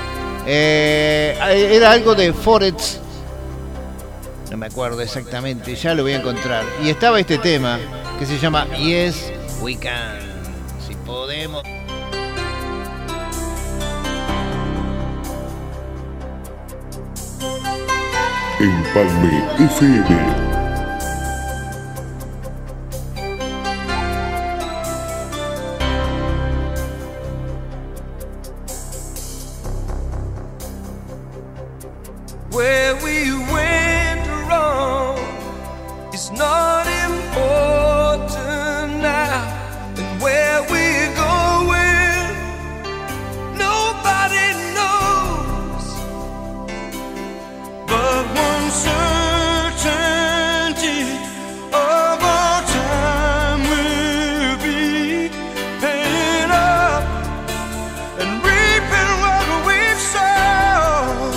Era algo de Forest, no me acuerdo exactamente, ya lo voy a encontrar. Y estaba este tema que se llama Yes We Can, si podemos. Empalme FM. Where we went wrong is not important now, and where we're going, nobody knows. But one certainty of our time will be paying up and reaping what we've sown.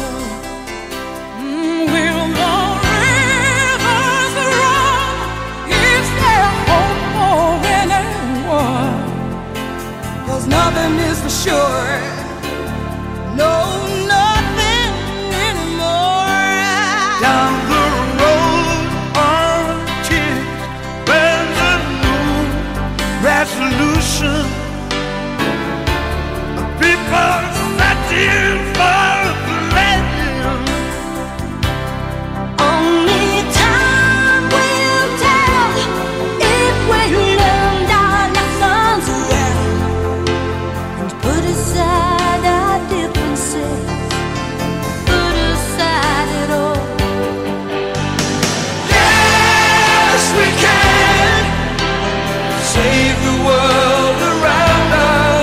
Nothing is for sure. No, nothing anymore. Down the road on a kick, there's a new resolution. People searching for a blessing. Only time will tell if we learned our lessons well. Put aside our differences, put aside it all. Yes, we can save the world around us,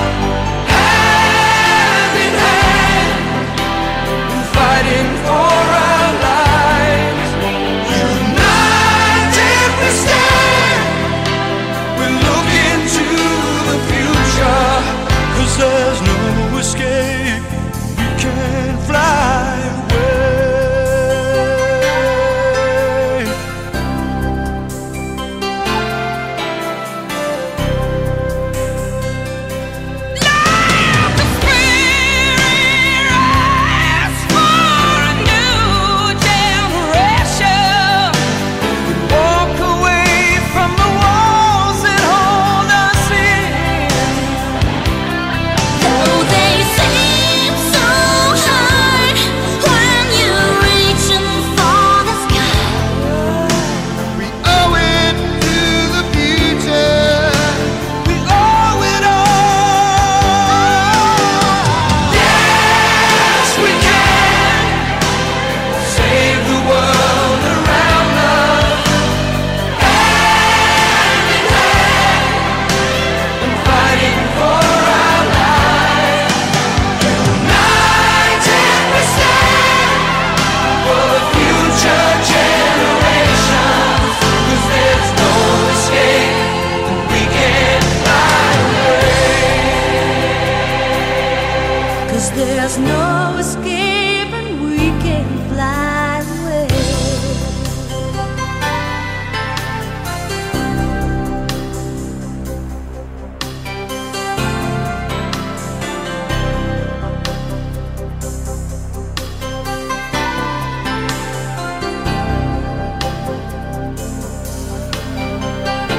hand in hand, fighting for our lives. United we stand, we look into the future. 'Cause there's no escape, we can't fly away. Now the spirit rise for a new generation. We walk away from the walls that hold us in. Though they seem so high when you're reaching for the sky. We owe it to the future. We owe it all. Yes, we can save the world around us, hand in hand, and fighting for our lives. United we stand for the future generations. 'Cause there's no escape, and we can't fly away. 'Cause there's no escape and we can fly away.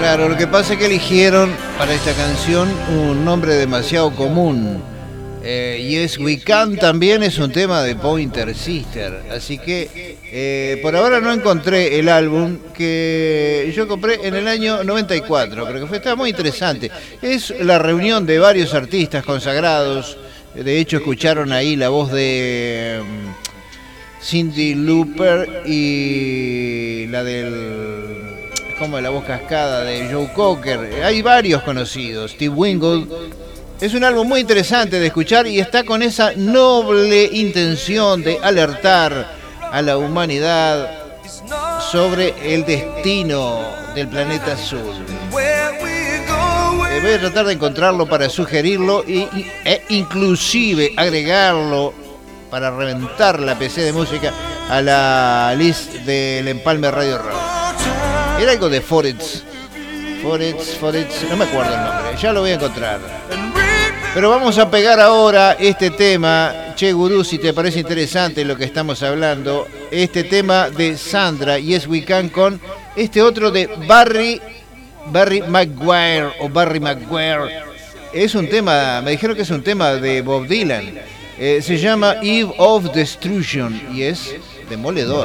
Claro, lo que pasa es que eligieron para esta canción un nombre demasiado común. Yes We Can también es un tema de Pointer Sister. Así que por ahora no encontré el álbum que yo compré en el año 94, pero que estaba muy interesante. Es la reunión de varios artistas consagrados. De hecho, escucharon ahí la voz de Cyndi Lauper y la del... como la voz cascada de Joe Cocker. Hay varios conocidos. Steve Wingold. Es un álbum muy interesante de escuchar y está con esa noble intención de alertar a la humanidad sobre el destino del planeta azul. Voy a tratar de encontrarlo para sugerirlo e inclusive agregarlo para reventar la PC de música a la list del Empalme Radio Rock. Era algo de Forex, no me acuerdo el nombre, ya lo voy a encontrar. Pero vamos a pegar ahora este tema, Che Gurú, si te parece interesante lo que estamos hablando, este tema de Sandra, Yes We Can, con este otro de Barry Maguire o Barry Maguire. Es un tema, me dijeron que es un tema de Bob Dylan. Se llama Eve of Destruction y es demoledor.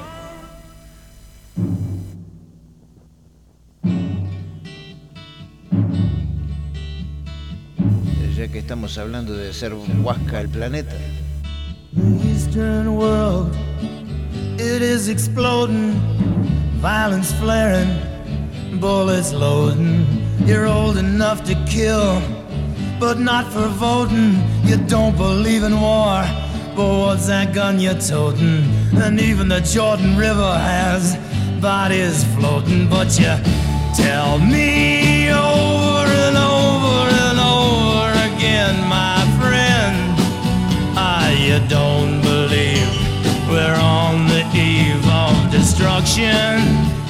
Ya que estamos hablando de hacer huasca el planeta. The Eastern world, it is exploding, violence flaring, bullets loading. You're old enough to kill, but not for voting. You don't believe in war, but what's that gun you're toting? And even the Jordan River has bodies floating, but you tell me over and over and over again, my friend, you don't believe we're on the eve of destruction.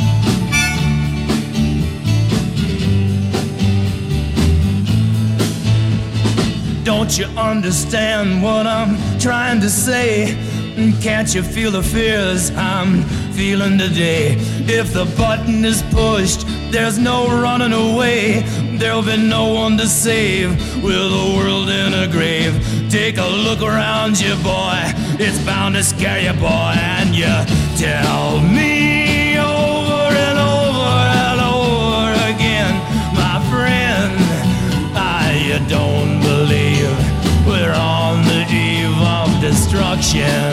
Don't you understand what I'm trying to say? Can't you feel the fears I'm feeling today? If the button is pushed, there's no running away. There'll be no one to save with the world in a grave. Take a look around you, boy. It's bound to scare you, boy. And you tell me over and over and over again, my friend, you don't believe we're on the eve of destruction.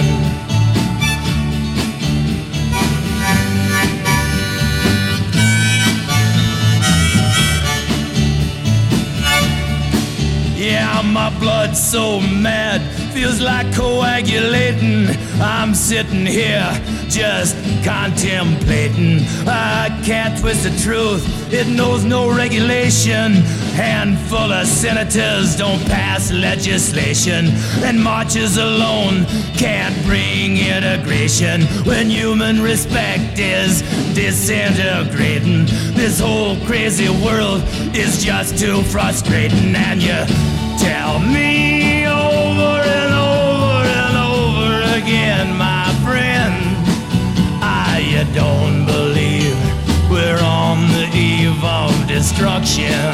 Yeah, my blood's so mad, feels like coagulating. I'm sitting here just contemplating. I can't twist the truth, it knows no regulation. Handful of senators don't pass legislation, and marches alone can't bring integration. When human respect is disintegrating, this whole crazy world is just too frustrating. And you tell me over and over and over again, my friend, you don't believe we're on the eve of destruction.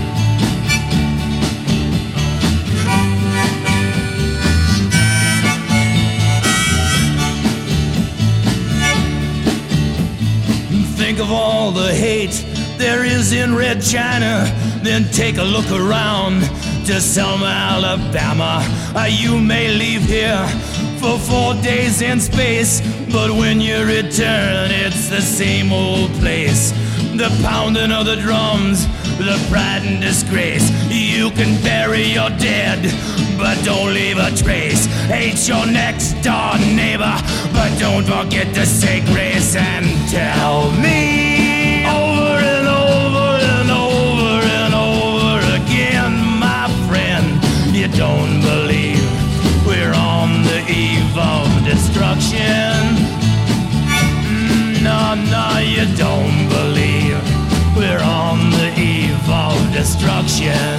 Think of all the hate there is in Red China, then take a look around to Selma, Alabama. You may leave here for 4 days in space, but when you return, it's the same old place. The pounding of the drums, the pride and disgrace. You can bury your dead, but don't leave a trace. Hate your next door neighbor, but don't forget to say grace. And tell me over and over and over and over again, my friend, you don't believe we're on the eve of destruction. No, no, you don't believe we're on the eve of destruction.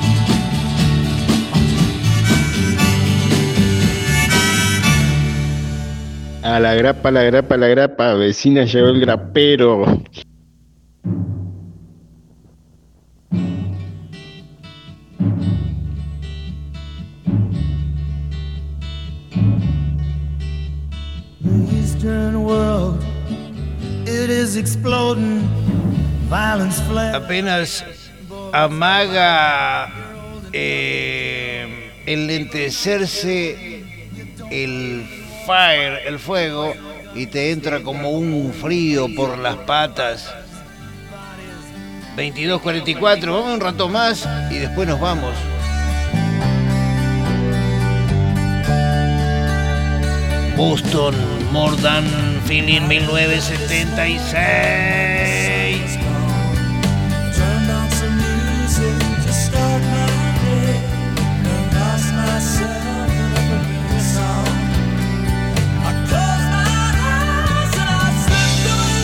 A la grapa, vecina, llegó el grapero. is exploding, violence flares. Apenas amaga enlentecerse el fire, el fuego, y te entra como un frío por las patas. 22:44, vamos un rato más y después nos vamos. Boston, More Than Feeling, 1976. Turn on some music to start my day. And lost myself in a familiar song. I close my eyes and I slip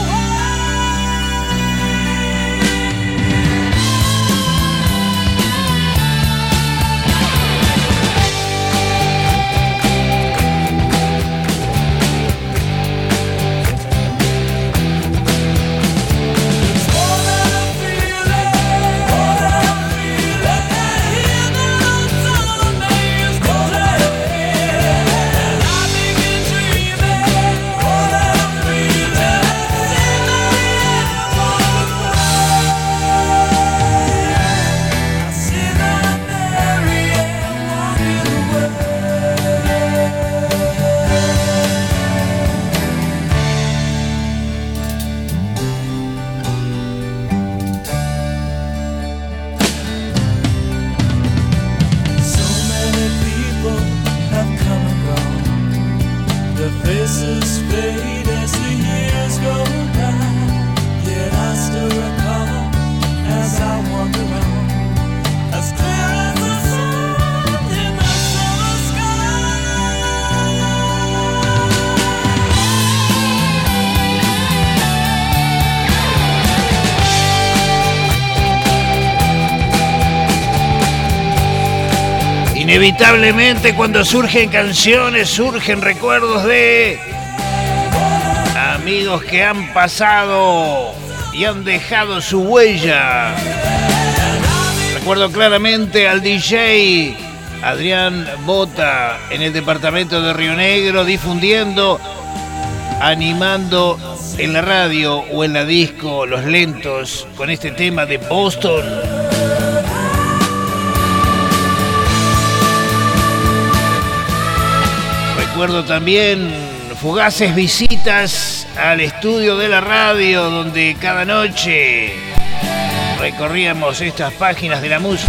faces fade as the years go by. Yet I still recall as I wander on, as clear as the sun in the summer sky. Inevitablemente cuando surgen canciones, surgen recuerdos de amigos que han pasado y han dejado su huella. Recuerdo claramente al DJ Adrián Bota en el departamento de Río Negro, difundiendo, animando en la radio o en la disco Los Lentos con este tema de Boston. Recuerdo también fugaces visitas al estudio de la radio, donde cada noche recorríamos estas páginas de la música.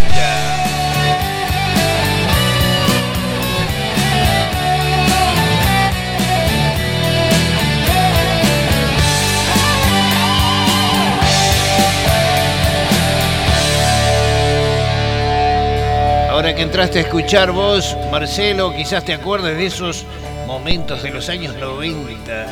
Ahora que entraste a escuchar vos, Marcelo, quizás te acuerdes de esos momentos de los años 90.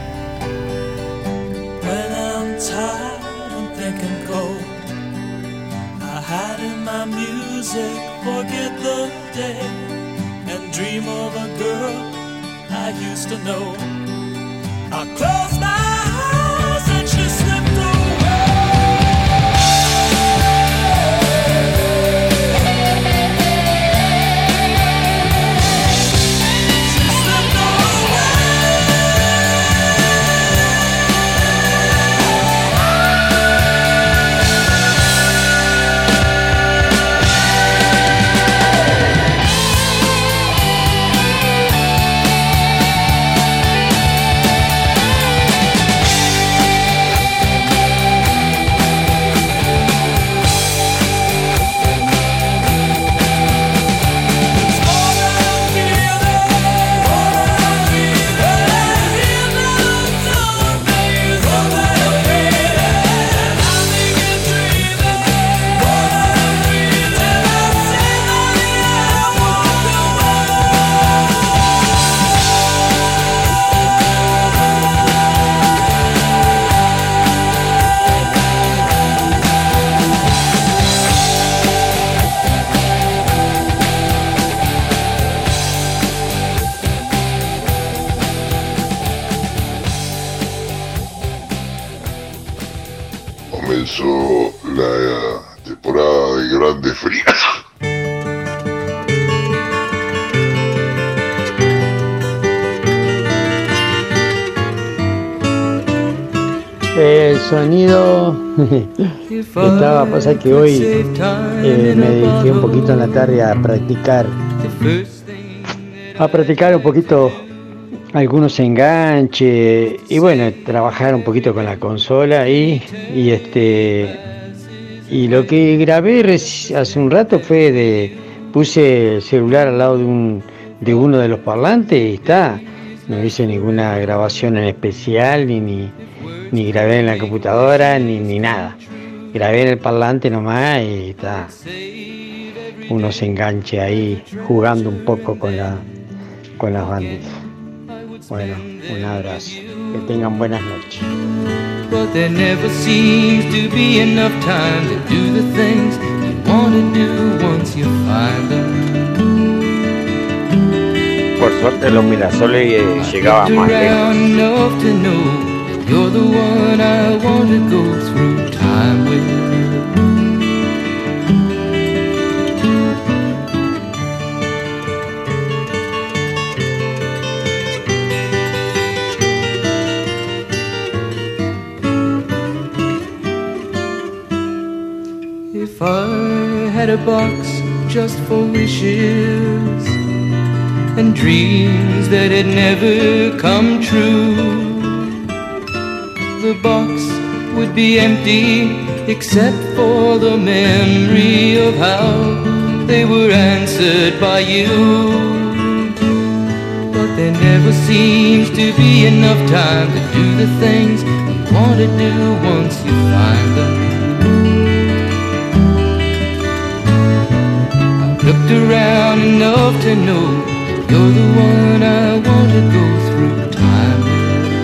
When I'm tired and think I'm cold, I hide in my music, forget the day, and dream of a girl I used to know. I close my eyes and she slipped away. Comenzó la temporada de Grandes Frías. El sonido pasa que hoy me dediqué un poquito en la tarde a practicar un poquito algunos enganches y bueno, trabajar un poquito con la consola y lo que grabé hace un rato puse el celular al lado de uno de los parlantes y está, no hice ninguna grabación en especial ni grabé en la computadora ni nada, grabé en el parlante nomás y está, unos enganches ahí jugando un poco con las bandas. Bueno, un abrazo, que tengan buenas noches. But there never seems to be enough time to do the things you want to do once you find them. Por suerte los Mirasoles llegaban más lejos. Enough to know you're the one I want to go through time with. If I had a box just for wishes and dreams that had never come true, the box would be empty except for the memory of how they were answered by you. But there never seems to be enough time to do the things you want to do once you find them. Looked around enough to know you're the one I want to go through time with.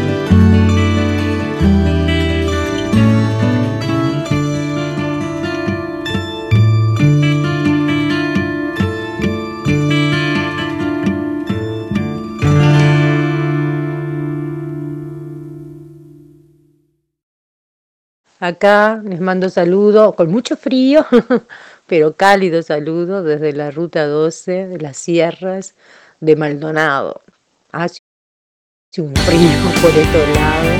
Acá les mando saludos con mucho frío, pero cálido saludo desde la ruta 12 de las sierras de Maldonado. Hace un frío por estos lados.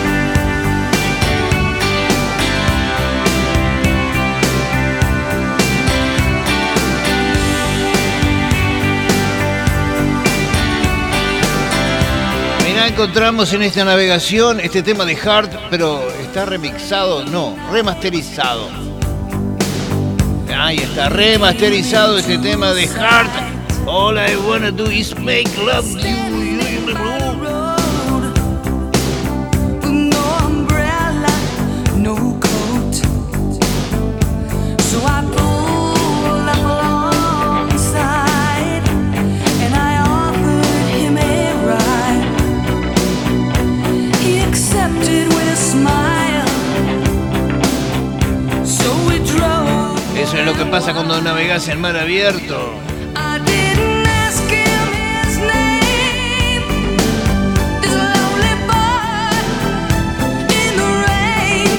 Mirá, encontramos en esta navegación este tema de Heart, pero está remixado, no, remasterizado. Ahí está, remasterizado este tema de Heart. All I wanna do is make love to you. No umbrella, no coat. So I pulled up alongside and I offered him a ride. He accepted with a smile. So we drove. Eso es lo que pasa cuando navegas en mar abierto. I didn't ask him his name. This lonely boy in the rain.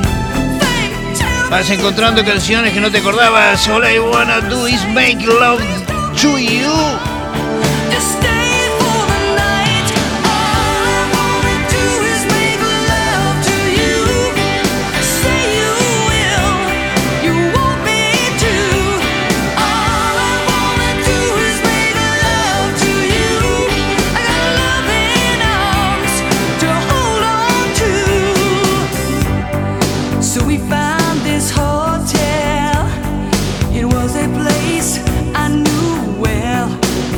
Vas encontrando canciones que no te acordabas. All I wanna do is make love to you. Just stay for the night. All I wanna do is make love to you. Say you will. You want me to. All I wanna do is make love to you. I got loving arms to hold on to. So we found this hotel. It was a place I knew well.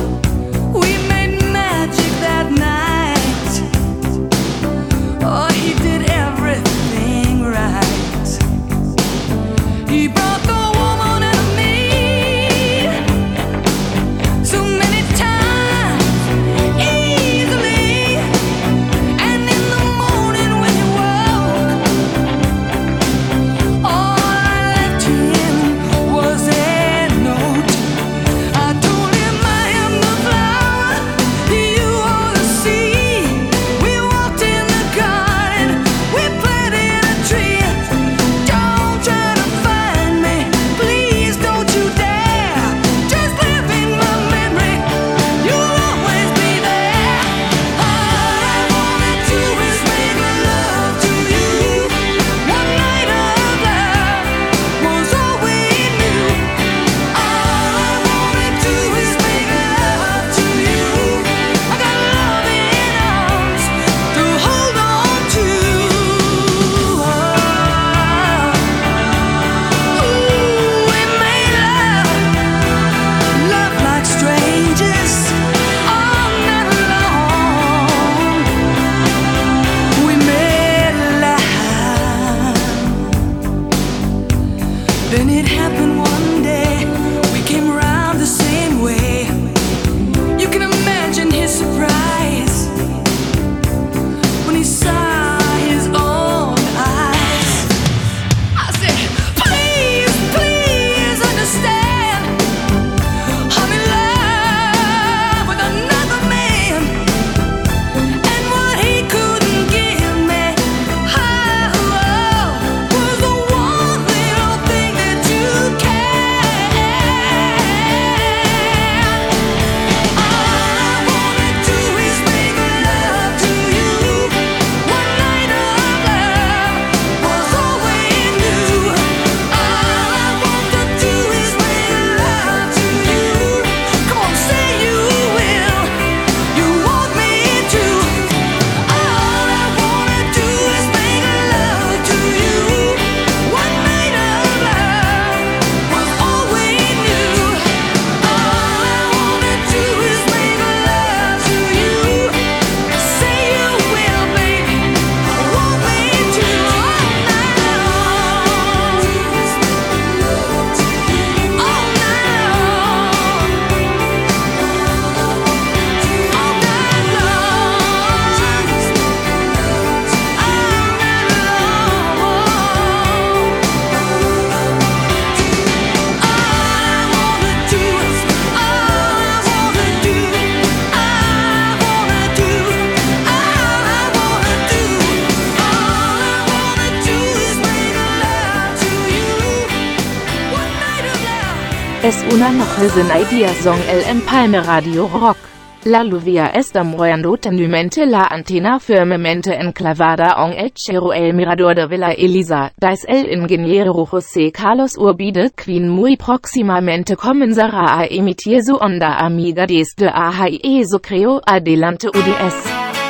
Es una noche idea song el Empalme Radio Rock. La lluvia está moviendo tenumente la antena firmemente enclavada en el cielo el mirador de Villa Elisa, das el ingeniero José Carlos Urbide quien muy próximamente comenzará a emitir su onda amiga desde AHIE so creo adelante UDS.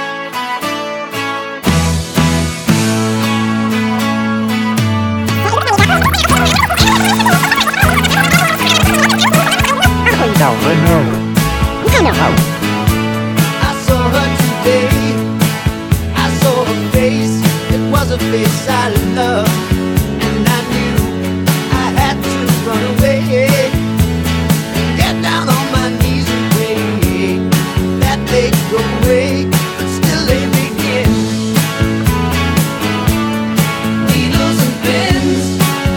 I saw her today, I saw her face, it was a face I loved, and I knew I had to run away, get down on my knees and pray that they'd go away, but still they begin. Needles and pins,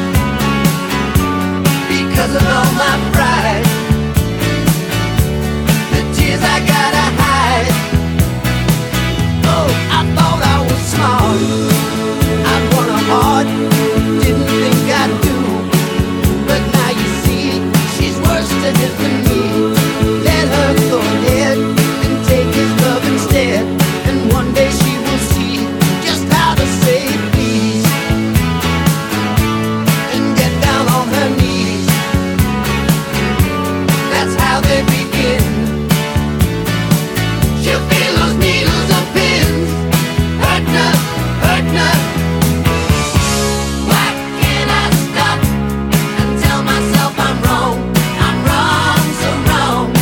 because of all my pride, I gotta hide. Oh, I thought I was smart, I'd won a heart, didn't think I'd do. But now you see, she's worse to him than me. Let her go ahead and take his love instead, and one day she will see just how to say please, and get down on her knees. That's how they begin. She'll feel those needles and pins, hurting her, hurting her. Why can't I stop and tell myself I'm wrong, so wrong?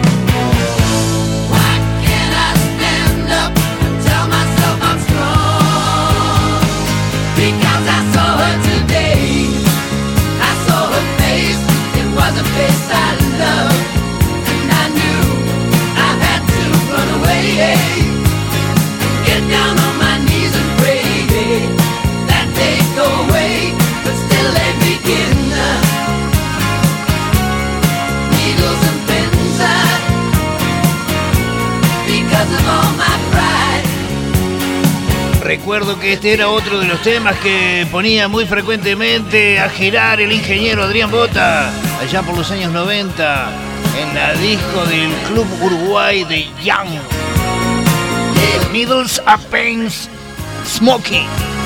Why can't I stand up and tell myself I'm strong? Because I saw her today, I saw her face, it was a face I loved, and I knew I had to run away, get down on my knees and pray that they'd go away, but still they begin. Needles and pins, because of all my pride. Recuerdo que este era otro de los temas que ponía muy frecuentemente a girar el ingeniero Adrián Bota allá por los años 90 en la disco del Club Uruguay de Young. Needles and Pins, Smoking.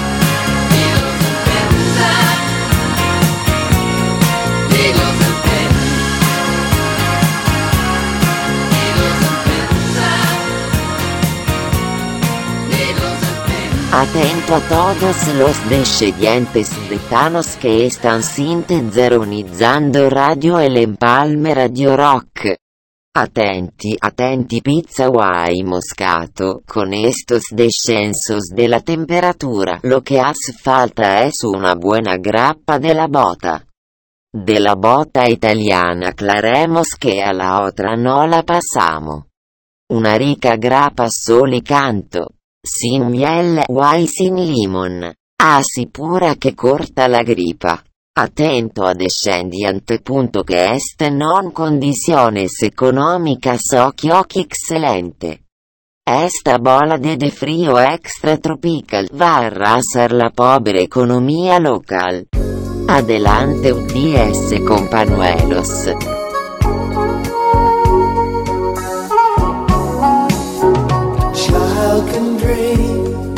Atento a todos los descendientes de Thanos que están sintonizando Radio El Empalme Radio Rock. Atenti, atenti pizza Hawaii Moscato, con estos descensos de la temperatura lo que hace falta es una buena grappa de la bota. De la bota italiana aclaremos que a la otra no la pasamos. Una rica grappa solo y canto, sin miel o sin limon, así pura que corta la gripa. Atento a descendiente. Que este non condiciones económicas occhi excelente. Esta bola de frío extra tropical va a arrasar la pobre economía local. Adelante UDS compañeros. Child can dream,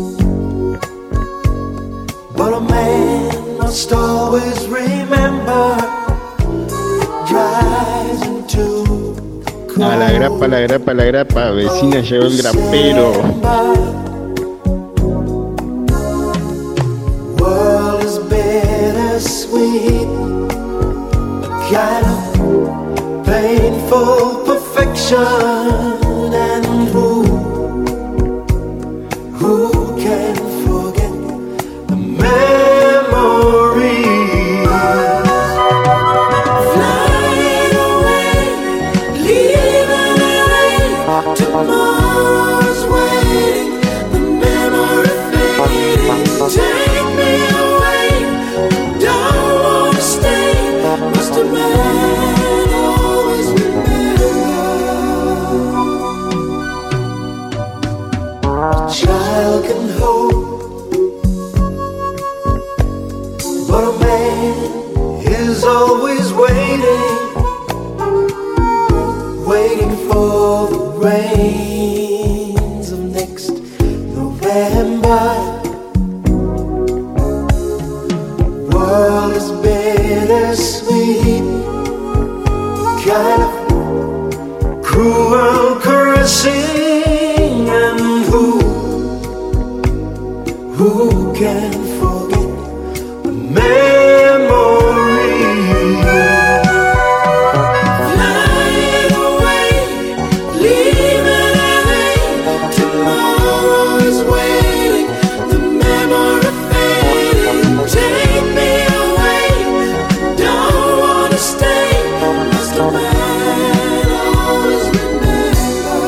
but a man must always remember. Drives into A la grapa, la grapa, la grapa, vecina llegó el grapero. World is bittersweet, a kind of painful perfection, and who can forget the memories? Flying away, leaving LA, tomorrow's waiting, the memory fading. Take me away, don't wanna stay. Must a man always remember? rains of next November. World is bittersweet, kind of cruel caressing, and who can forget the memory? Flying away, leaving LA, tomorrow is waiting, the memory fading. Take me away, don't wanna stay, must have man always remember.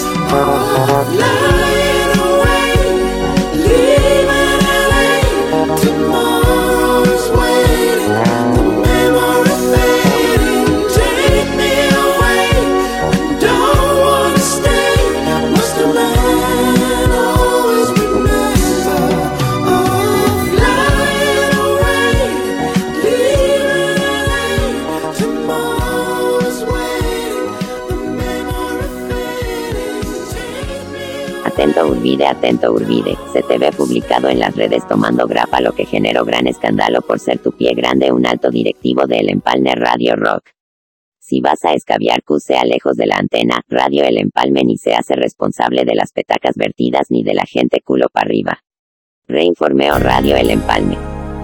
Flying away, leaving LA, tomorrow is waiting, the memory fading. Take me away, don't wanna stay, must have man always remember. Oh, flying away, leaving LA, tomorrow is waiting, the memory fading. Take me Atento Urbide, se te ve publicado en las redes tomando grapa, lo que generó gran escándalo por ser tu pie grande un alto directivo de El Empalme Radio Rock. Si vas a escabiar, sea lejos de la antena, Radio El Empalme ni se hace responsable de las petacas vertidas ni de la gente culo para arriba. Reinformeo Radio El Empalme.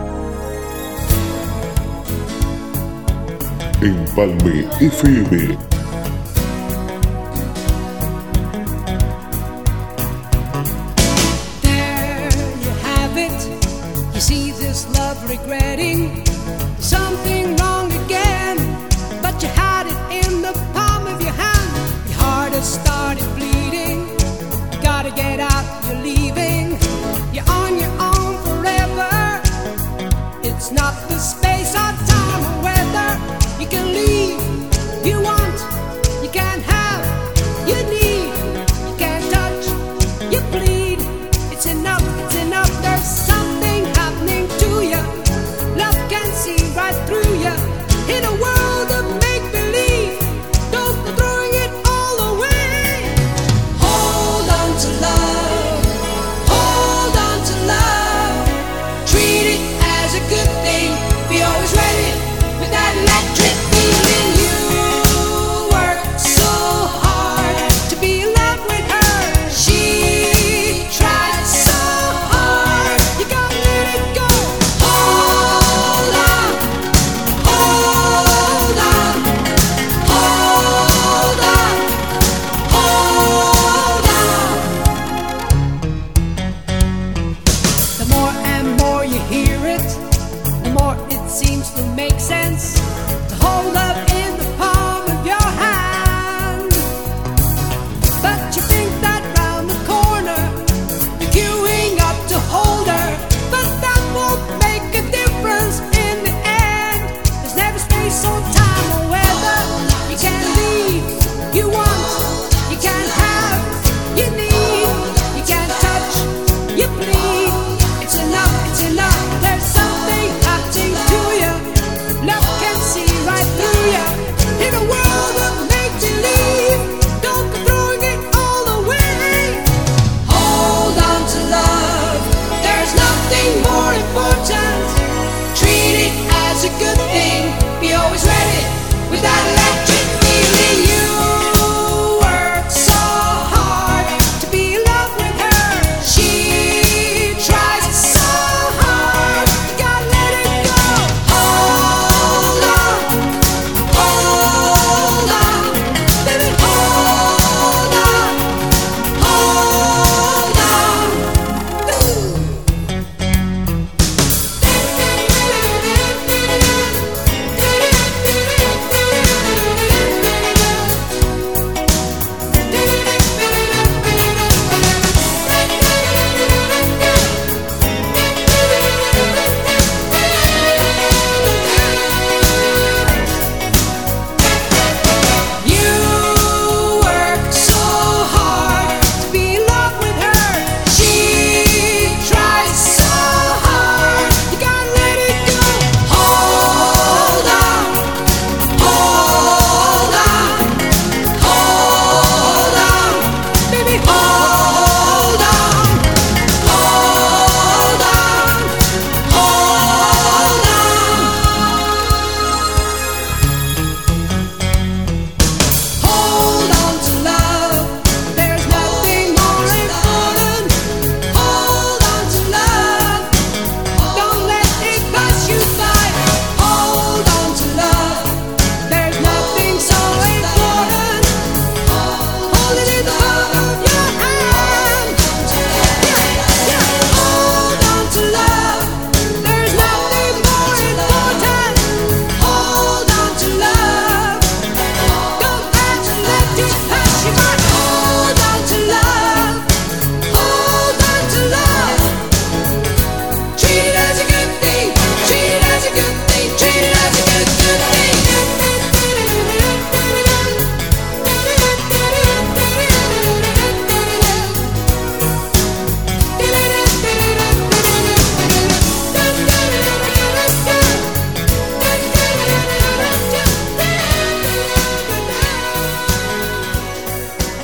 Empalme FM. There you have it. You see this love regretting something wrong again, but you had it in the palm of your hand. Your heart has started bleeding. You gotta get out, you're leaving. You're on your own forever. It's not the space or time or weather. You can leave, you want, you can't have, you need, you can't touch, you bleed. It's enough, there's something happening to you. Love can see right through you. In a world of make-believe, don't go throwing it all away. Hold on to love, hold on to love. Treat it as a good thing, be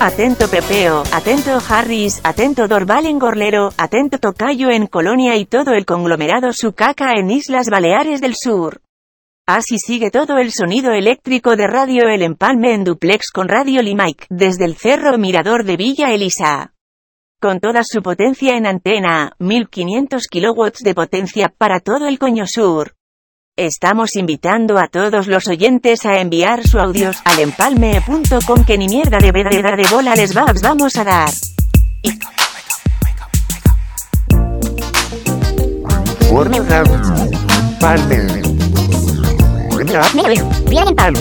Atento Pepeo, atento Harris, atento Dorval en Gorlero, atento Tocayo en Colonia y todo el conglomerado Sucaca en Islas Baleares del Sur. Así sigue todo el sonido eléctrico de Radio El Empalme en duplex con Radio Limaic, desde el Cerro Mirador de Villa Elisa. Con toda su potencia en antena, 1500 kilowatts de potencia para todo el Coño Sur. Estamos invitando a todos los oyentes a enviar sus audios al empalme.com que ni mierda de bola les vamos a dar. Bien Empalme.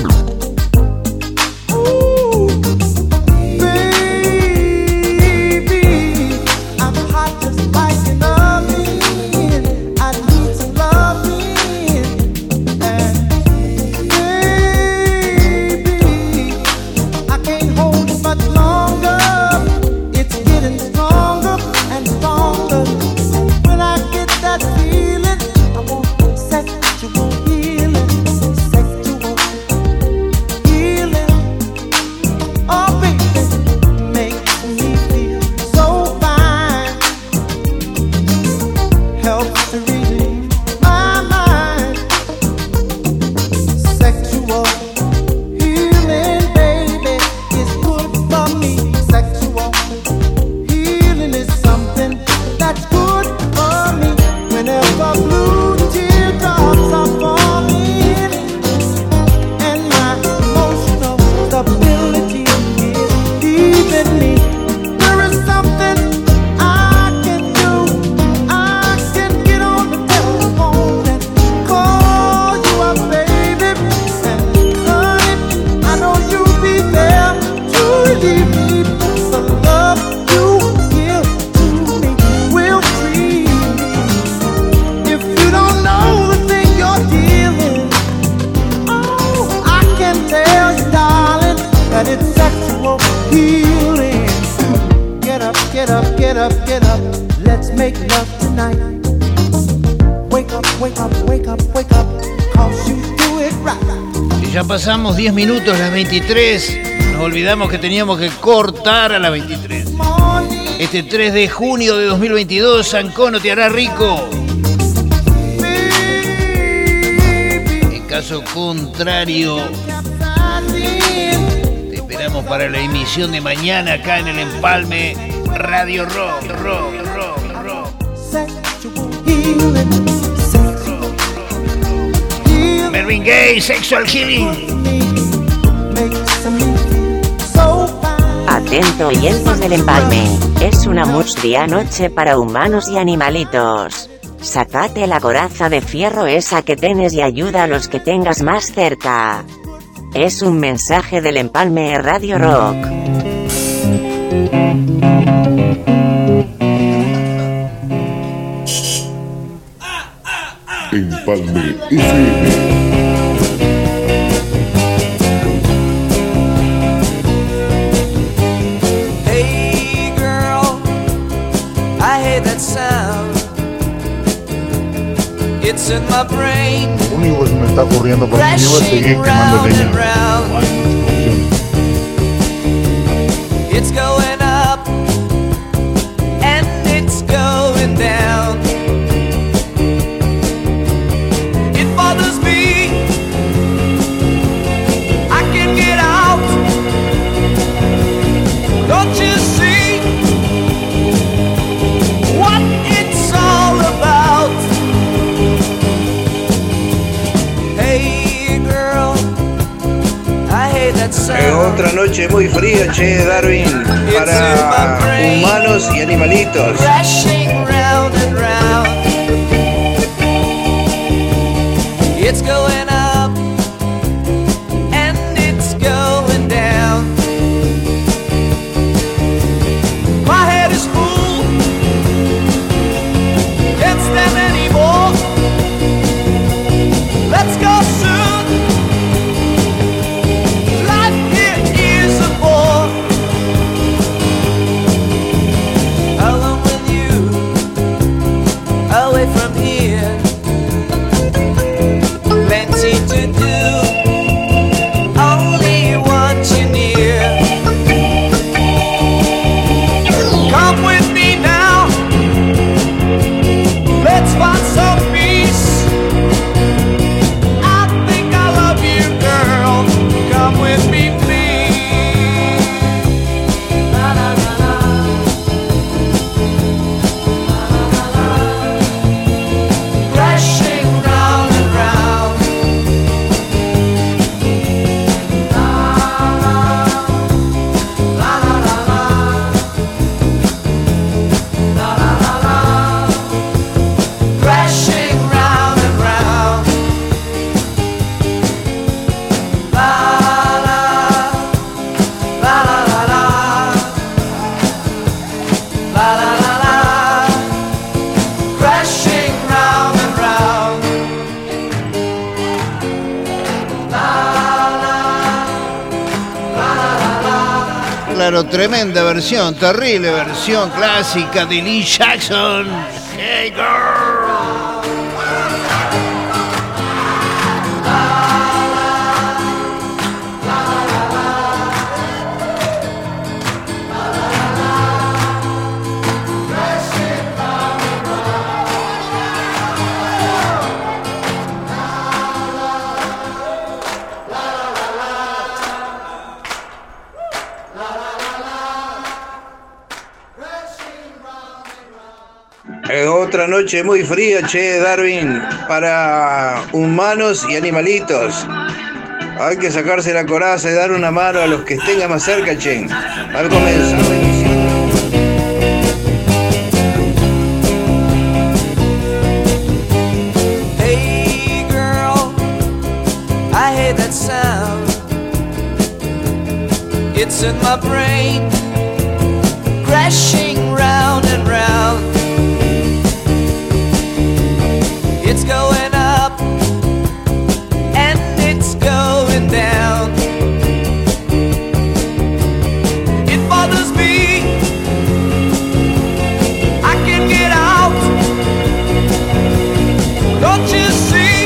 Pasamos 10 minutos las 23. Nos olvidamos que teníamos que cortar a las 23. Este 3 de junio de 2022, Sancono te hará rico. En caso contrario, te esperamos para la emisión de mañana acá en el Empalme Radio Rock. Marvin Gaye, Sexual Healing. Atento oyentes del Empalme, es una mustia noche para humanos y animalitos. Sacate la coraza de fierro esa que tienes y ayuda a los que tengas más cerca. Es un mensaje del Empalme Radio Rock. Empalme FM. Lo único que se me está ocurriendo para mí es seguir quemando leña. It's going up and it's going down. It bothers me. I can't get out. Don't you see what it's all about? Hey girl, I hate that sound. Otra noche muy fría, che, Darwin, para humanos y animalitos. Crashing round and round. It's going up and it's going down. My head is full, can't stand anymore. Let's go soon. Life here is a bore. How long will you La la la la, crashing round and round. La la la la. Claro, tremenda versión, terrible versión clásica de Lee Jackson. Hey girl. Otra noche muy fría, che, Darwin, para humanos y animalitos. Hay que sacarse la coraza y dar una mano a los que estén más cerca, che. Al comenzar la emisión. Hey girl, I hate that sound. It's in my brain, crashing round and round. It's going up and it's going down. It bothers me, I can't get out. Don't you see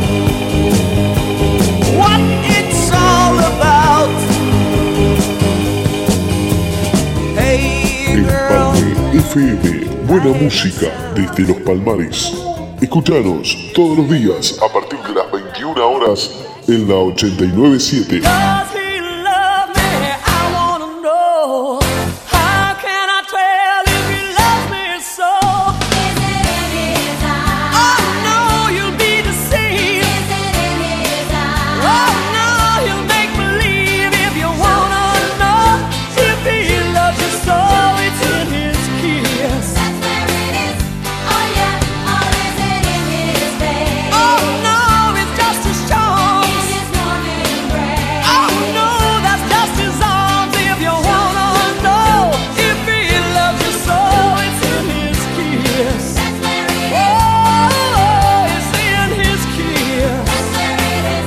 what it's all about? Hey girl. Empalme FM, buena música desde los Palmares. Escuchanos todos los días a partir de las 21 horas en la 89.7. Does he love me? I wanna know. How can I tell if he loves me so? Is it in his eyes? Oh no, you'll be deceived. Is it in his eyes? Oh no, you'll make believe if you wanna know. If he loves you so, it's in his kiss. That's where it is. Oh yeah. Or is it in his face? Oh no, it's just his charm. In his warm embrace. Oh no, that's just his arms. If you wanna know if he loves you so, it's in his kiss. That's where it is. Oh, it's in his kiss. That's where it is.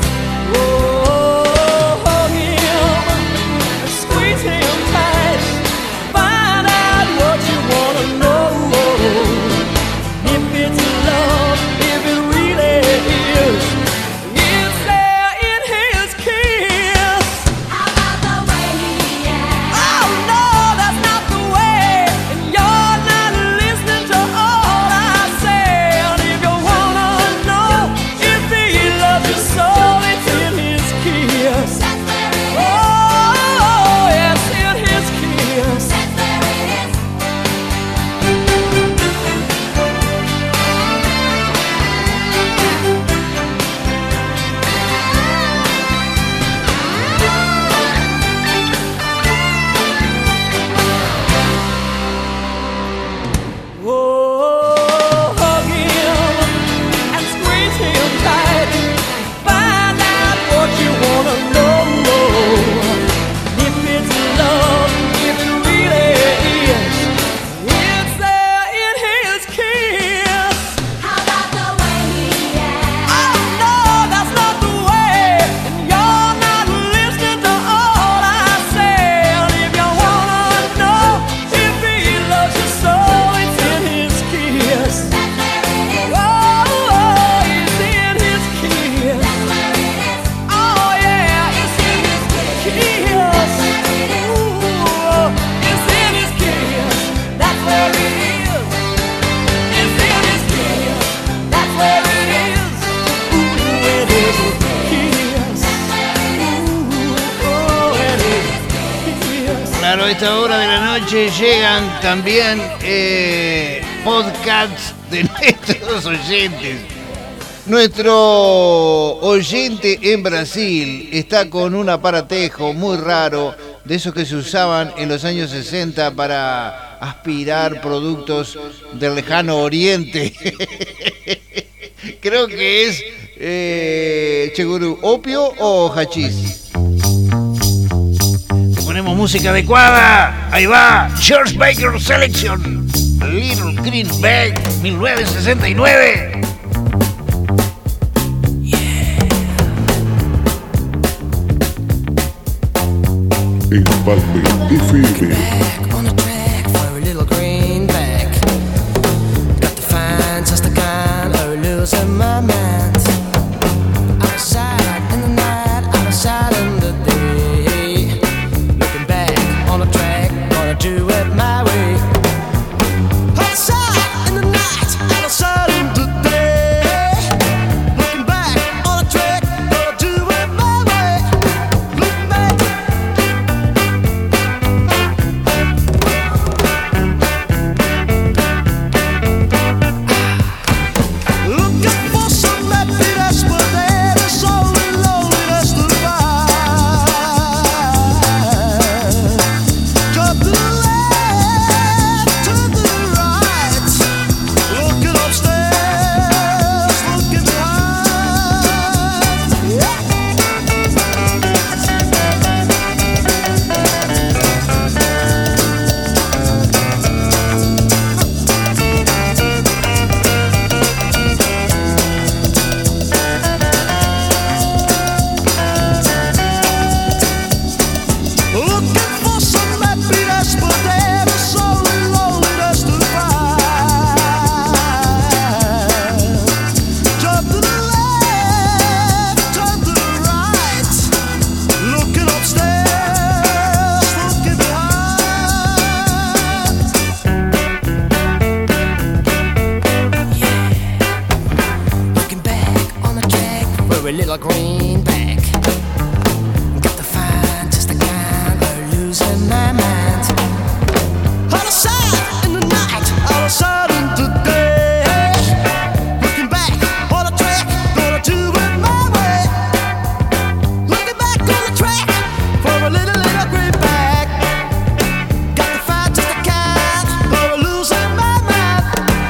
Oh, hug him, squeeze him tight, find out what you wanna know. If it's love, if it really is, it's there in his kiss. How about the way he acts? Oh no, that's not the way, and you're not listening to all I say. And if you wanna know if he loves you so, it's in his kiss. That's where it is. Oh, yes, in his kiss. That's where it is. Oh, hug him and squeeze him tight. Find out what you wanna know. If it's love, if it really is, it's there in his kiss. How about the way he acts? Oh no, that's not the way, and you're not listening to all I say. And if you wanna know if he loves you so, it's in his kiss. That's where it is. Oh, it's in his kiss. That's where it is. Oh yeah, it's in his kiss. That's where it is. Ooh, it's in his kiss. That's where it is. It's in his kiss. That's where it is. Ooh, it is his kiss. Ooh, oh, it is his kiss. Claro, a esta hora de la noche llegan también podcasts de nuestros oyentes. Nuestro oyente en Brasil está con un aparatejo muy raro, de esos que se usaban en los años 60 para aspirar productos del lejano oriente. Creo que es, Cheguru, opio o hachís. Ponemos música adecuada. Ahí va, George Baker Selection, Little Green Bag, 1969. Empalme FM. On a track for a little greenback. Got to find just the kind of losing my mind. Outside in the night, outside in the day. Looking back on the track, gonna do it my way. Outside in the night, outside in the day. Looking back on the track, gonna do it my way. Look back. Looking for some happiness, but there is only loneliness to find. Jump to the left, to the right, looking upstairs, looking behind. Looking for some happiness, but there is only loneliness to find. Jump to the left, turn to the right, looking upstairs, looking behind. Looking back on the track for a little greenback. Got to find just the kind of losing my mind. Out of sight in the night, out of sight in the day. Looking back on the track, gonna do it my way. Looking back on the track for a little greenback. Got to find just the kind of losing my mind.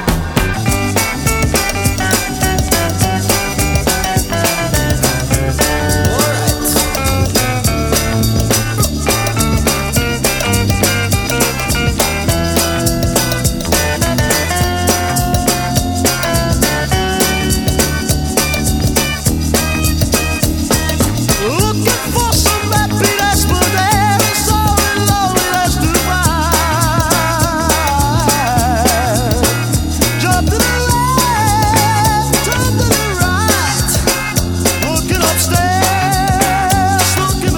Looking for some happiness, but there is only loneliness to find. Jump to the left, turn to the right, looking upstairs, looking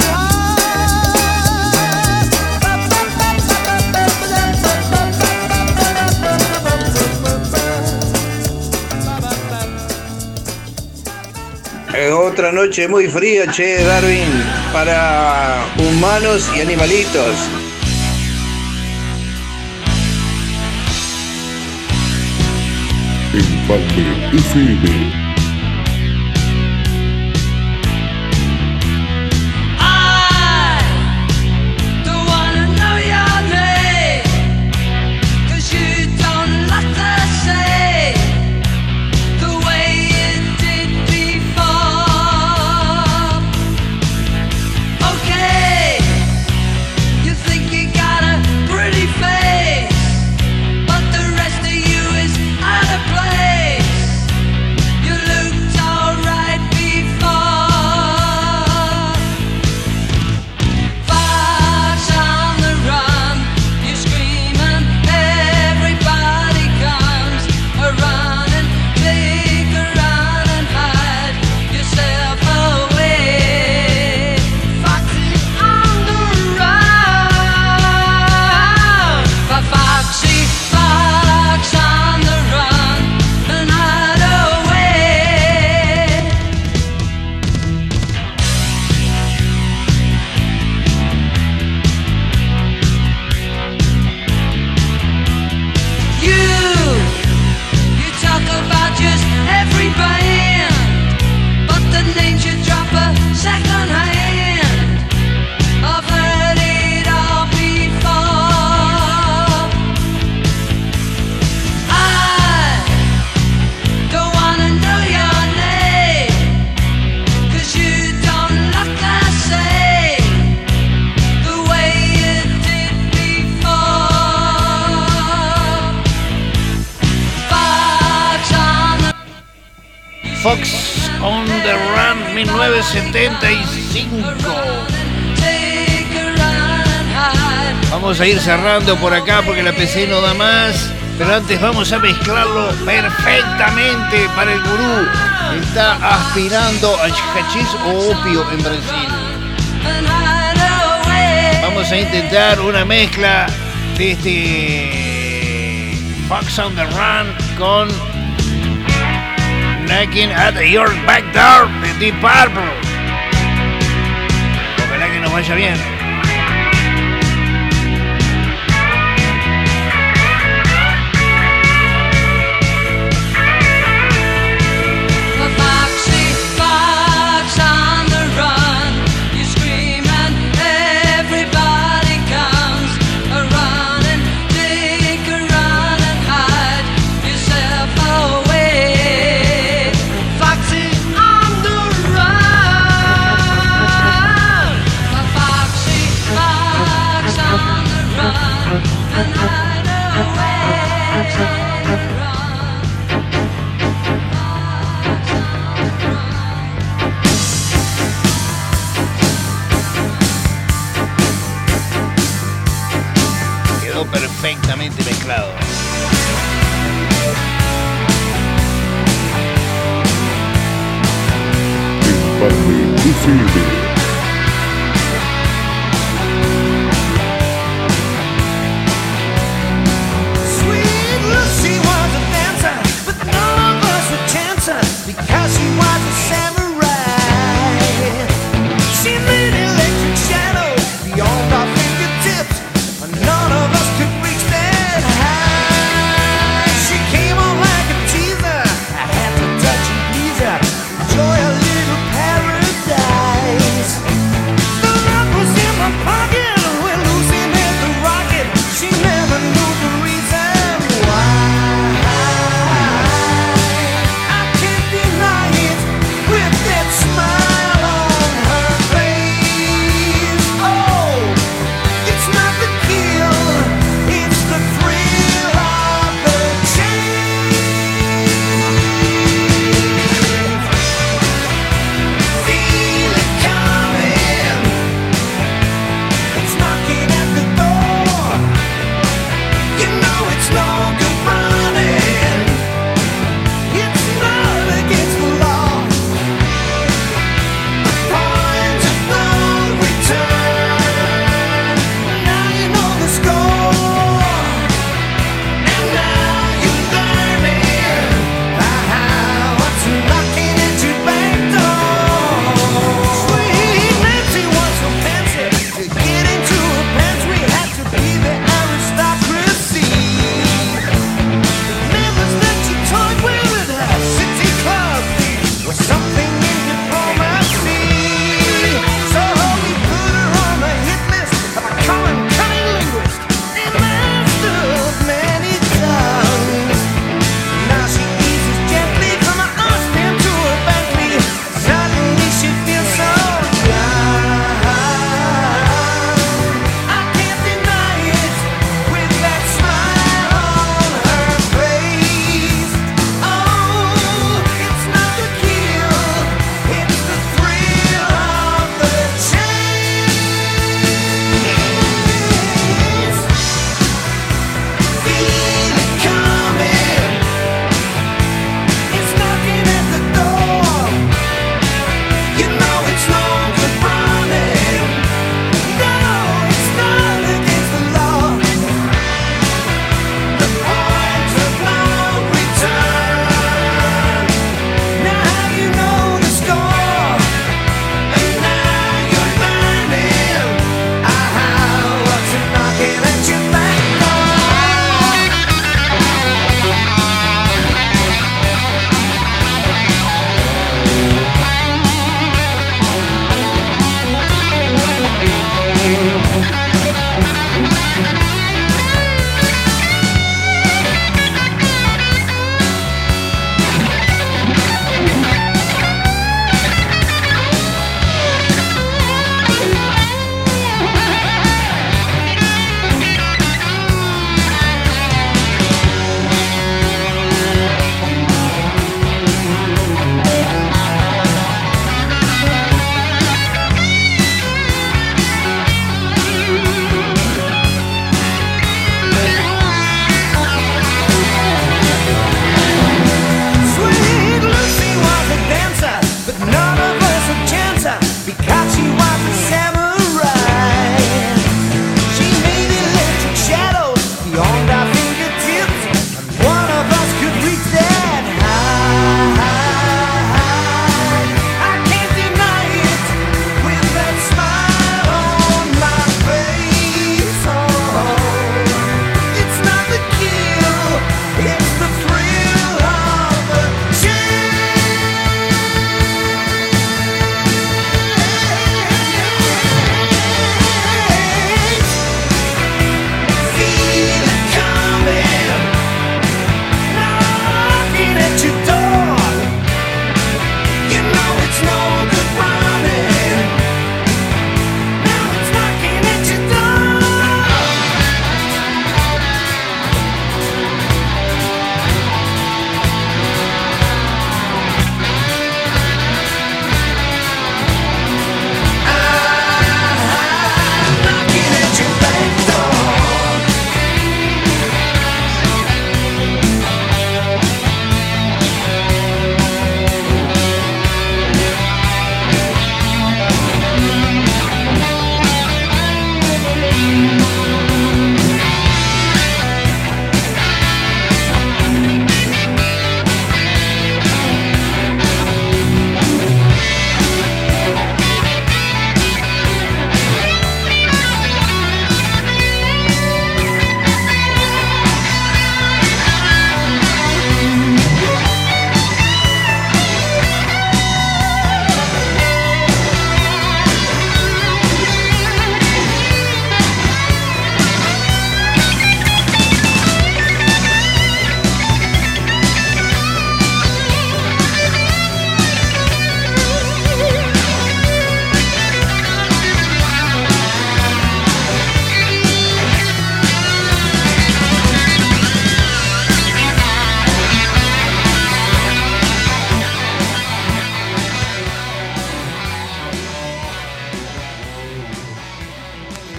Otra noche muy fría, che, Darwin, para humanos y animalitos. Empalme FM. Don't wanna know your name, 'cause you don't like to say the way it did before. Okay, you think you got a pretty face, but the rest of you is out of place. You Fox on the Run 1975. Vamos a ir cerrando por acá porque la PC no da más. Pero antes vamos a mezclarlo perfectamente para el gurú. Está aspirando a hachís o opio en Brasil. Vamos a intentar una mezcla de este Fox on the Run con Knocking at Your Back Door de Deep Purple. Ojalá que nos vaya bien. Quedó perfectamente mezclado. Empalme FM. Because she was a samurai, she lit electric shadows beyond our fingertips. None of us could reach that high. She came on like a teaser. I had to touch and please her. Enjoy a little paradise.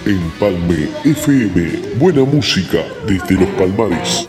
Empalme FM, buena música desde los Palmares.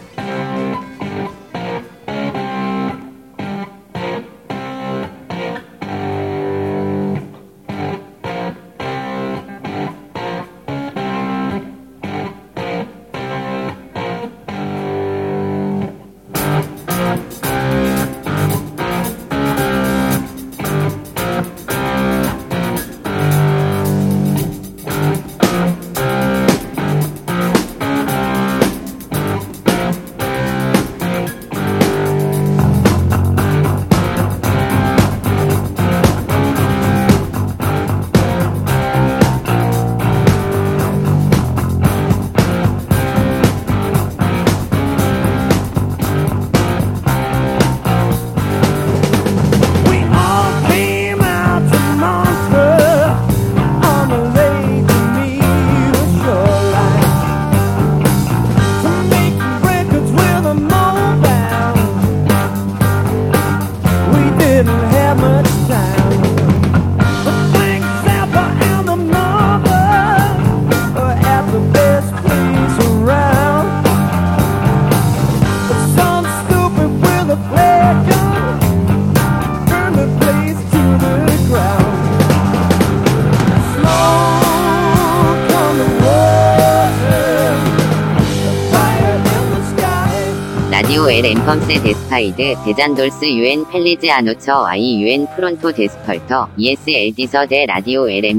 라디오 엘 엠펌세 데스파이드 데잔돌스 유엔 펠리즈 아노처 아이 유엔 프론토 데스펄터 ES 엘디서 데 라디오 엘